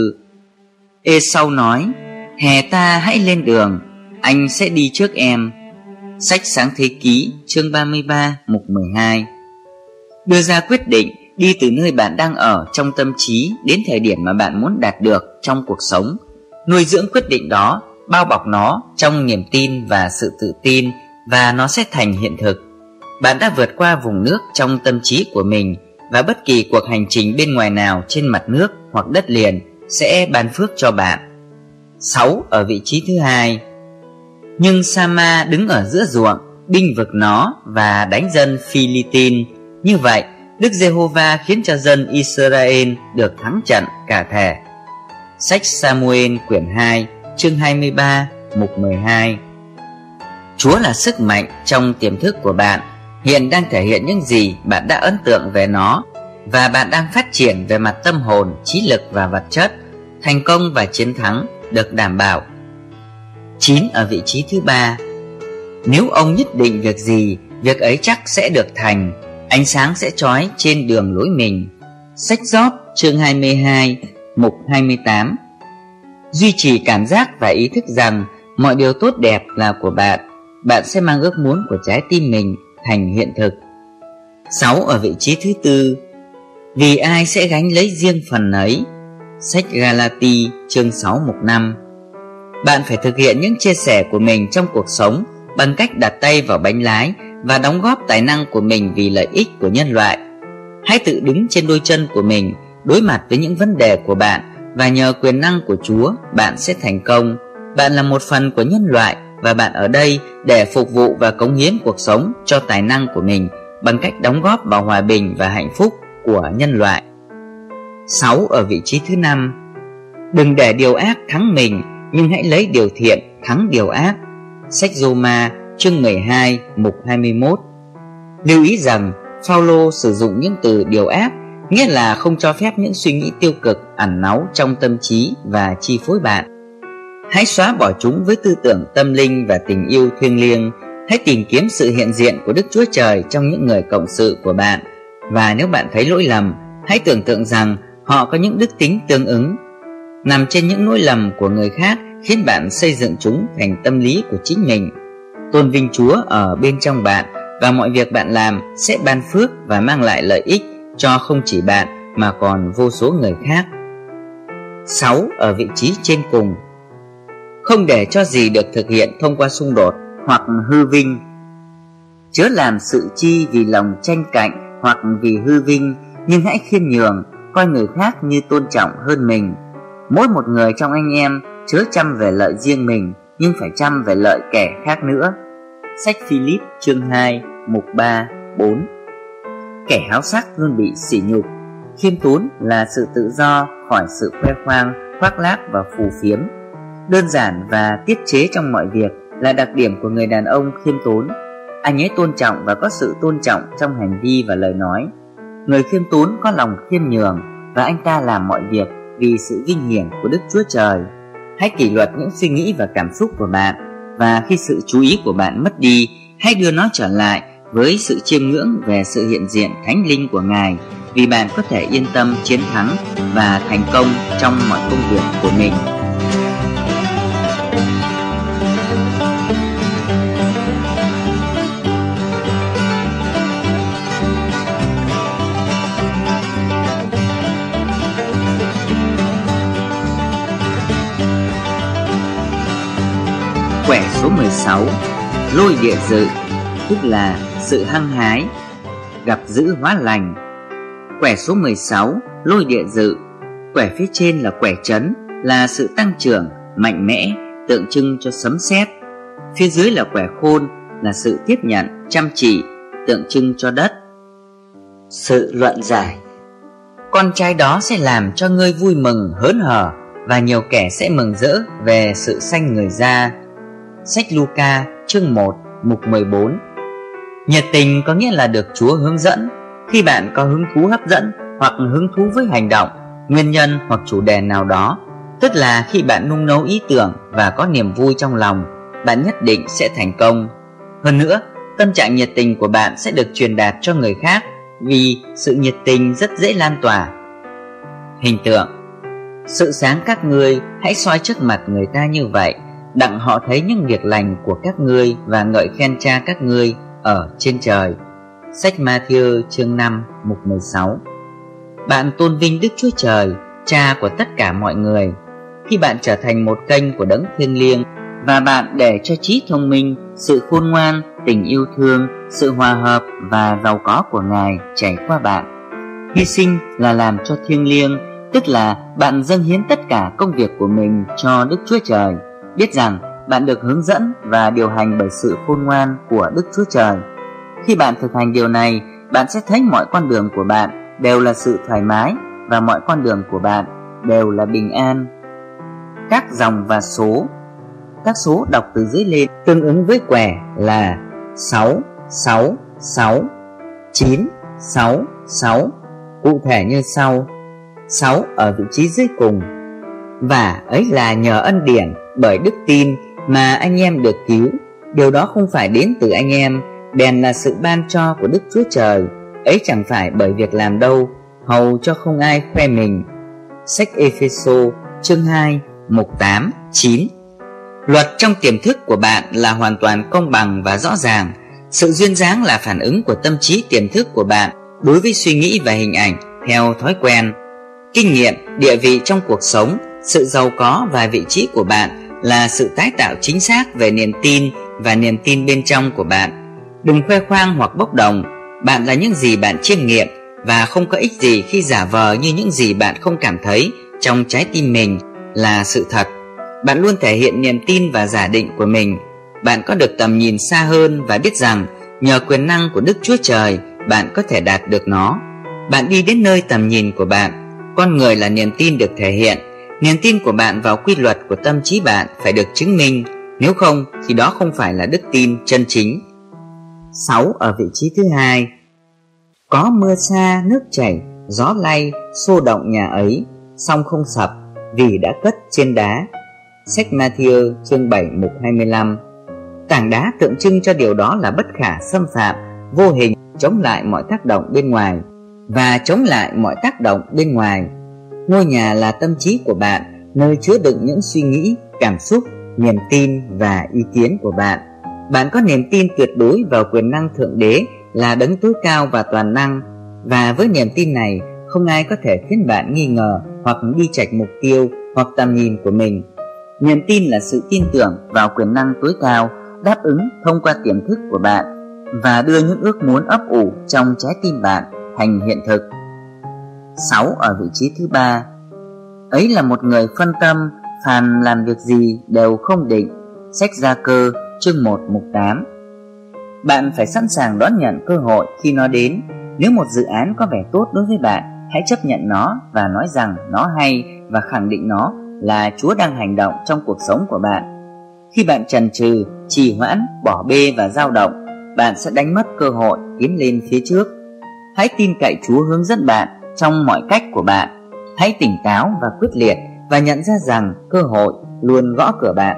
Ê-sau nói: hè ta hãy lên đường, anh sẽ đi trước em. Sách Sáng Thế Ký chương 33 mục 12. Đưa ra quyết định đi từ nơi bạn đang ở trong tâm trí đến thời điểm mà bạn muốn đạt được trong cuộc sống. Nuôi dưỡng quyết định đó, bao bọc nó trong niềm tin và sự tự tin, và nó sẽ thành hiện thực. Bạn đã vượt qua vùng nước trong tâm trí của mình, và bất kỳ cuộc hành trình bên ngoài nào trên mặt nước hoặc đất liền sẽ ban phước cho bạn. 6 ở vị trí thứ hai. Nhưng Sa-ma đứng ở giữa ruộng, binh vực nó và đánh dân Phi-li-tin. Như vậy, Đức Giê-hô-va khiến cho dân Israel được thắng trận cả thể. Sách Sa-mu-ên quyển 2 chương 23 mục 12. Chúa là sức mạnh trong tiềm thức của bạn, hiện đang thể hiện những gì bạn đã ấn tượng về nó, và bạn đang phát triển về mặt tâm hồn, trí lực và vật chất. Thành công và chiến thắng được đảm bảo. 9 ở vị trí thứ ba. Nếu ông nhất định việc gì, việc ấy chắc sẽ được thành. Ánh sáng sẽ chói trên đường lối mình. Sách Gióp chương 22 mục 28. Duy trì cảm giác và ý thức rằng mọi điều tốt đẹp là của bạn. Bạn sẽ mang ước muốn của trái tim mình thành hiện thực. 6 ở vị trí thứ tư, vì ai sẽ gánh lấy riêng phần ấy. Sách Galati chương 6 mục 5. Bạn phải thực hiện những chia sẻ của mình trong cuộc sống bằng cách đặt tay vào bánh lái và đóng góp tài năng của mình vì lợi ích của nhân loại. Hãy tự đứng trên đôi chân của mình, đối mặt với những vấn đề của bạn, và nhờ quyền năng của Chúa, bạn sẽ thành công. Bạn là một phần của nhân loại và bạn ở đây để phục vụ và cống hiến cuộc sống cho tài năng của mình bằng cách đóng góp vào hòa bình và hạnh phúc của nhân loại. 6 ở vị trí thứ năm, đừng để điều ác thắng mình, nhưng hãy lấy điều thiện thắng điều ác. Sách Roma chương 12 mục 21. Lưu ý rằng Phaolô sử dụng những từ điều ác, nghĩa là không cho phép những suy nghĩ tiêu cực ẩn náu trong tâm trí và chi phối bạn. Hãy xóa bỏ chúng với tư tưởng tâm linh và tình yêu thiêng liêng. Hãy tìm kiếm sự hiện diện của Đức Chúa Trời trong những người cộng sự của bạn. Và nếu bạn thấy lỗi lầm, hãy tưởng tượng rằng họ có những đức tính tương ứng. Nằm trên những lỗi lầm của người khác khiến bạn xây dựng chúng thành tâm lý của chính mình. Tôn vinh Chúa ở bên trong bạn, và mọi việc bạn làm sẽ ban phước và mang lại lợi ích cho không chỉ bạn mà còn vô số người khác. 6 ở vị trí trên cùng, không để cho gì được thực hiện thông qua xung đột hoặc hư vinh. Chớ làm sự chi vì lòng tranh cạnh hoặc vì hư vinh, nhưng hãy khiêm nhường, coi người khác như tôn trọng hơn mình. Mỗi một người trong anh em chớ chăm về lợi riêng mình, nhưng phải chăm về lợi kẻ khác nữa. Sách Philip chương 2 mục 3, 4. Kẻ háo sắc luôn bị sỉ nhục. Khiêm tốn là sự tự do khỏi sự khoe khoang, khoác lác và phù phiếm. Đơn giản và tiết chế trong mọi việc là đặc điểm của người đàn ông khiêm tốn. Anh ấy tôn trọng và có sự tôn trọng trong hành vi và lời nói. Người khiêm tốn có lòng khiêm nhường, và anh ta làm mọi việc vì sự vinh hiển của Đức Chúa Trời. Hãy kỷ luật những suy nghĩ và cảm xúc của bạn, và khi sự chú ý của bạn mất đi, hãy đưa nó trở lại với sự chiêm ngưỡng về sự hiện diện thánh linh của Ngài, vì bạn có thể yên tâm chiến thắng và thành công trong mọi công việc của mình. Quẻ số 16, lôi địa dự, tức là sự hăng hái, gặp dữ hóa lành. Quẻ số 16, lôi địa dự. Quẻ phía trên là quẻ trấn, là sự tăng trưởng, mạnh mẽ, tượng trưng cho sấm sét. Phía dưới là quẻ khôn, là sự tiếp nhận, chăm chỉ, tượng trưng cho đất. Sự luận giải. Con trai đó sẽ làm cho ngươi vui mừng hớn hở, và nhiều kẻ sẽ mừng rỡ về sự sanh người ra. Sách Luca chương 1 mục 14. Nhiệt tình có nghĩa là được Chúa hướng dẫn. Khi bạn có hứng thú hấp dẫn hoặc hứng thú với hành động, nguyên nhân hoặc chủ đề nào đó, tức là khi bạn nung nấu ý tưởng và có niềm vui trong lòng, bạn nhất định sẽ thành công. Hơn nữa, tâm trạng nhiệt tình của bạn sẽ được truyền đạt cho người khác, vì sự nhiệt tình rất dễ lan tỏa. Hình tượng: sự sáng các ngươi hãy soi trước mặt người ta như vậy, đặng họ thấy những việc lành của các ngươi và ngợi khen Cha các ngươi ở trên trời. Sách Ma-thi-ơ chương 5 mục 16. Bạn tôn vinh Đức Chúa Trời, Cha của tất cả mọi người. Khi bạn trở thành một kênh của đấng thiêng liêng, và bạn để cho trí thông minh, sự khôn ngoan, tình yêu thương, sự hòa hợp và giàu có của Ngài chảy qua bạn. Hy sinh là làm cho thiêng liêng, tức là bạn dâng hiến tất cả công việc của mình cho Đức Chúa Trời, biết rằng bạn được hướng dẫn và điều hành bởi sự khôn ngoan của Đức Chúa Trời. Khi bạn thực hành điều này, bạn sẽ thấy mọi con đường của bạn đều là sự thoải mái, và mọi con đường của bạn đều là bình an. Các dòng và số. Các số đọc từ dưới lên tương ứng với quẻ là 6, 6, 6, 9, 6, 6. Cụ thể như sau: 6 ở vị trí dưới cùng. Và ấy là nhờ ân điển bởi đức tin mà anh em được cứu. Điều đó không phải đến từ anh em, bèn là sự ban cho của Đức Chúa Trời. Ấy chẳng phải bởi việc làm đâu, hầu cho không ai khoe mình. Sách Ê-phê-sô chương 2 mục 8, 9. Luật trong tiềm thức của bạn là hoàn toàn công bằng và rõ ràng. Sự duyên dáng là phản ứng của tâm trí tiềm thức của bạn đối với suy nghĩ và hình ảnh theo thói quen. Kinh nghiệm, địa vị trong cuộc sống, sự giàu có và vị trí của bạn là sự tái tạo chính xác về niềm tin và niềm tin bên trong của bạn. Đừng khoe khoang hoặc bốc đồng. Bạn là những gì bạn chiêm nghiệm, và không có ích gì khi giả vờ như những gì bạn không cảm thấy trong trái tim mình là sự thật. Bạn luôn thể hiện niềm tin và giả định của mình. Bạn có được tầm nhìn xa hơn và biết rằng nhờ quyền năng của Đức Chúa Trời, bạn có thể đạt được nó. Bạn đi đến nơi tầm nhìn của bạn. Con người là niềm tin được thể hiện. Niềm tin của bạn vào quy luật của tâm trí bạn phải được chứng minh. Nếu không thì đó không phải là đức tin chân chính. 6. Ở vị trí thứ hai. Có mưa xa nước chảy, gió lay, xô động nhà ấy, song không sập vì đã cất trên đá. Sách Matthew chương 7 mục 25. Tảng đá tượng trưng cho điều đó là bất khả xâm phạm, vô hình, chống lại mọi tác động bên ngoài và chống lại mọi tác động bên ngoài. Ngôi nhà là tâm trí của bạn, nơi chứa đựng những suy nghĩ, cảm xúc, niềm tin và ý kiến của bạn. Bạn có niềm tin tuyệt đối vào quyền năng Thượng Đế là đấng tối cao và toàn năng, và với niềm tin này không ai có thể khiến bạn nghi ngờ hoặc đi chệch mục tiêu hoặc tầm nhìn của mình. Niềm tin là sự tin tưởng vào quyền năng tối cao đáp ứng thông qua tiềm thức của bạn và đưa những ước muốn ấp ủ trong trái tim bạn thành hiện thực. 6. Ở vị trí thứ ba. Ấy là một người phân tâm, phàm làm việc gì đều không định. Sách Gia Cơ chương 1 mục 8. Bạn phải sẵn sàng đón nhận cơ hội khi nó đến. Nếu một dự án có vẻ tốt đối với bạn, hãy chấp nhận nó và nói rằng nó hay, và khẳng định nó là Chúa đang hành động trong cuộc sống của bạn. Khi bạn chần chừ, trì hoãn, bỏ bê và dao động, bạn sẽ đánh mất cơ hội tiến lên phía trước. Hãy tin cậy Chúa hướng dẫn bạn trong mọi cách của bạn. Hãy tỉnh táo và quyết liệt và nhận ra rằng cơ hội luôn gõ cửa bạn.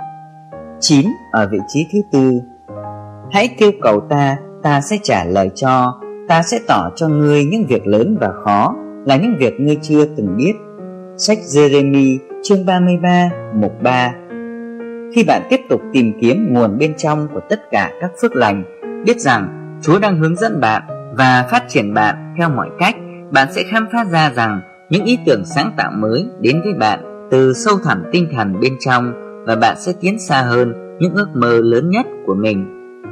9. Ở vị trí thứ tư. Hãy kêu cầu ta, ta sẽ trả lời cho. Ta sẽ tỏ cho ngươi những việc lớn và khó, là những việc ngươi chưa từng biết. Sách Giê-rê-mi chương 33 mục 3. Khi bạn tiếp tục tìm kiếm nguồn bên trong của tất cả các phước lành, biết rằng Chúa đang hướng dẫn bạn và phát triển bạn theo mọi cách, bạn sẽ khám phá ra rằng những ý tưởng sáng tạo mới đến với bạn từ sâu thẳm tinh thần bên trong, và bạn sẽ tiến xa hơn những ước mơ lớn nhất của mình.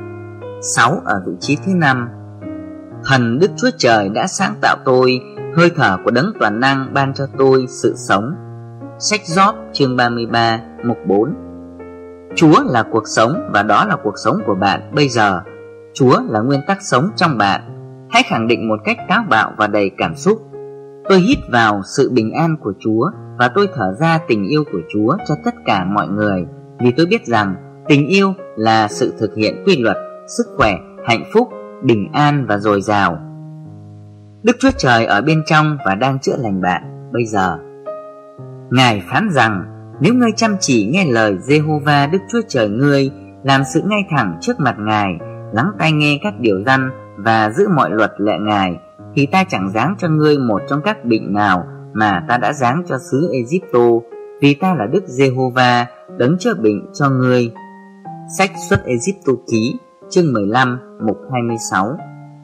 6. Ở vị trí thứ năm. Hần Đức Chúa Trời đã sáng tạo tôi, hơi thở của đấng toàn năng ban cho tôi sự sống. Sách Gióp chương 33 mục 4. Chúa là cuộc sống, và đó là cuộc sống của bạn bây giờ. Chúa là nguyên tắc sống trong bạn. Hãy khẳng định một cách táo bạo và đầy cảm xúc: tôi hít vào sự bình an của Chúa, và tôi thở ra tình yêu của Chúa cho tất cả mọi người, vì tôi biết rằng tình yêu là sự thực hiện quy luật, sức khỏe, hạnh phúc, bình an và dồi dào. Đức Chúa Trời ở bên trong và đang chữa lành bạn bây giờ. Ngài phán rằng nếu ngươi chăm chỉ nghe lời Giê-hô-va Đức Chúa Trời ngươi, làm sự ngay thẳng trước mặt Ngài, lắng tai nghe các điều răn và giữ mọi luật lệ Ngài, thì ta chẳng giáng cho ngươi một trong các bệnh nào mà ta đã giáng cho xứ Ê-díp-tô, vì ta là Đức Giê-hô-va, đấng chữa bệnh cho ngươi. Sách Xuất Ê-díp-tô ký chương 15 mục 26.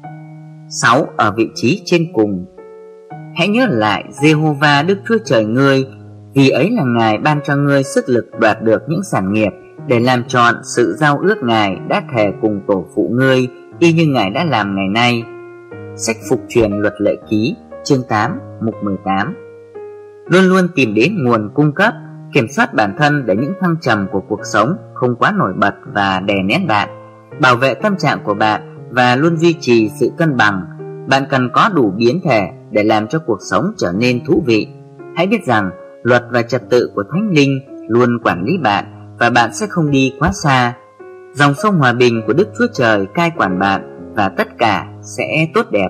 6. Ở vị trí trên cùng. Hãy nhớ lại Giê-hô-va Đức Chúa Trời ngươi, vì ấy là Ngài ban cho ngươi sức lực đoạt được những sản nghiệp, để làm trọn sự giao ước Ngài đã thề cùng tổ phụ ngươi, y như Ngài đã làm ngày nay. Sách Phục truyền luật lệ ký chương 8 mục 18. Luôn luôn tìm đến nguồn cung cấp, kiểm soát bản thân để những thăng trầm của cuộc sống không quá nổi bật và đè nén bạn. Bảo vệ tâm trạng của bạn và luôn duy trì sự cân bằng. Bạn cần có đủ biến thể để làm cho cuộc sống trở nên thú vị. Hãy biết rằng luật và trật tự của Thánh Linh luôn quản lý bạn, và bạn sẽ không đi quá xa. Dòng sông hòa bình của Đức Chúa Trời cai quản bạn, và tất cả sẽ tốt đẹp.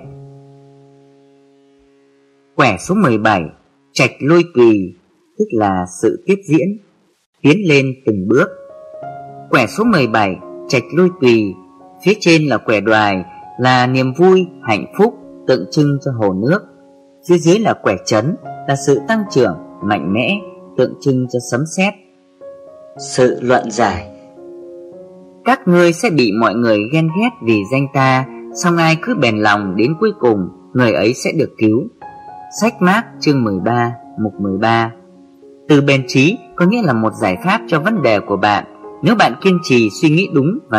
Quẻ số 17. Trạch lôi tùy, tức là sự tiếp diễn, tiến lên từng bước. Quẻ số 17. Trạch lôi tùy. Phía trên là quẻ đoài, là niềm vui, hạnh phúc, tượng trưng cho hồ nước. Phía dưới là quẻ trấn, là sự tăng trưởng, mạnh mẽ, tượng trưng cho sấm sét. Sự luận giải. các ngươi sẽ bị mọi người ghen ghét vì danh ta, song ai cứ bền lòng đến cuối cùng, người ấy sẽ được cứu. Sách Mác chương 13 mục 13. Từ bền trí có nghĩa là một giải pháp cho vấn đề của bạn. Nếu bạn kiên trì suy nghĩ đúng và